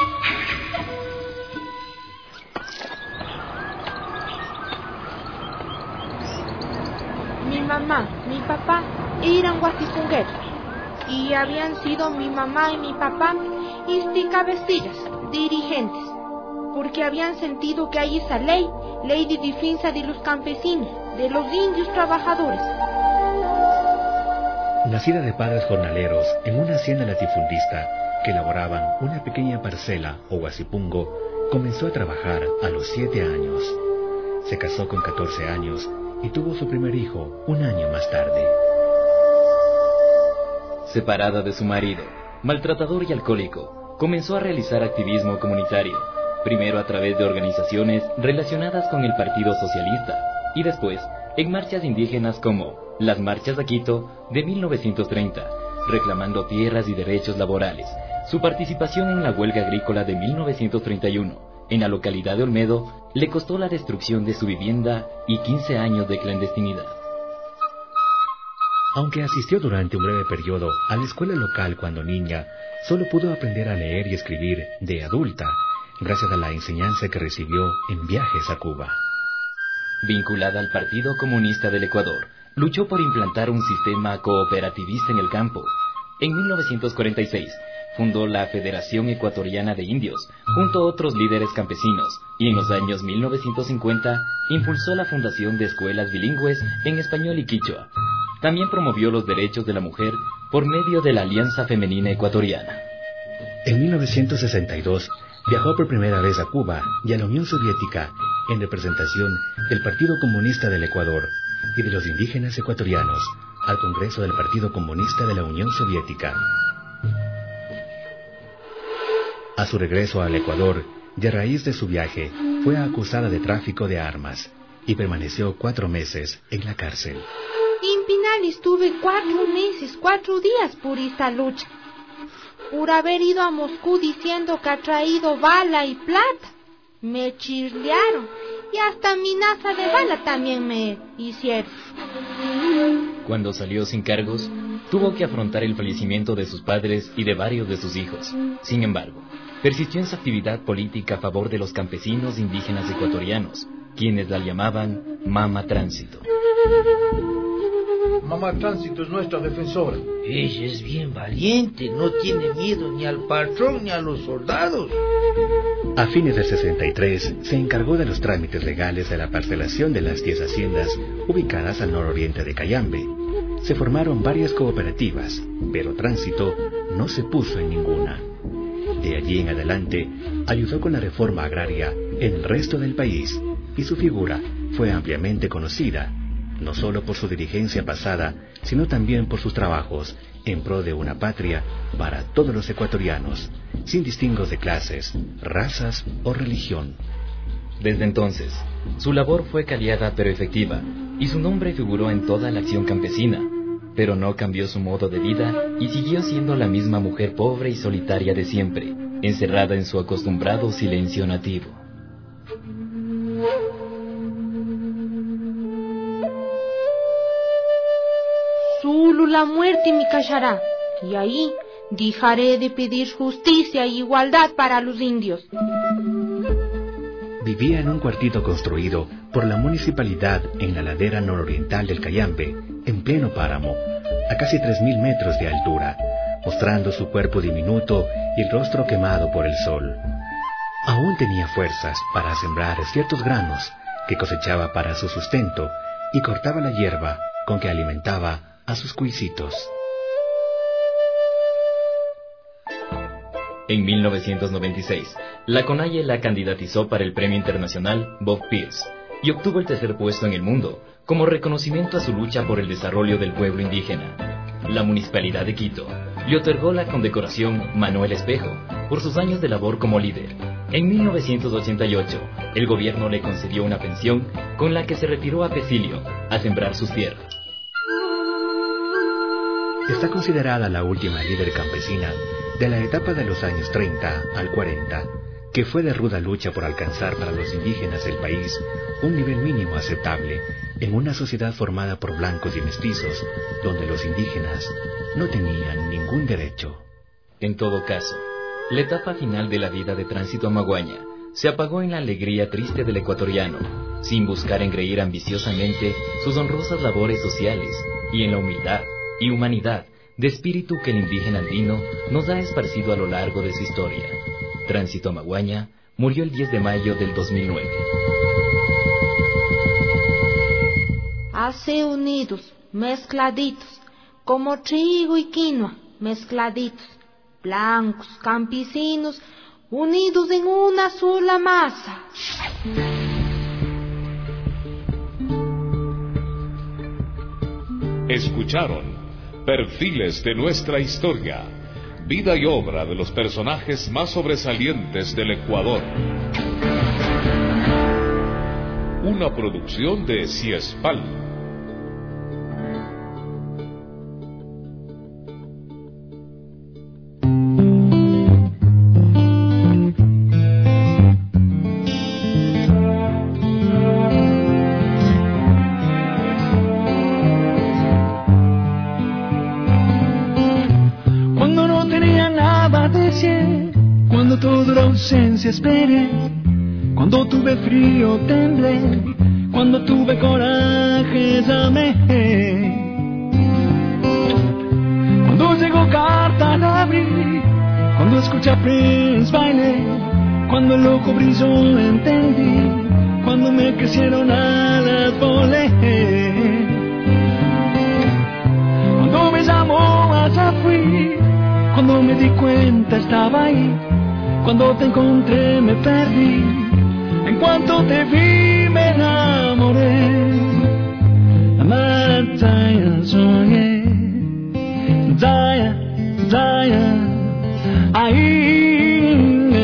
Mi mamá, mi papá eran guasipungueros y habían sido mi mamá y mi papá cabecillas, dirigentes, porque habían sentido que hay esa ley de defensa de los campesinos, de los indios trabajadores. Nacida de padres jornaleros en una hacienda latifundista que elaboraban una pequeña parcela o guasipungo, comenzó a trabajar a los 7 años. Se casó con 14 años y tuvo su primer hijo un año más tarde. Separada de su marido, maltratador y alcohólico, comenzó a realizar activismo comunitario, primero a través de organizaciones relacionadas con el Partido Socialista y después en marchas indígenas como las Marchas de Quito de 1930, reclamando tierras y derechos laborales. Su participación en la huelga agrícola de 1931 en la localidad de Olmedo le costó la destrucción de su vivienda y 15 años de clandestinidad. Aunque asistió durante un breve periodo a la escuela local cuando niña, solo pudo aprender a leer y escribir de adulta, gracias a la enseñanza que recibió en viajes a Cuba. Vinculada al Partido Comunista del Ecuador, luchó por implantar un sistema cooperativista en el campo. En 1946, fundó la Federación Ecuatoriana de Indios, junto a otros líderes campesinos, y en los años 1950 impulsó la fundación de escuelas bilingües en español y quichua. También promovió los derechos de la mujer por medio de la Alianza Femenina Ecuatoriana. En 1962 viajó por primera vez a Cuba y a la Unión Soviética en representación del Partido Comunista del Ecuador y de los indígenas ecuatorianos al Congreso del Partido Comunista de la Unión Soviética. A su regreso al Ecuador, y a raíz de su viaje, fue acusada de tráfico de armas y permaneció 4 meses en la cárcel. En Pinal estuve 4 meses, 4 días por esta lucha. Por haber ido a Moscú diciendo que ha traído bala y plata. Me chirlearon y hasta amenaza de bala también me hicieron. Cuando salió sin cargos, tuvo que afrontar el fallecimiento de sus padres y de varios de sus hijos. Sin embargo, persistió en su actividad política a favor de los campesinos indígenas ecuatorianos, quienes la llamaban Mama Tránsito. Mamá Tránsito es nuestra defensora. Ella es bien valiente, no tiene miedo ni al patrón ni a los soldados. A fines del 63 se encargó de los trámites legales de la parcelación de las 10 haciendas ubicadas al nororiente de Cayambe. Se formaron varias cooperativas, pero Tránsito no se puso en ninguna. De allí en adelante ayudó con la reforma agraria en el resto del país y su figura fue ampliamente conocida, no solo por su dirigencia pasada, sino también por sus trabajos en pro de una patria para todos los ecuatorianos, sin distingos de clases, razas o religión. Desde entonces, su labor fue callada pero efectiva, y su nombre figuró en toda la acción campesina, pero no cambió su modo de vida y siguió siendo la misma mujer pobre y solitaria de siempre, encerrada en su acostumbrado silencio nativo. Solo la muerte me callará, y ahí dejaré de pedir justicia e igualdad para los indios. Vivía en un cuartito construido por la municipalidad en la ladera nororiental del Cayambe, en pleno páramo, a casi 3.000 metros de altura, mostrando su cuerpo diminuto y el rostro quemado por el sol. Aún tenía fuerzas para sembrar ciertos granos que cosechaba para su sustento y cortaba la hierba con que alimentaba a sus cuisitos. En 1996, la CONAIE la candidatizó para el Premio Internacional Bob Pierce y obtuvo el 3er puesto en el mundo como reconocimiento a su lucha por el desarrollo del pueblo indígena. La Municipalidad de Quito le otorgó la condecoración Manuel Espejo por sus años de labor como líder. En 1988, el gobierno le concedió una pensión con la que se retiró a Pesilio a sembrar sus tierras. Está considerada la última líder campesina de la etapa de los años 30 al 40, que fue de ruda lucha por alcanzar para los indígenas del país un nivel mínimo aceptable en una sociedad formada por blancos y mestizos, donde los indígenas no tenían ningún derecho. En todo caso, la etapa final de la vida de Tránsito Amaguaña se apagó en la alegría triste del ecuatoriano, sin buscar engreír ambiciosamente sus honrosas labores sociales y en la humildad y humanidad de espíritu que el indígena andino nos ha esparcido a lo largo de su historia. Tránsito Amaguaña murió el 10 de mayo del 2009. Así unidos, mezcladitos, como trigo y quinoa, mezcladitos, blancos, campesinos, unidos en una sola masa. Escucharon Perfiles de nuestra historia, vida y obra de los personajes más sobresalientes del Ecuador. Una producción de Ciespal. Cuando toda la ausencia esperé, cuando tuve frío temblé, cuando tuve coraje llamé. Cuando llegó carta la abrí, cuando escuché a Prince bailé, cuando el ojo brilló entendí, cuando me crecieron alas volé. Cuando me llamó allá fui, cuando me di cuenta estaba ahí, cuando te encontré me perdí, en cuanto te vi me enamoré. Amar Zaya soñé, Zaya, Zaya, ahí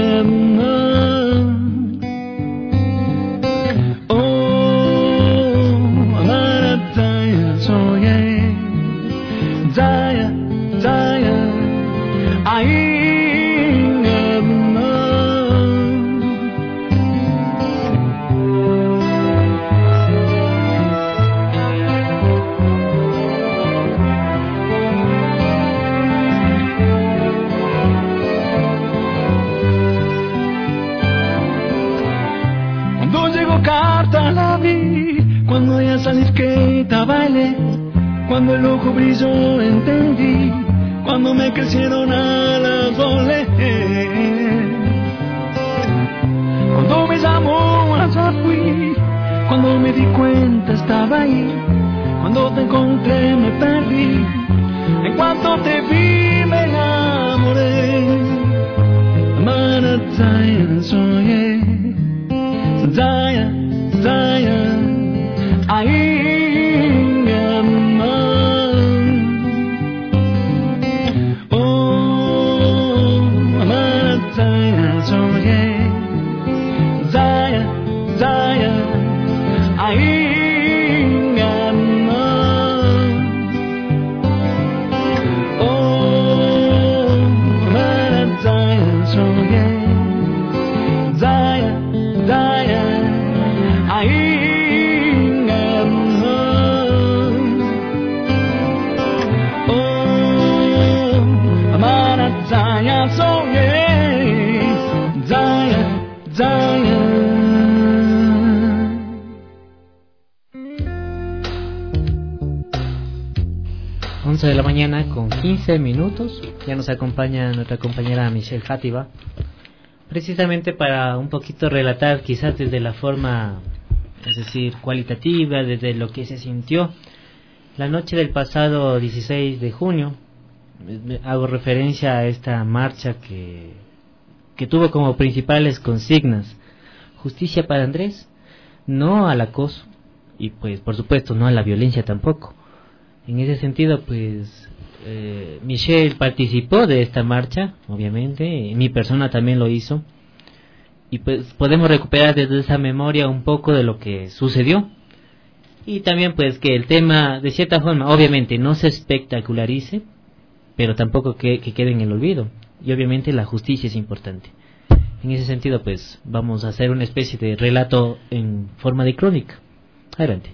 oh, amar Zaya soñé, Zaya, Zaya, ahí cuando ya salí que bailé, cuando el ojo brilló entendí, cuando me crecieron alas volé. Cuando me llamó allá fui, cuando me di cuenta estaba ahí, cuando te encontré me perdí, en cuanto te vi me enamoré. Amar Zaya soñé, Zaya, Zaya, ahí mi amor. Oh, amar Zaya soñé, Zaya, Zaya, ahí mi amor. Oh, amar Zaya soñé, Zaya, Zaya, ahí. Zaya soñé, Zaya, Zaya. 11 de la mañana con 15 minutos. Ya nos acompaña nuestra compañera Michelle Játiva, precisamente para un poquito relatar, quizás desde la forma, es decir, cualitativa, desde lo que se sintió la noche del pasado 16 de junio. Hago referencia a esta marcha que tuvo como principales consignas: justicia para Andrés, no al acoso y pues por supuesto no a la violencia tampoco. En ese sentido, pues Michelle participó de esta marcha, obviamente, mi persona también lo hizo, y pues podemos recuperar desde esa memoria un poco de lo que sucedió, y también pues que el tema de cierta forma obviamente no se espectacularice, pero tampoco que quede en el olvido, y obviamente la justicia es importante. En ese sentido pues vamos a hacer una especie de relato en forma de crónica. Adelante.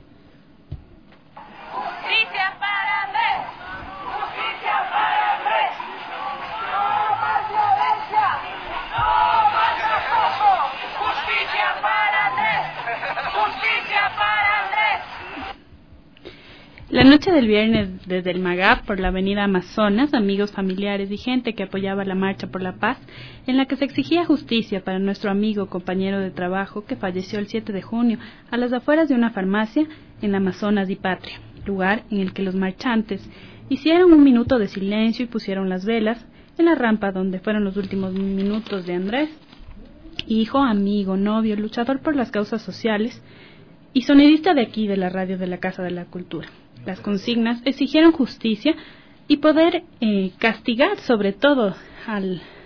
La noche del viernes, desde el Magap por la avenida Amazonas, amigos, familiares y gente que apoyaba la marcha por la paz, en la que se exigía justicia para nuestro amigo, compañero de trabajo, que falleció el 7 de junio a las afueras de una farmacia en Amazonas y Patria, lugar en el que los marchantes hicieron un minuto de silencio y pusieron las velas en la rampa donde fueron los últimos minutos de Andrés, hijo, amigo, novio, luchador por las causas sociales y sonidista de aquí de la radio de la Casa de la Cultura. Las consignas exigieron justicia y poder castigar sobre todo a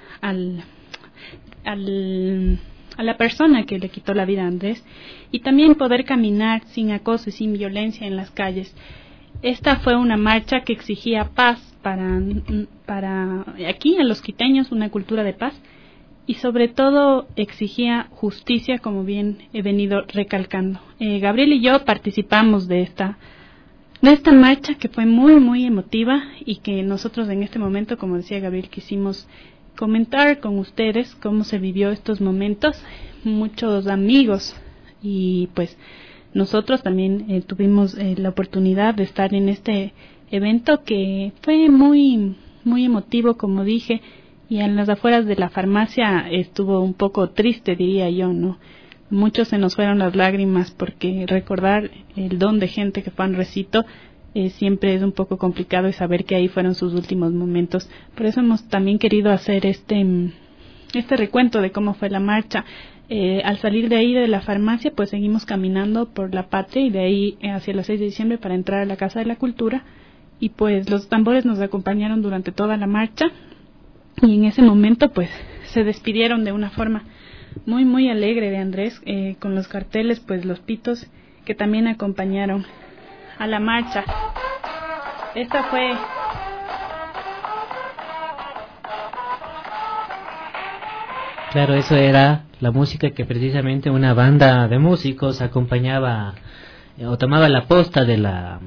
la persona que le quitó la vida a Andrés, y también poder caminar sin acoso y sin violencia en las calles. Esta fue una marcha que exigía paz para aquí en los quiteños, una cultura de paz, y sobre todo exigía justicia, como bien he venido recalcando. Gabriel y yo participamos de esta marcha, que fue muy muy emotiva, y que nosotros en este momento, como decía Gabriel, quisimos comentar con ustedes cómo se vivió estos momentos. Muchos amigos y pues nosotros también tuvimos la oportunidad de estar en este evento, que fue muy muy emotivo, como dije, y en las afueras de la farmacia estuvo un poco triste, diría yo, ¿no? Muchos se nos fueron las lágrimas, porque recordar el don de gente que fue a un recito siempre es un poco complicado, y saber que ahí fueron sus últimos momentos. Por eso hemos también querido hacer este recuento de cómo fue la marcha. Al salir de ahí de la farmacia, pues seguimos caminando por la Patria, y de ahí hacia el 6 de diciembre para entrar a la Casa de la Cultura, y pues los tambores nos acompañaron durante toda la marcha, y en ese momento pues se despidieron de una forma muy muy alegre de Andrés, con los carteles, pues los pitos que también acompañaron a la marcha. Esta fue claro, eso era la música que precisamente una banda de músicos acompañaba o tomaba la posta de la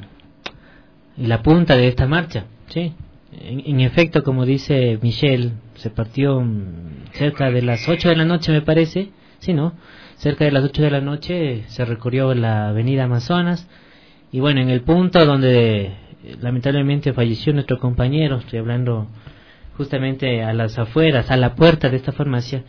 punta de esta marcha, sí. En efecto, como dice Michelle, se partió cerca de las 8 de la noche, me parece, sí, ¿no? Cerca de las 8 de la noche se recorrió la avenida Amazonas, y bueno, en el punto donde lamentablemente falleció nuestro compañero, estoy hablando justamente a las afueras, a la puerta de esta farmacia,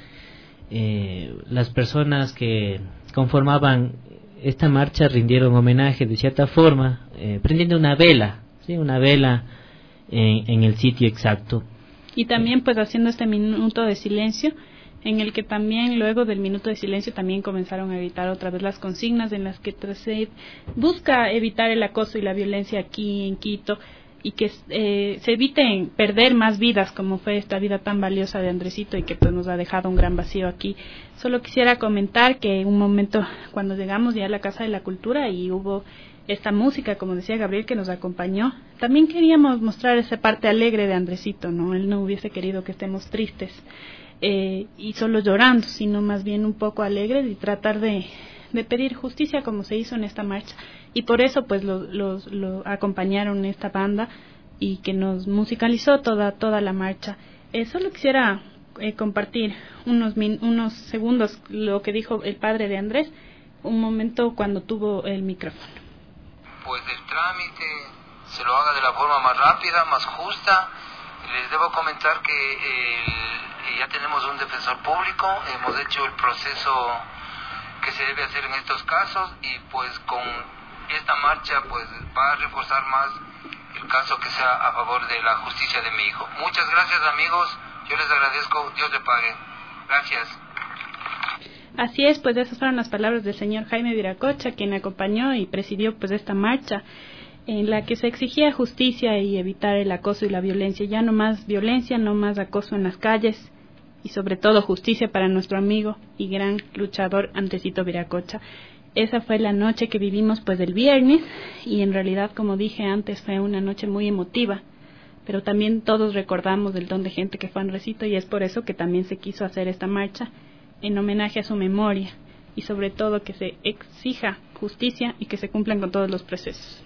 las personas que conformaban esta marcha rindieron homenaje de cierta forma, prendiendo una vela, ¿sí? Una vela en el sitio exacto. Y también pues haciendo este minuto de silencio, en el que también luego del minuto de silencio también comenzaron a evitar otra vez las consignas, en las que se busca evitar el acoso y la violencia aquí en Quito, y que se eviten perder más vidas, como fue esta vida tan valiosa de Andresito, y que pues nos ha dejado un gran vacío aquí. Solo quisiera comentar que en un momento, cuando llegamos ya a la Casa de la Cultura y hubo esta música, como decía Gabriel, que nos acompañó, también queríamos mostrar esa parte alegre de Andresito, ¿no? Él no hubiese querido que estemos tristes y solo llorando, sino más bien un poco alegres, y tratar de pedir justicia, como se hizo en esta marcha. Y por eso pues lo acompañaron esta banda, y que nos musicalizó toda la marcha. Solo quisiera compartir unos segundos lo que dijo el padre de Andrés, un momento cuando tuvo el micrófono. Pues el trámite se lo haga de la forma más rápida, más justa. Les debo comentar que ya tenemos un defensor público, hemos hecho el proceso que se debe hacer en estos casos, y pues con esta marcha pues va a reforzar más el caso que sea a favor de la justicia de mi hijo. Muchas gracias, amigos, yo les agradezco, Dios le pague. Gracias. Así es, pues esas fueron las palabras del señor Jaime Viracocha, quien acompañó y presidió pues esta marcha. en la que se exigía justicia y evitar el acoso y la violencia. Ya no más violencia, no más acoso en las calles y sobre todo justicia para nuestro amigo y gran luchador Andresito Viracocha. Esa fue la noche que vivimos pues el viernes y en realidad, como dije antes, fue una noche muy emotiva, pero también todos recordamos del don de gente que fue Andresito y es por eso que también se quiso hacer esta marcha en homenaje a su memoria y sobre todo que se exija justicia y que se cumplan con todos los procesos.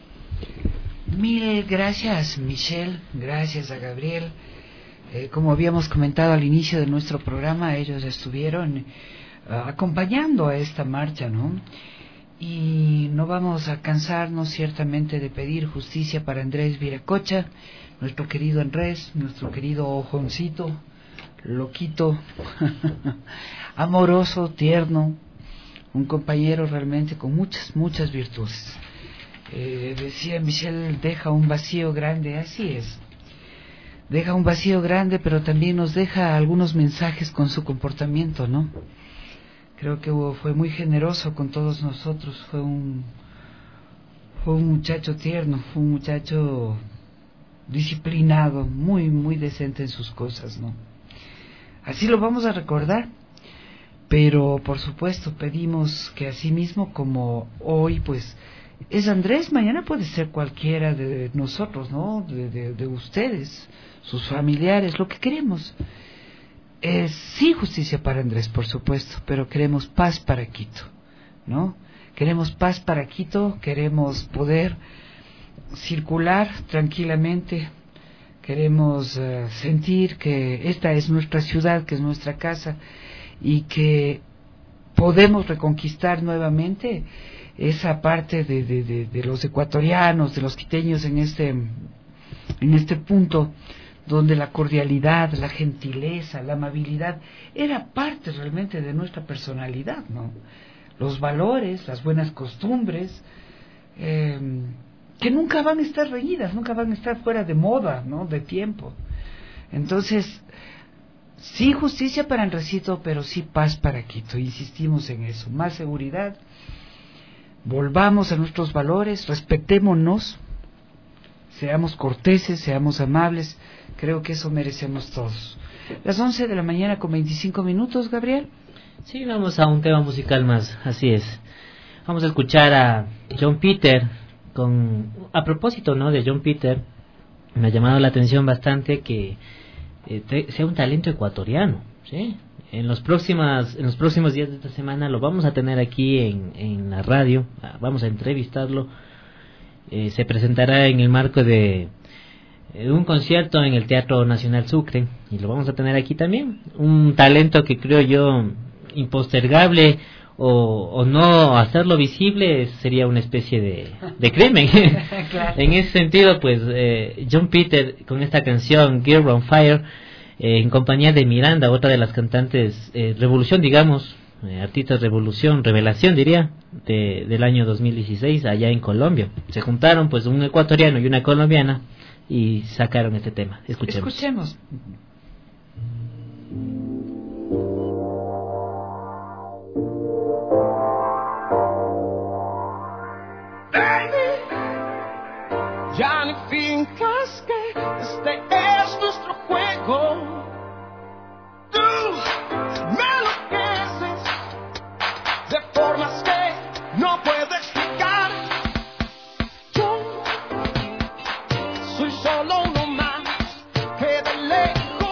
Mil gracias, Michelle, gracias a Gabriel. Como habíamos comentado al inicio de nuestro programa, ellos estuvieron acompañando a esta marcha, ¿no? Y no vamos a cansarnos ciertamente de pedir justicia para Andrés Viracocha, nuestro querido Andrés, nuestro querido Ojoncito, loquito, amoroso, tierno, un compañero realmente con muchas virtudes. Decía Michelle, deja un vacío grande, así es. Deja un vacío grande, pero también nos deja algunos mensajes con su comportamiento, ¿no? Creo que fue muy generoso con todos nosotros, fue un muchacho tierno, fue un muchacho disciplinado, muy decente en sus cosas, ¿no? Así lo vamos a recordar, pero por supuesto pedimos que así mismo como hoy, pues, es Andrés, mañana puede ser cualquiera de nosotros, ¿no? De ustedes, sus familiares, lo que queremos es sí justicia para Andrés, por supuesto, pero queremos paz para Quito, ¿no? Queremos paz para Quito, queremos poder circular tranquilamente, queremos sentir que esta es nuestra ciudad, que es nuestra casa y que podemos reconquistar nuevamente esa parte de los ecuatorianos, de los quiteños en este punto donde la cordialidad, la gentileza, la amabilidad era parte realmente de nuestra personalidad, ¿no? Los valores, las buenas costumbres, que nunca van a estar reñidas, nunca van a estar fuera de moda, ¿no? De tiempo. Entonces, sí justicia para Andresito, pero sí paz para Quito. Insistimos en eso, más seguridad. Volvamos a nuestros valores, respetémonos, seamos corteses, seamos amables. Creo que eso merecemos todos. Las 11 de la mañana con 25 minutos, Gabriel. Sí, vamos a un tema musical más, así es. Vamos a escuchar a John Peter. A propósito, ¿no? De John Peter, me ha llamado la atención bastante que sea un talento ecuatoriano, ¿sí? En los próximos días de esta semana lo vamos a tener aquí en la radio, vamos a entrevistarlo. Se presentará en el marco de un concierto en el Teatro Nacional Sucre y lo vamos a tener aquí también. Un talento que creo yo impostergable, o no hacerlo visible sería una especie de crimen. Claro. En ese sentido, pues John Peter con esta canción Girl on Fire, en compañía de Miranda, otra de las cantantes revolución, digamos, artistas revelación diría, del año 2016 allá en Colombia. Se juntaron pues un ecuatoriano y una colombiana y sacaron este tema. Escuchemos. Ya ni fincas que este es nuestro juego. Tú me enloqueces de formas que no puedo explicar. Yo soy solo uno más que de lejos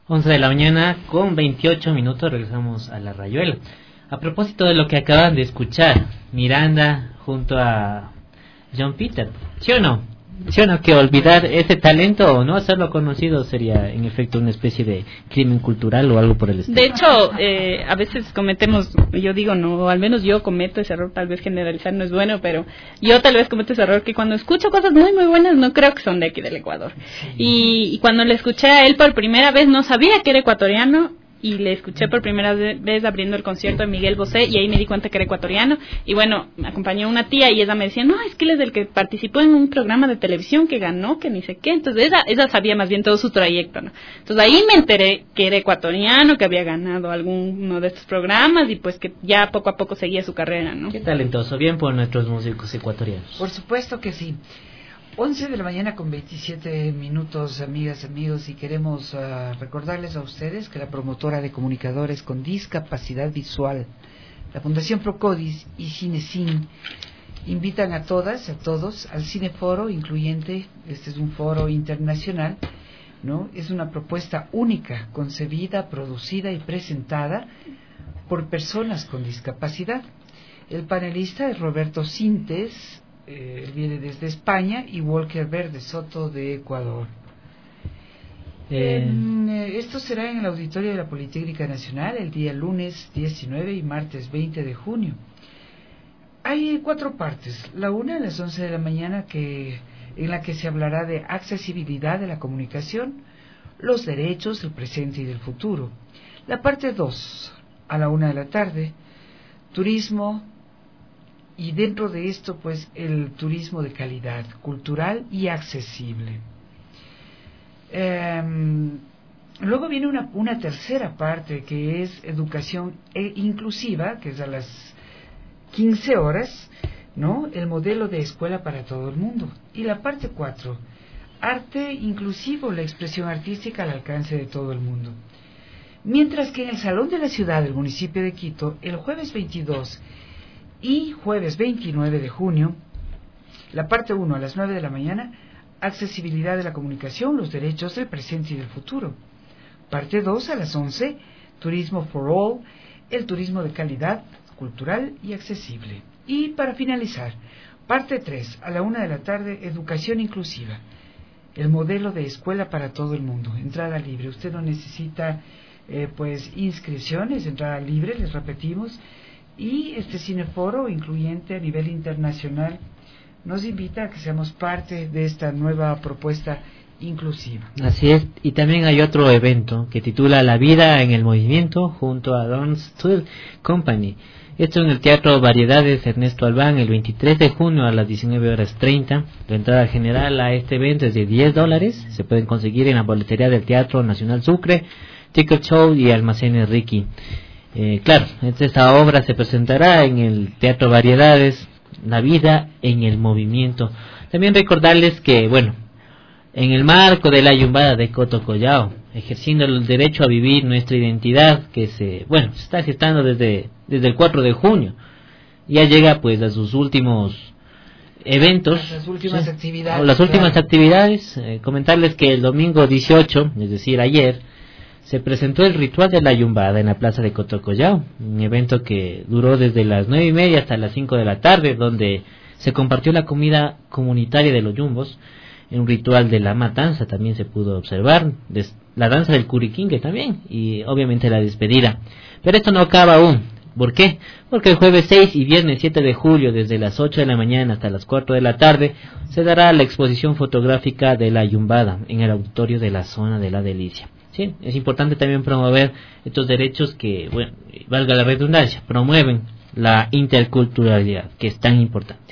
11 de la mañana con 28 minutos, regresamos a La Rayuela. A propósito de lo que acaban de escuchar, Miranda junto a John Peter, ¿sí o no? ¿Sí o no? Que olvidar ese talento o no hacerlo conocido sería en efecto una especie de crimen cultural o algo por el estilo. De hecho, a veces cometemos, yo digo, no, o al menos yo cometo ese error, tal vez generalizar no es bueno, pero yo tal vez cometo ese error que cuando escucho cosas muy muy buenas no creo que son de aquí del Ecuador. Sí. Y cuando le escuché a él por primera vez no sabía que era ecuatoriano, y le escuché por primera vez abriendo el concierto de Miguel Bosé y ahí me di cuenta que era ecuatoriano. Y bueno, me acompañó una tía y ella me decía, no, es que él es el que participó en un programa de televisión que ganó, que ni sé qué. Entonces ella sabía más bien todo su trayecto, ¿no? Entonces ahí me enteré que era ecuatoriano, que había ganado alguno de estos programas y pues que ya poco a poco seguía su carrera, ¿no? Qué talentoso, bien por nuestros músicos ecuatorianos. Por supuesto que sí. 11 de la mañana con 27 minutos, amigas, amigos, y queremos recordarles a ustedes que la promotora de comunicadores con discapacidad visual, la Fundación Procodis y Cinecin, invitan a todas, a todos, al Cineforo incluyente. Este es un foro internacional, ¿no? Es una propuesta única, concebida, producida y presentada por personas con discapacidad. El panelista es Roberto Sintes, él viene desde España, y Walker Verde Soto de Ecuador. Esto será en el auditorio de la Politécnica Nacional el día lunes 19 y martes 20 de junio. Hay 4 partes. La una a las 11 de la mañana en la que se hablará de accesibilidad de la comunicación, los derechos del presente y del futuro. La parte 2 a la 1 de la tarde, turismo. Y dentro de esto, pues, el turismo de calidad, cultural y accesible. Luego viene una tercera parte que es educación inclusiva, que es a las 15 horas, ¿no? El modelo de escuela para todo el mundo. Y la parte 4, arte inclusivo, la expresión artística al alcance de todo el mundo. Mientras que en el Salón de la Ciudad del municipio de Quito, el jueves 22 y jueves 29 de junio, la parte 1 a las 9 de la mañana, accesibilidad de la comunicación, los derechos del presente y del futuro. Parte 2 a las 11, turismo for all, el turismo de calidad, cultural y accesible. Y para finalizar, parte 3 a la 1 de la tarde, educación inclusiva, el modelo de escuela para todo el mundo, entrada libre. Usted no necesita pues inscripciones, entrada libre, les repetimos. Y este cineforo incluyente a nivel internacional nos invita a que seamos parte de esta nueva propuesta inclusiva. Así es, y también hay otro evento que titula La vida en el movimiento junto a Don Stuhl Company. Esto en el Teatro Variedades Ernesto Albán el 23 de junio a las 19:30. La entrada general a este evento es de $10. Se pueden conseguir en la boletería del Teatro Nacional Sucre, Ticket Show y Almacenes Ricky. Claro, esta obra se presentará en el Teatro Variedades, La vida en el movimiento. También recordarles que, bueno, en el marco de la Yumbada de Cotocollao, ejerciendo el derecho a vivir nuestra identidad, que se está gestando desde el 4 de junio, ya llega pues a sus últimos eventos, las últimas actividades. Las últimas actividades. Comentarles que el domingo 18, es decir, ayer, se presentó el ritual de la Yumbada en la plaza de Cotocollao, un evento que duró desde las 9:30 hasta las 5 de la tarde, donde se compartió la comida comunitaria de los yumbos, en un ritual de la matanza también se pudo observar, la danza del curiquingue también, y obviamente la despedida. Pero esto no acaba aún. ¿Por qué? Porque el jueves 6 y viernes 7 de julio, desde las 8 de la mañana hasta las 4 de la tarde, se dará la exposición fotográfica de la Yumbada en el auditorio de la zona de la Delicia. Sí, es importante también promover estos derechos que, valga la redundancia, promueven la interculturalidad, que es tan importante.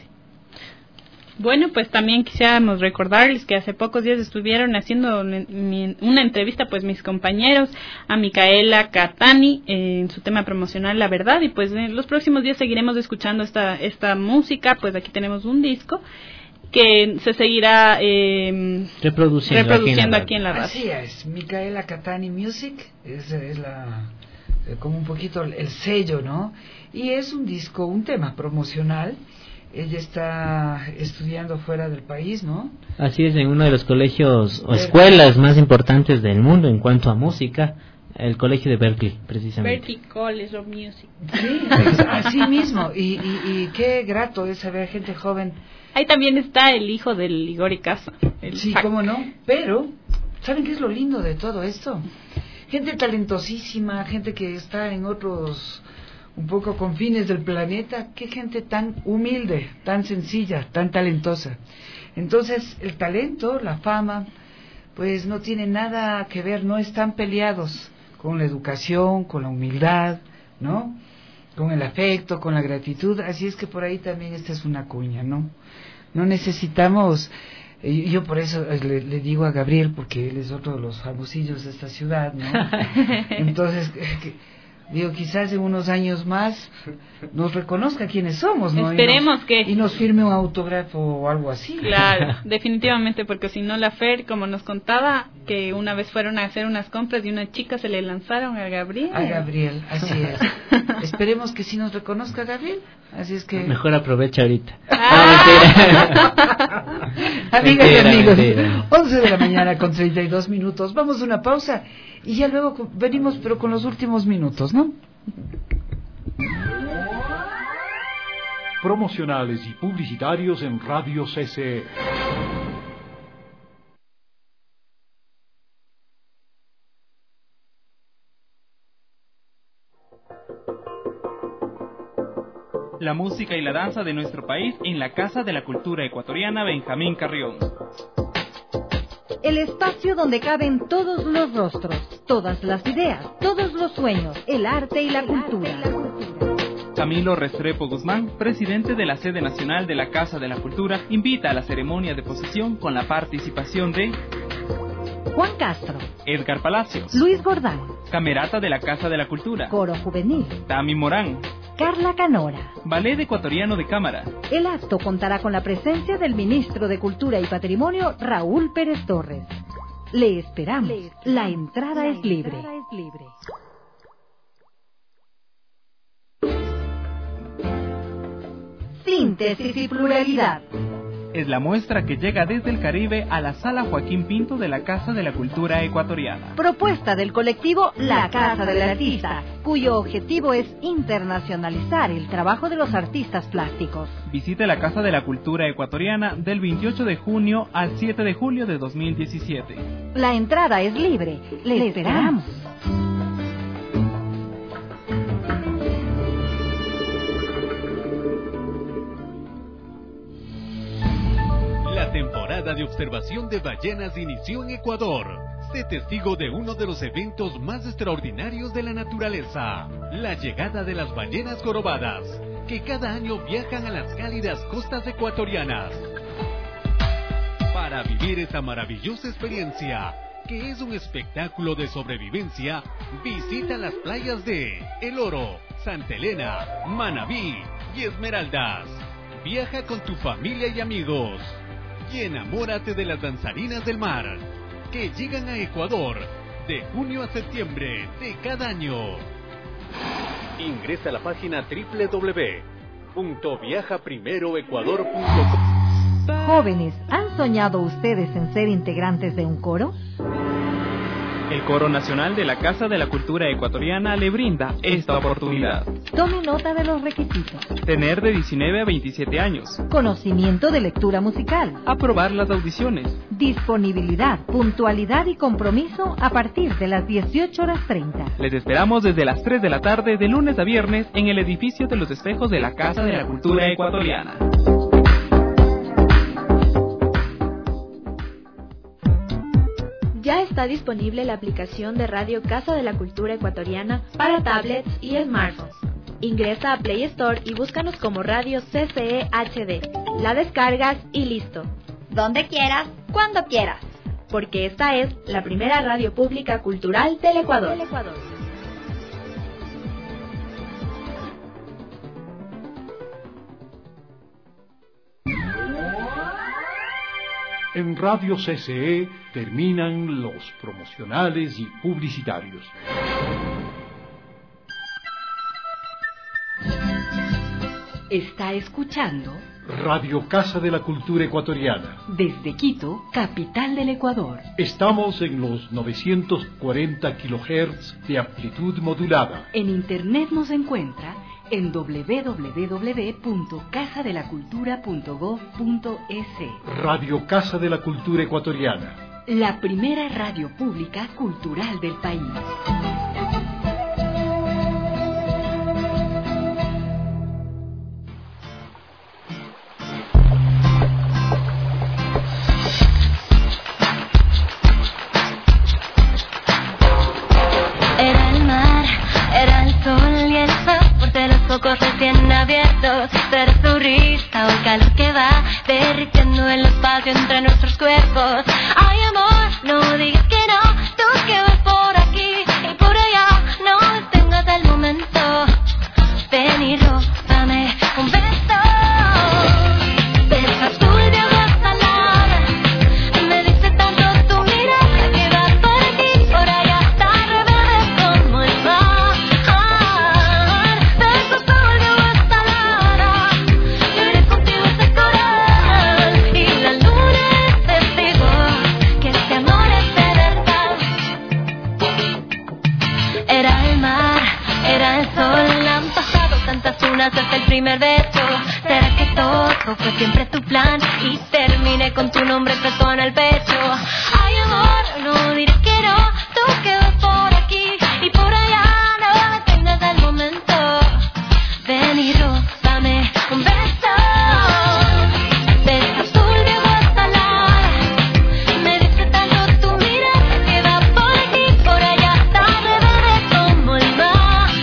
Bueno, pues también quisiéramos recordarles que hace pocos días estuvieron haciendo una entrevista, pues mis compañeros, a Micaela Catani, en su tema promocional La Verdad, y pues en los próximos días seguiremos escuchando esta música. Pues aquí tenemos un disco que se seguirá reproduciendo aquí en la radio. Así es, Micaela Catani Music, es como un poquito el sello, ¿no? Y es un disco, un tema promocional ella está estudiando fuera del país, ¿no? Así es, en uno de los colegios o escuelas más importantes del mundo en cuanto a música, el colegio de Berkeley, precisamente. Berkeley College of Music. Sí, así mismo. Y qué grato es saber gente joven. Ahí también está el hijo del Igor Casa. Sí, cómo no. Pero, ¿saben qué es lo lindo de todo esto? Gente talentosísima, gente que está en otros un poco confines del planeta. Qué gente tan humilde, tan sencilla, tan talentosa. Entonces, el talento, la fama, pues no tiene nada que ver, no están peleados con la educación, con la humildad, ¿no? Con el afecto, con la gratitud. Así es que por ahí también esta es una cuña, ¿no? No necesitamos, yo por eso le digo a Gabriel, porque él es otro de los famosillos de esta ciudad, ¿no? Entonces, digo, quizás en unos años más nos reconozca quiénes somos, ¿no? Esperemos y nos firme un autógrafo o algo así. Claro, definitivamente, porque si no la Fer, como nos contaba, que una vez fueron a hacer unas compras y una chica se le lanzaron a Gabriel. A Gabriel, así es. Esperemos que sí nos reconozca Gabriel. Así es que... Mejor aprovecha ahorita. Amigas y amigos, 11 de la mañana con 32 minutos. Vamos a una pausa y ya luego venimos, pero con los últimos minutos, ¿no? Promocionales y publicitarios en Radio CCE. La música y la danza de nuestro país en la Casa de la Cultura Ecuatoriana Benjamín Carrión. El espacio donde caben todos los rostros, todas las ideas, todos los sueños, el arte y la cultura. Camilo Restrepo Guzmán, presidente de la sede nacional de la Casa de la Cultura, invita a la ceremonia de posesión con la participación de Juan Castro, Edgar Palacios, Luis Gordán, Camerata de la Casa de la Cultura, Coro Juvenil, Tami Morán, Carla Canora, Ballet Ecuatoriano de Cámara. El acto contará con la presencia del ministro de Cultura y Patrimonio, Raúl Pérez Torres. Le esperamos. La entrada es libre. Síntesis y pluralidad. Es la muestra que llega desde el Caribe a la Sala Joaquín Pinto de la Casa de la Cultura Ecuatoriana. Propuesta del colectivo La Casa del Artista, cuyo objetivo es internacionalizar el trabajo de los artistas plásticos. Visite la Casa de la Cultura Ecuatoriana del 28 de junio al 7 de julio de 2017. La entrada es libre. Le esperamos. La temporada de observación de ballenas inició en Ecuador. Sé testigo de uno de los eventos más extraordinarios de la naturaleza, la llegada de las ballenas jorobadas, que cada año viajan a las cálidas costas ecuatorianas. Para vivir esta maravillosa experiencia, que es un espectáculo de sobrevivencia, visita las playas de El Oro, Santa Elena, Manabí y Esmeraldas. Viaja con tu familia y amigos y enamórate de las danzarinas del mar, que llegan a Ecuador de junio a septiembre de cada año. Ingresa a la página www.viajaprimeroecuador.com. Jóvenes, ¿han soñado ustedes en ser integrantes de un coro? El Coro Nacional de la Casa de la Cultura Ecuatoriana le brinda esta oportunidad. Tome nota de los requisitos. Tener de 19 a 27 años. Conocimiento de lectura musical. Aprobar las audiciones. Disponibilidad, puntualidad y compromiso a partir de las 18:30. Les esperamos desde las 3 de la tarde de lunes a viernes en el edificio de los espejos de la Casa de la Cultura Ecuatoriana. Ya está disponible la aplicación de Radio Casa de la Cultura Ecuatoriana para tablets y smartphones. Ingresa a Play Store y búscanos como Radio CCE HD. La descargas y listo. Donde quieras, cuando quieras. Porque esta es la primera radio pública cultural del Ecuador. En Radio CCE terminan los promocionales y publicitarios. Está escuchando Radio Casa de la Cultura Ecuatoriana. Desde Quito, capital del Ecuador. Estamos en los 940 kHz de amplitud modulada. En internet nos encuentra en www.casadelacultura.gov.es. Radio Casa de la Cultura Ecuatoriana. La primera radio pública cultural del país. Ojos recién abiertos, ser su risa o el calor que va derritiendo el espacio entre nuestros cuerpos. Ay, amor, no digas que no, tú que vas por aquí y por allá, no detengas el momento. Ven y róbame un beso. Beso azul de agua salada, me dice tanto tu mirada que va por aquí, por allá, tan rebelde como el mar. Hasta el primer beso. ¿Será que todo fue siempre tu plan? Y terminé con tu nombre escrito en el pecho. Ay, amor, no diré que no, tú que vas por aquí y por allá, no detengas el momento. Ven y róbame un beso. Beso azul de agua salada, me dice tanto tu mirada que va por aquí, por allá, tan rebelde como el mar.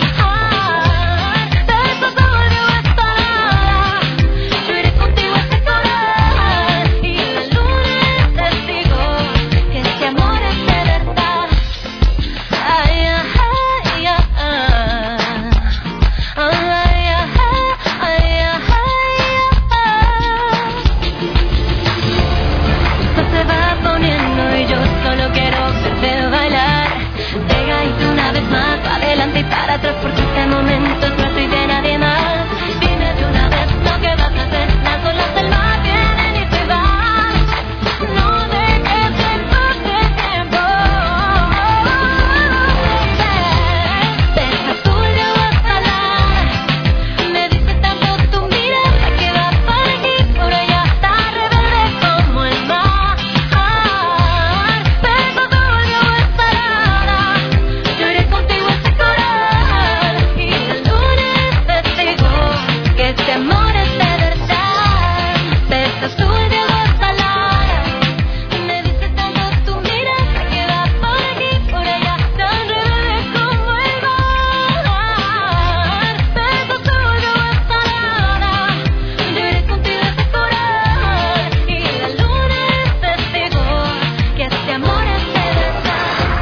Para atrás porque este momento es nuestro y de nadie más. Dime de una vez lo que vas a hacer. Las olas del mar vienen y se van. No dejes que pase el tiempo. Beso azul de agua salada, me dice tanto tu mirada que va por aquí, por allá, tan rebelde como el mar. Beso azul de agua salada, yo iré contigo a ese corazón. Este amor es de verdad. Beso azul de agua salada, me dice tanto tu mirada que va por aquí, por allá, tan rebelde como el mar. Beso azul de agua salada, yo iré contigo a ese coral y la luna es testigo que este amor es de verdad.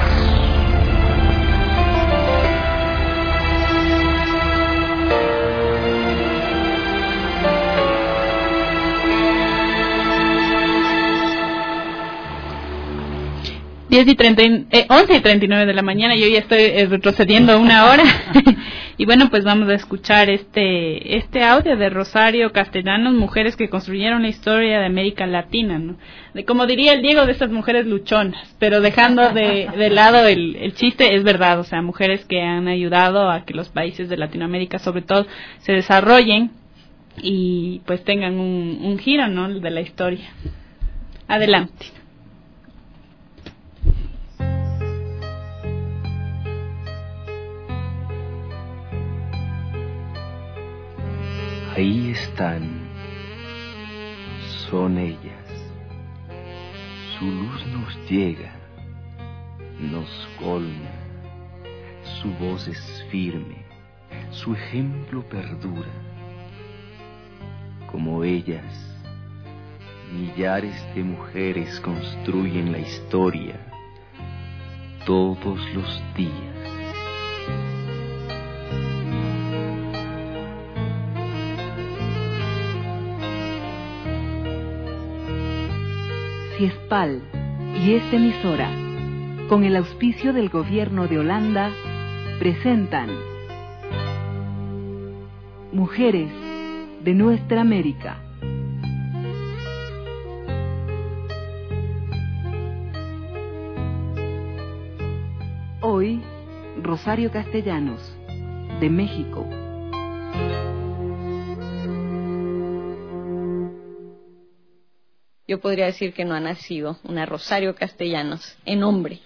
11:39 de la mañana, yo ya estoy retrocediendo una hora. Y bueno, pues vamos a escuchar este audio de Rosario Castellanos, mujeres que construyeron la historia de América Latina, ¿no? Como diría el Diego, de estas mujeres luchonas, pero dejando de lado el chiste, es verdad, o sea, mujeres que han ayudado a que los países de Latinoamérica, sobre todo, se desarrollen y pues tengan un giro, ¿no?, de la historia. Adelante. Ahí están, son ellas. Su luz nos llega, nos colma. Su voz es firme, su ejemplo perdura. Como ellas, millares de mujeres construyen la historia todos los días. Ciespal y esta emisora, con el auspicio del Gobierno de Holanda, presentan Mujeres de nuestra América. Hoy, Rosario Castellanos, de México. Yo podría decir que no ha nacido una Rosario Castellanos en hombre.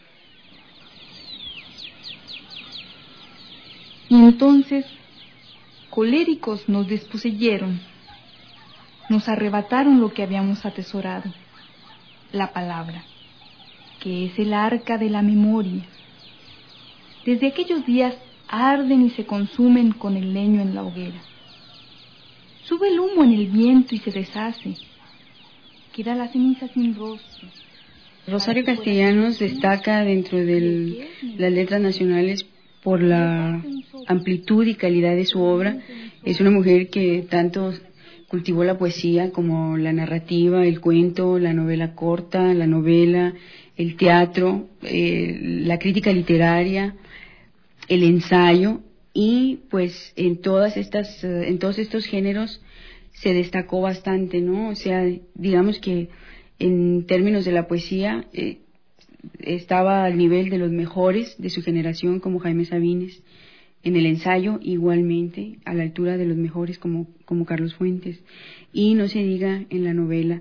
Y entonces, coléricos nos desposeyeron, nos arrebataron lo que habíamos atesorado, la palabra, que es el arca de la memoria. Desde aquellos días arden y se consumen con el leño en la hoguera. Sube el humo en el viento y se deshace. Queda la ceniza sin rostro. Rosario Castellanos destaca dentro de las letras nacionales por la amplitud y calidad de su obra. Es una mujer que tanto cultivó la poesía como la narrativa, el cuento, la novela corta, la novela, el teatro, la crítica literaria, el ensayo, y pues en todos estos géneros se destacó bastante, ¿no? O sea, digamos que en términos de la poesía estaba al nivel de los mejores de su generación, como Jaime Sabines. En el ensayo, igualmente, a la altura de los mejores, como Carlos Fuentes. Y no se diga en la novela.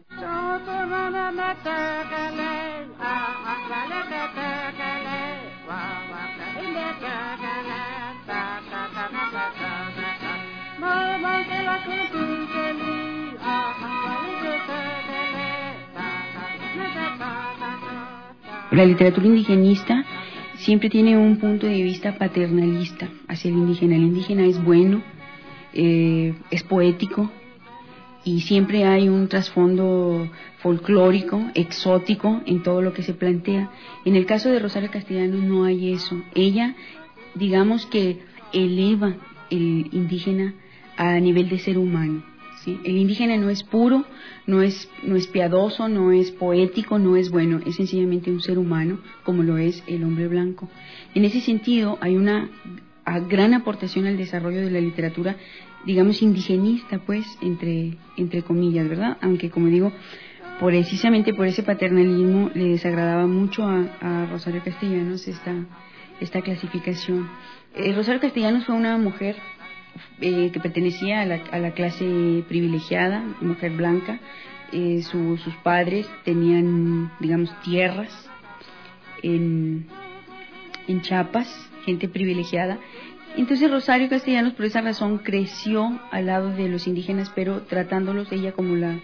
La literatura indigenista siempre tiene un punto de vista paternalista hacia el indígena. El indígena es bueno, es poético, y siempre hay un trasfondo folclórico, exótico en todo lo que se plantea. En el caso de Rosario Castellanos no hay eso. Ella, digamos que eleva el indígena a nivel de ser humano. ¿Sí? El indígena no es puro, no es piadoso, no es poético, no es bueno, es sencillamente un ser humano, como lo es el hombre blanco. En ese sentido, hay una gran aportación al desarrollo de la literatura, digamos, indigenista, pues, entre comillas, ¿verdad? Aunque, como digo, precisamente por ese paternalismo le desagradaba mucho a Rosario Castellanos esta clasificación. Rosario Castellanos fue una mujer que pertenecía a la clase privilegiada, mujer blanca. Sus padres tenían, digamos, tierras en Chiapas, gente privilegiada. Entonces Rosario Castellanos, por esa razón, creció al lado de los indígenas, pero tratándolos ella como la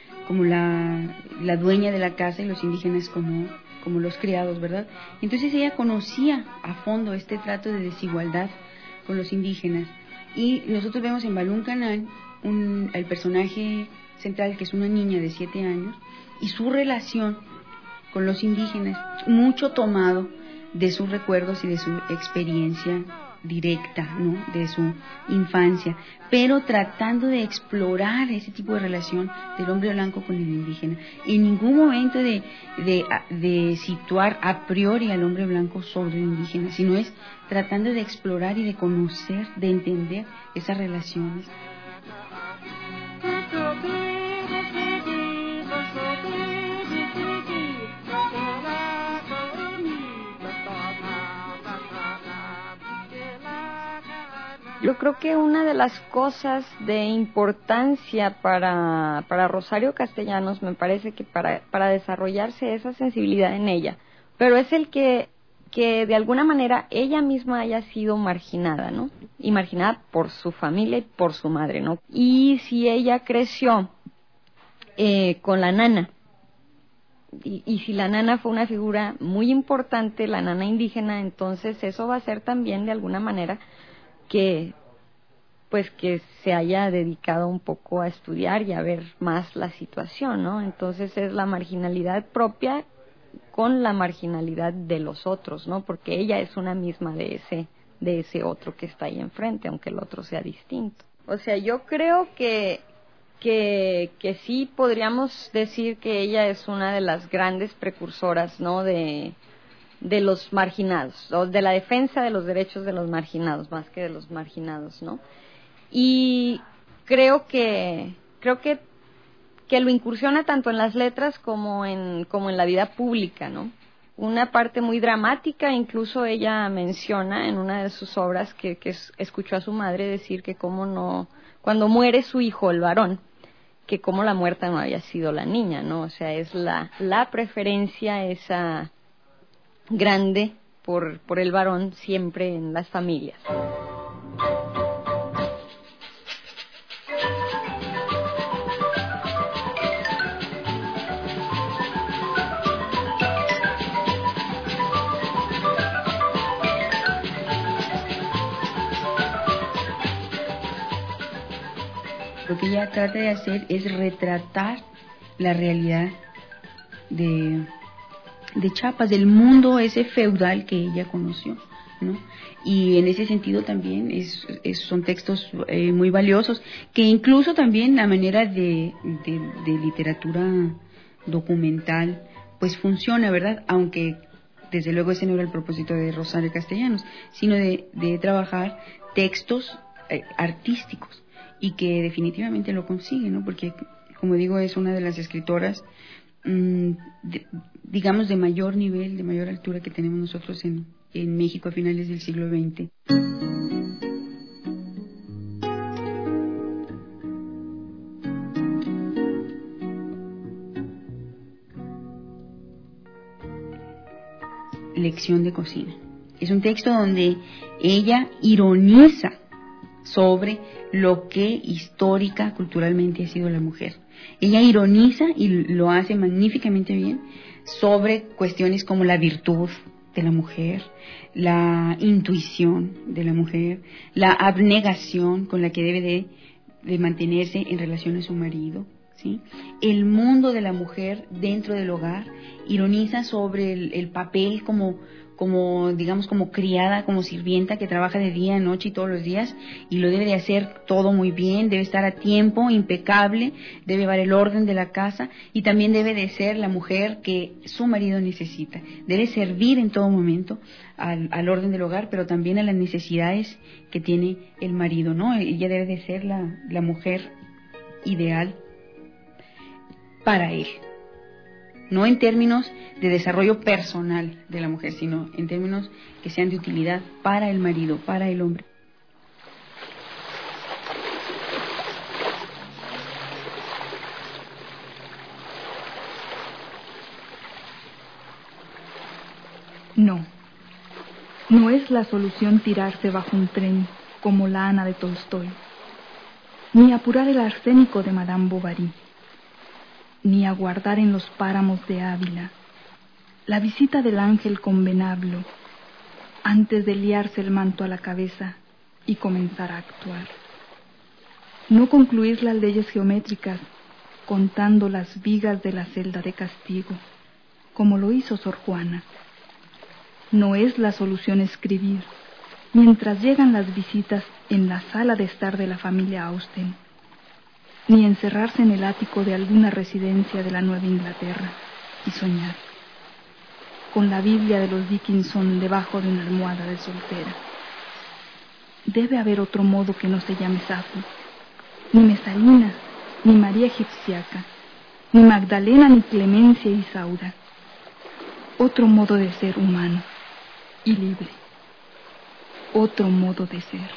dueña de la casa y los indígenas como los criados, ¿verdad? Entonces ella conocía a fondo este trato de desigualdad con los indígenas. Y nosotros vemos en Balún Canal el personaje central, que es una niña de 7 años, y su relación con los indígenas, mucho tomado de sus recuerdos y de su experiencia directa, ¿no? De su infancia, pero tratando de explorar ese tipo de relación del hombre blanco con el indígena. En ningún momento de situar a priori al hombre blanco sobre el indígena, sino es tratando de explorar y de conocer, de entender esas relaciones. Yo creo que una de las cosas de importancia para Rosario Castellanos, me parece que para desarrollarse esa sensibilidad en ella, pero es el que de alguna manera ella misma haya sido marginada, ¿no? Y marginada por su familia y por su madre, ¿no? Y si ella creció con la nana, y si la nana fue una figura muy importante, la nana indígena, entonces eso va a ser también de alguna manera que se haya dedicado un poco a estudiar y a ver más la situación, ¿no? Entonces es la marginalidad propia con la marginalidad de los otros, ¿no? Porque ella es una misma de ese otro que está ahí enfrente, aunque el otro sea distinto. O sea, yo creo que sí podríamos decir que ella es una de las grandes precursoras, ¿no? De los marginados, o de la defensa de los derechos de los marginados, más que de los marginados, ¿no? Y creo que lo incursiona tanto en las letras como en la vida pública, ¿no? Una parte muy dramática, incluso ella menciona en una de sus obras que escuchó a su madre decir que cuando muere su hijo, el varón, que como la muerta no había sido la niña, ¿no? O sea, es la preferencia esa grande por el varón siempre en las familias. Lo que ella trata de hacer es retratar la realidad de Chiapas, del mundo ese feudal que ella conoció, ¿no? Y en ese sentido también son textos muy valiosos, que incluso también la manera de literatura documental pues funciona, ¿verdad? Aunque desde luego ese no era el propósito de Rosario Castellanos, sino de trabajar textos artísticos, y que definitivamente lo consigue, ¿no? Porque, como digo, es una de las escritoras, digamos, de mayor nivel, de mayor altura que tenemos nosotros en México a finales del siglo XX. Lección de cocina. Es un texto donde ella ironiza sobre lo que histórica, culturalmente ha sido la mujer. Ella ironiza, y lo hace magníficamente bien, sobre cuestiones como la virtud de la mujer, la intuición de la mujer, la abnegación con la que debe de mantenerse en relación a su marido, ¿sí? El mundo de la mujer dentro del hogar, ironiza sobre el papel como digamos, como criada, como sirvienta que trabaja de día, noche y todos los días, y lo debe de hacer todo muy bien, debe estar a tiempo, impecable, debe llevar el orden de la casa, y también debe de ser la mujer que su marido necesita, debe servir en todo momento al orden del hogar, pero también a las necesidades que tiene el marido, ¿no? Ella debe de ser la mujer ideal para él. No en términos de desarrollo personal de la mujer, sino en términos que sean de utilidad para el marido, para el hombre. No es la solución tirarse bajo un tren como la Ana de Tolstoy, ni apurar el arsénico de Madame Bovary, ni aguardar en los páramos de Ávila la visita del ángel con venablo antes de liarse el manto a la cabeza y comenzar a actuar. No concluir las leyes geométricas contando las vigas de la celda de castigo, como lo hizo Sor Juana. No es la solución escribir mientras llegan las visitas en la sala de estar de la familia Austen, ni encerrarse en el ático de alguna residencia de la Nueva Inglaterra y soñar, con la Biblia de los Dickinson debajo de una almohada de soltera. Debe haber otro modo que no se llame Safo, ni Mesalina, ni María Egipciaca, ni Magdalena, ni Clemencia y Isaura. Otro modo de ser humano y libre. Otro modo de ser.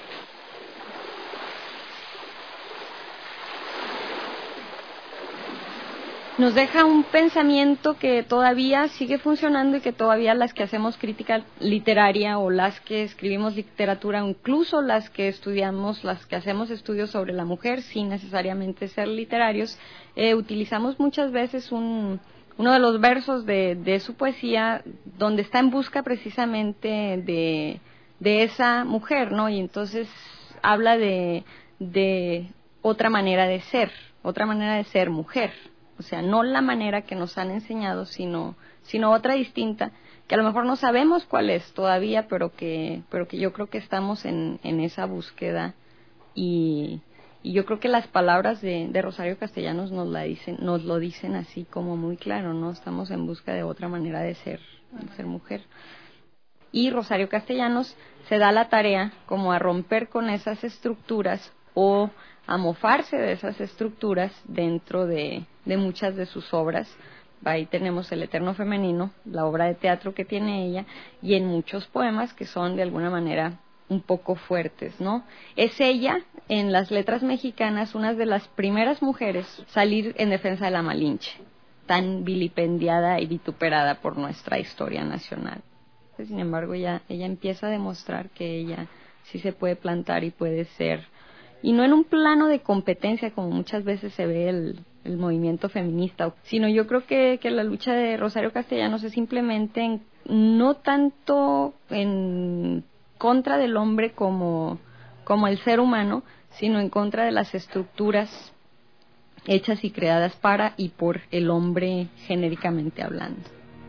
Nos deja un pensamiento que todavía sigue funcionando y que todavía las que hacemos crítica literaria o las que escribimos literatura, o incluso las que estudiamos, las que hacemos estudios sobre la mujer sin necesariamente ser literarios, utilizamos muchas veces uno de los versos de su poesía donde está en busca precisamente de esa mujer, ¿no? Y entonces habla de otra manera de ser mujer. O sea, no la manera que nos han enseñado, sino otra distinta, que a lo mejor no sabemos cuál es todavía, pero que yo creo que estamos en esa búsqueda, y yo creo que las palabras de Rosario Castellanos nos lo dicen así como muy claro, ¿no? Estamos en busca de otra manera de ser mujer. Y Rosario Castellanos se da la tarea como a romper con esas estructuras o a mofarse de esas estructuras dentro de muchas de sus obras. Ahí tenemos El Eterno Femenino, la obra de teatro que tiene ella, y en muchos poemas que son de alguna manera un poco fuertes, ¿no? Es ella, en las letras mexicanas, una de las primeras mujeres salir en defensa de la Malinche, tan vilipendiada y vituperada por nuestra historia nacional. Sin embargo, ella empieza a demostrar que ella sí se puede plantar y puede ser, y no en un plano de competencia como muchas veces se ve el movimiento feminista, sino yo creo que la lucha de Rosario Castellanos es simplemente no tanto en contra del hombre como el ser humano, sino en contra de las estructuras hechas y creadas para y por el hombre genéricamente hablando.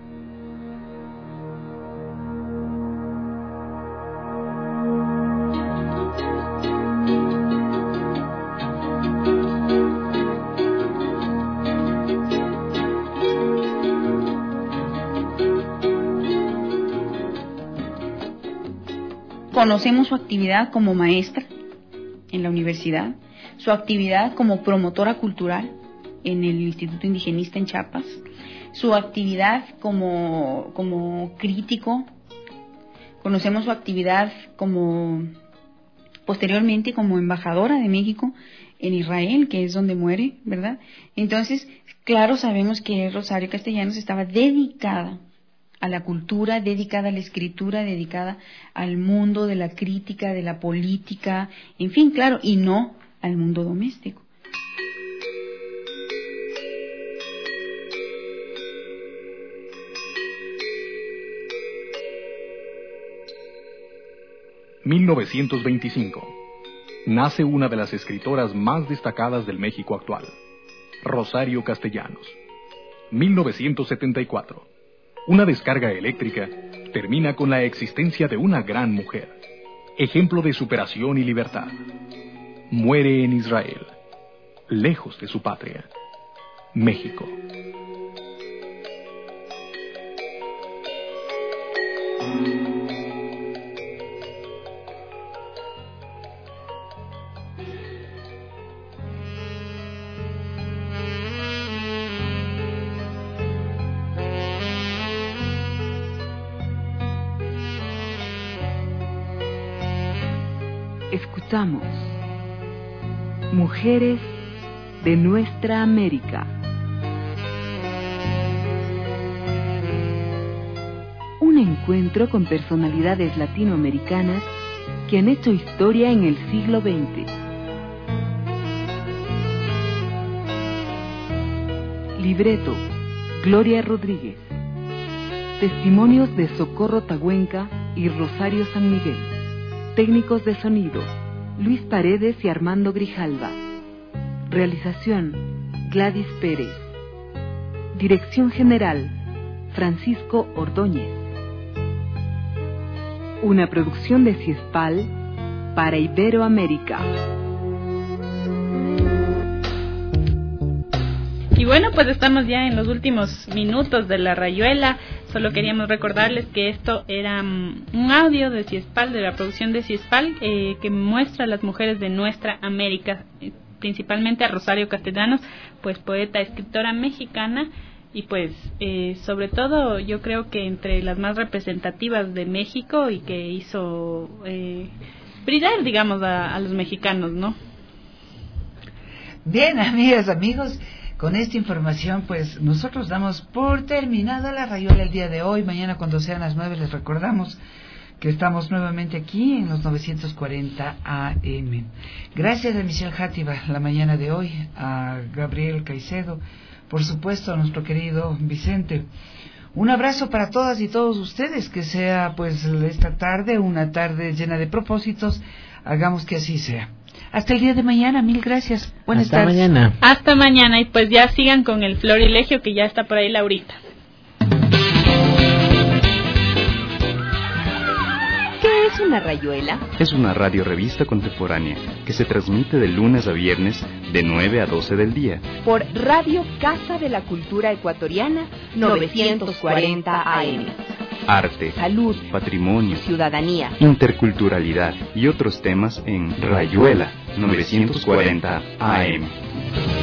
Conocemos su actividad como maestra en la universidad, su actividad como promotora cultural en el Instituto Indigenista en Chiapas, su actividad como crítico, conocemos su actividad posteriormente como embajadora de México en Israel, que es donde muere, ¿verdad? Entonces, claro, sabemos que Rosario Castellanos estaba dedicada a la cultura, dedicada a la escritura, dedicada al mundo de la crítica, de la política, en fin, claro, y no al mundo doméstico. ...1925... nace una de las escritoras más destacadas del México actual, Rosario Castellanos. 1974... una descarga eléctrica termina con la existencia de una gran mujer, ejemplo de superación y libertad. Muere en Israel, lejos de su patria, México. Escuchamos Mujeres de Nuestra América. Un encuentro con personalidades latinoamericanas que han hecho historia en el siglo XX. Libreto, Gloria Rodríguez. Testimonios de Socorro Tahuenca y Rosario San Miguel. Técnicos de sonido, Luis Paredes y Armando Grijalva. Realización, Gladys Pérez. Dirección General, Francisco Ordóñez. Una producción de CIESPAL para Iberoamérica. Y bueno, pues estamos ya en los últimos minutos de La Rayuela. Solo queríamos recordarles que esto era un audio de CIESPAL, de la producción de CIESPAL, que muestra a las mujeres de nuestra América, principalmente a Rosario Castellanos, pues poeta, escritora mexicana, y pues sobre todo yo creo que entre las más representativas de México y que hizo brillar, digamos, a los mexicanos, ¿no? Bien, amigas, amigos, con esta información, pues nosotros damos por terminada La Rayuela el día de hoy. Mañana, cuando sean las 9, les recordamos que estamos nuevamente aquí en los 940 AM. Gracias a Michelle Játiva la mañana de hoy, a Gabriel Caicedo, por supuesto a nuestro querido Vicente. Un abrazo para todas y todos ustedes, que sea pues esta tarde una tarde llena de propósitos. Hagamos que así sea. Hasta el día de mañana, mil gracias. Buenas tardes. Hasta mañana. Hasta mañana, y pues ya sigan con el Florilegio, que ya está por ahí Laurita. ¿Qué es una rayuela? Es una radiorevista contemporánea que se transmite de lunes a viernes de 9 a 12 del día. Por Radio Casa de la Cultura Ecuatoriana, 940 AM. arte, salud, patrimonio, ciudadanía, interculturalidad y otros temas en Rayuela 940 AM.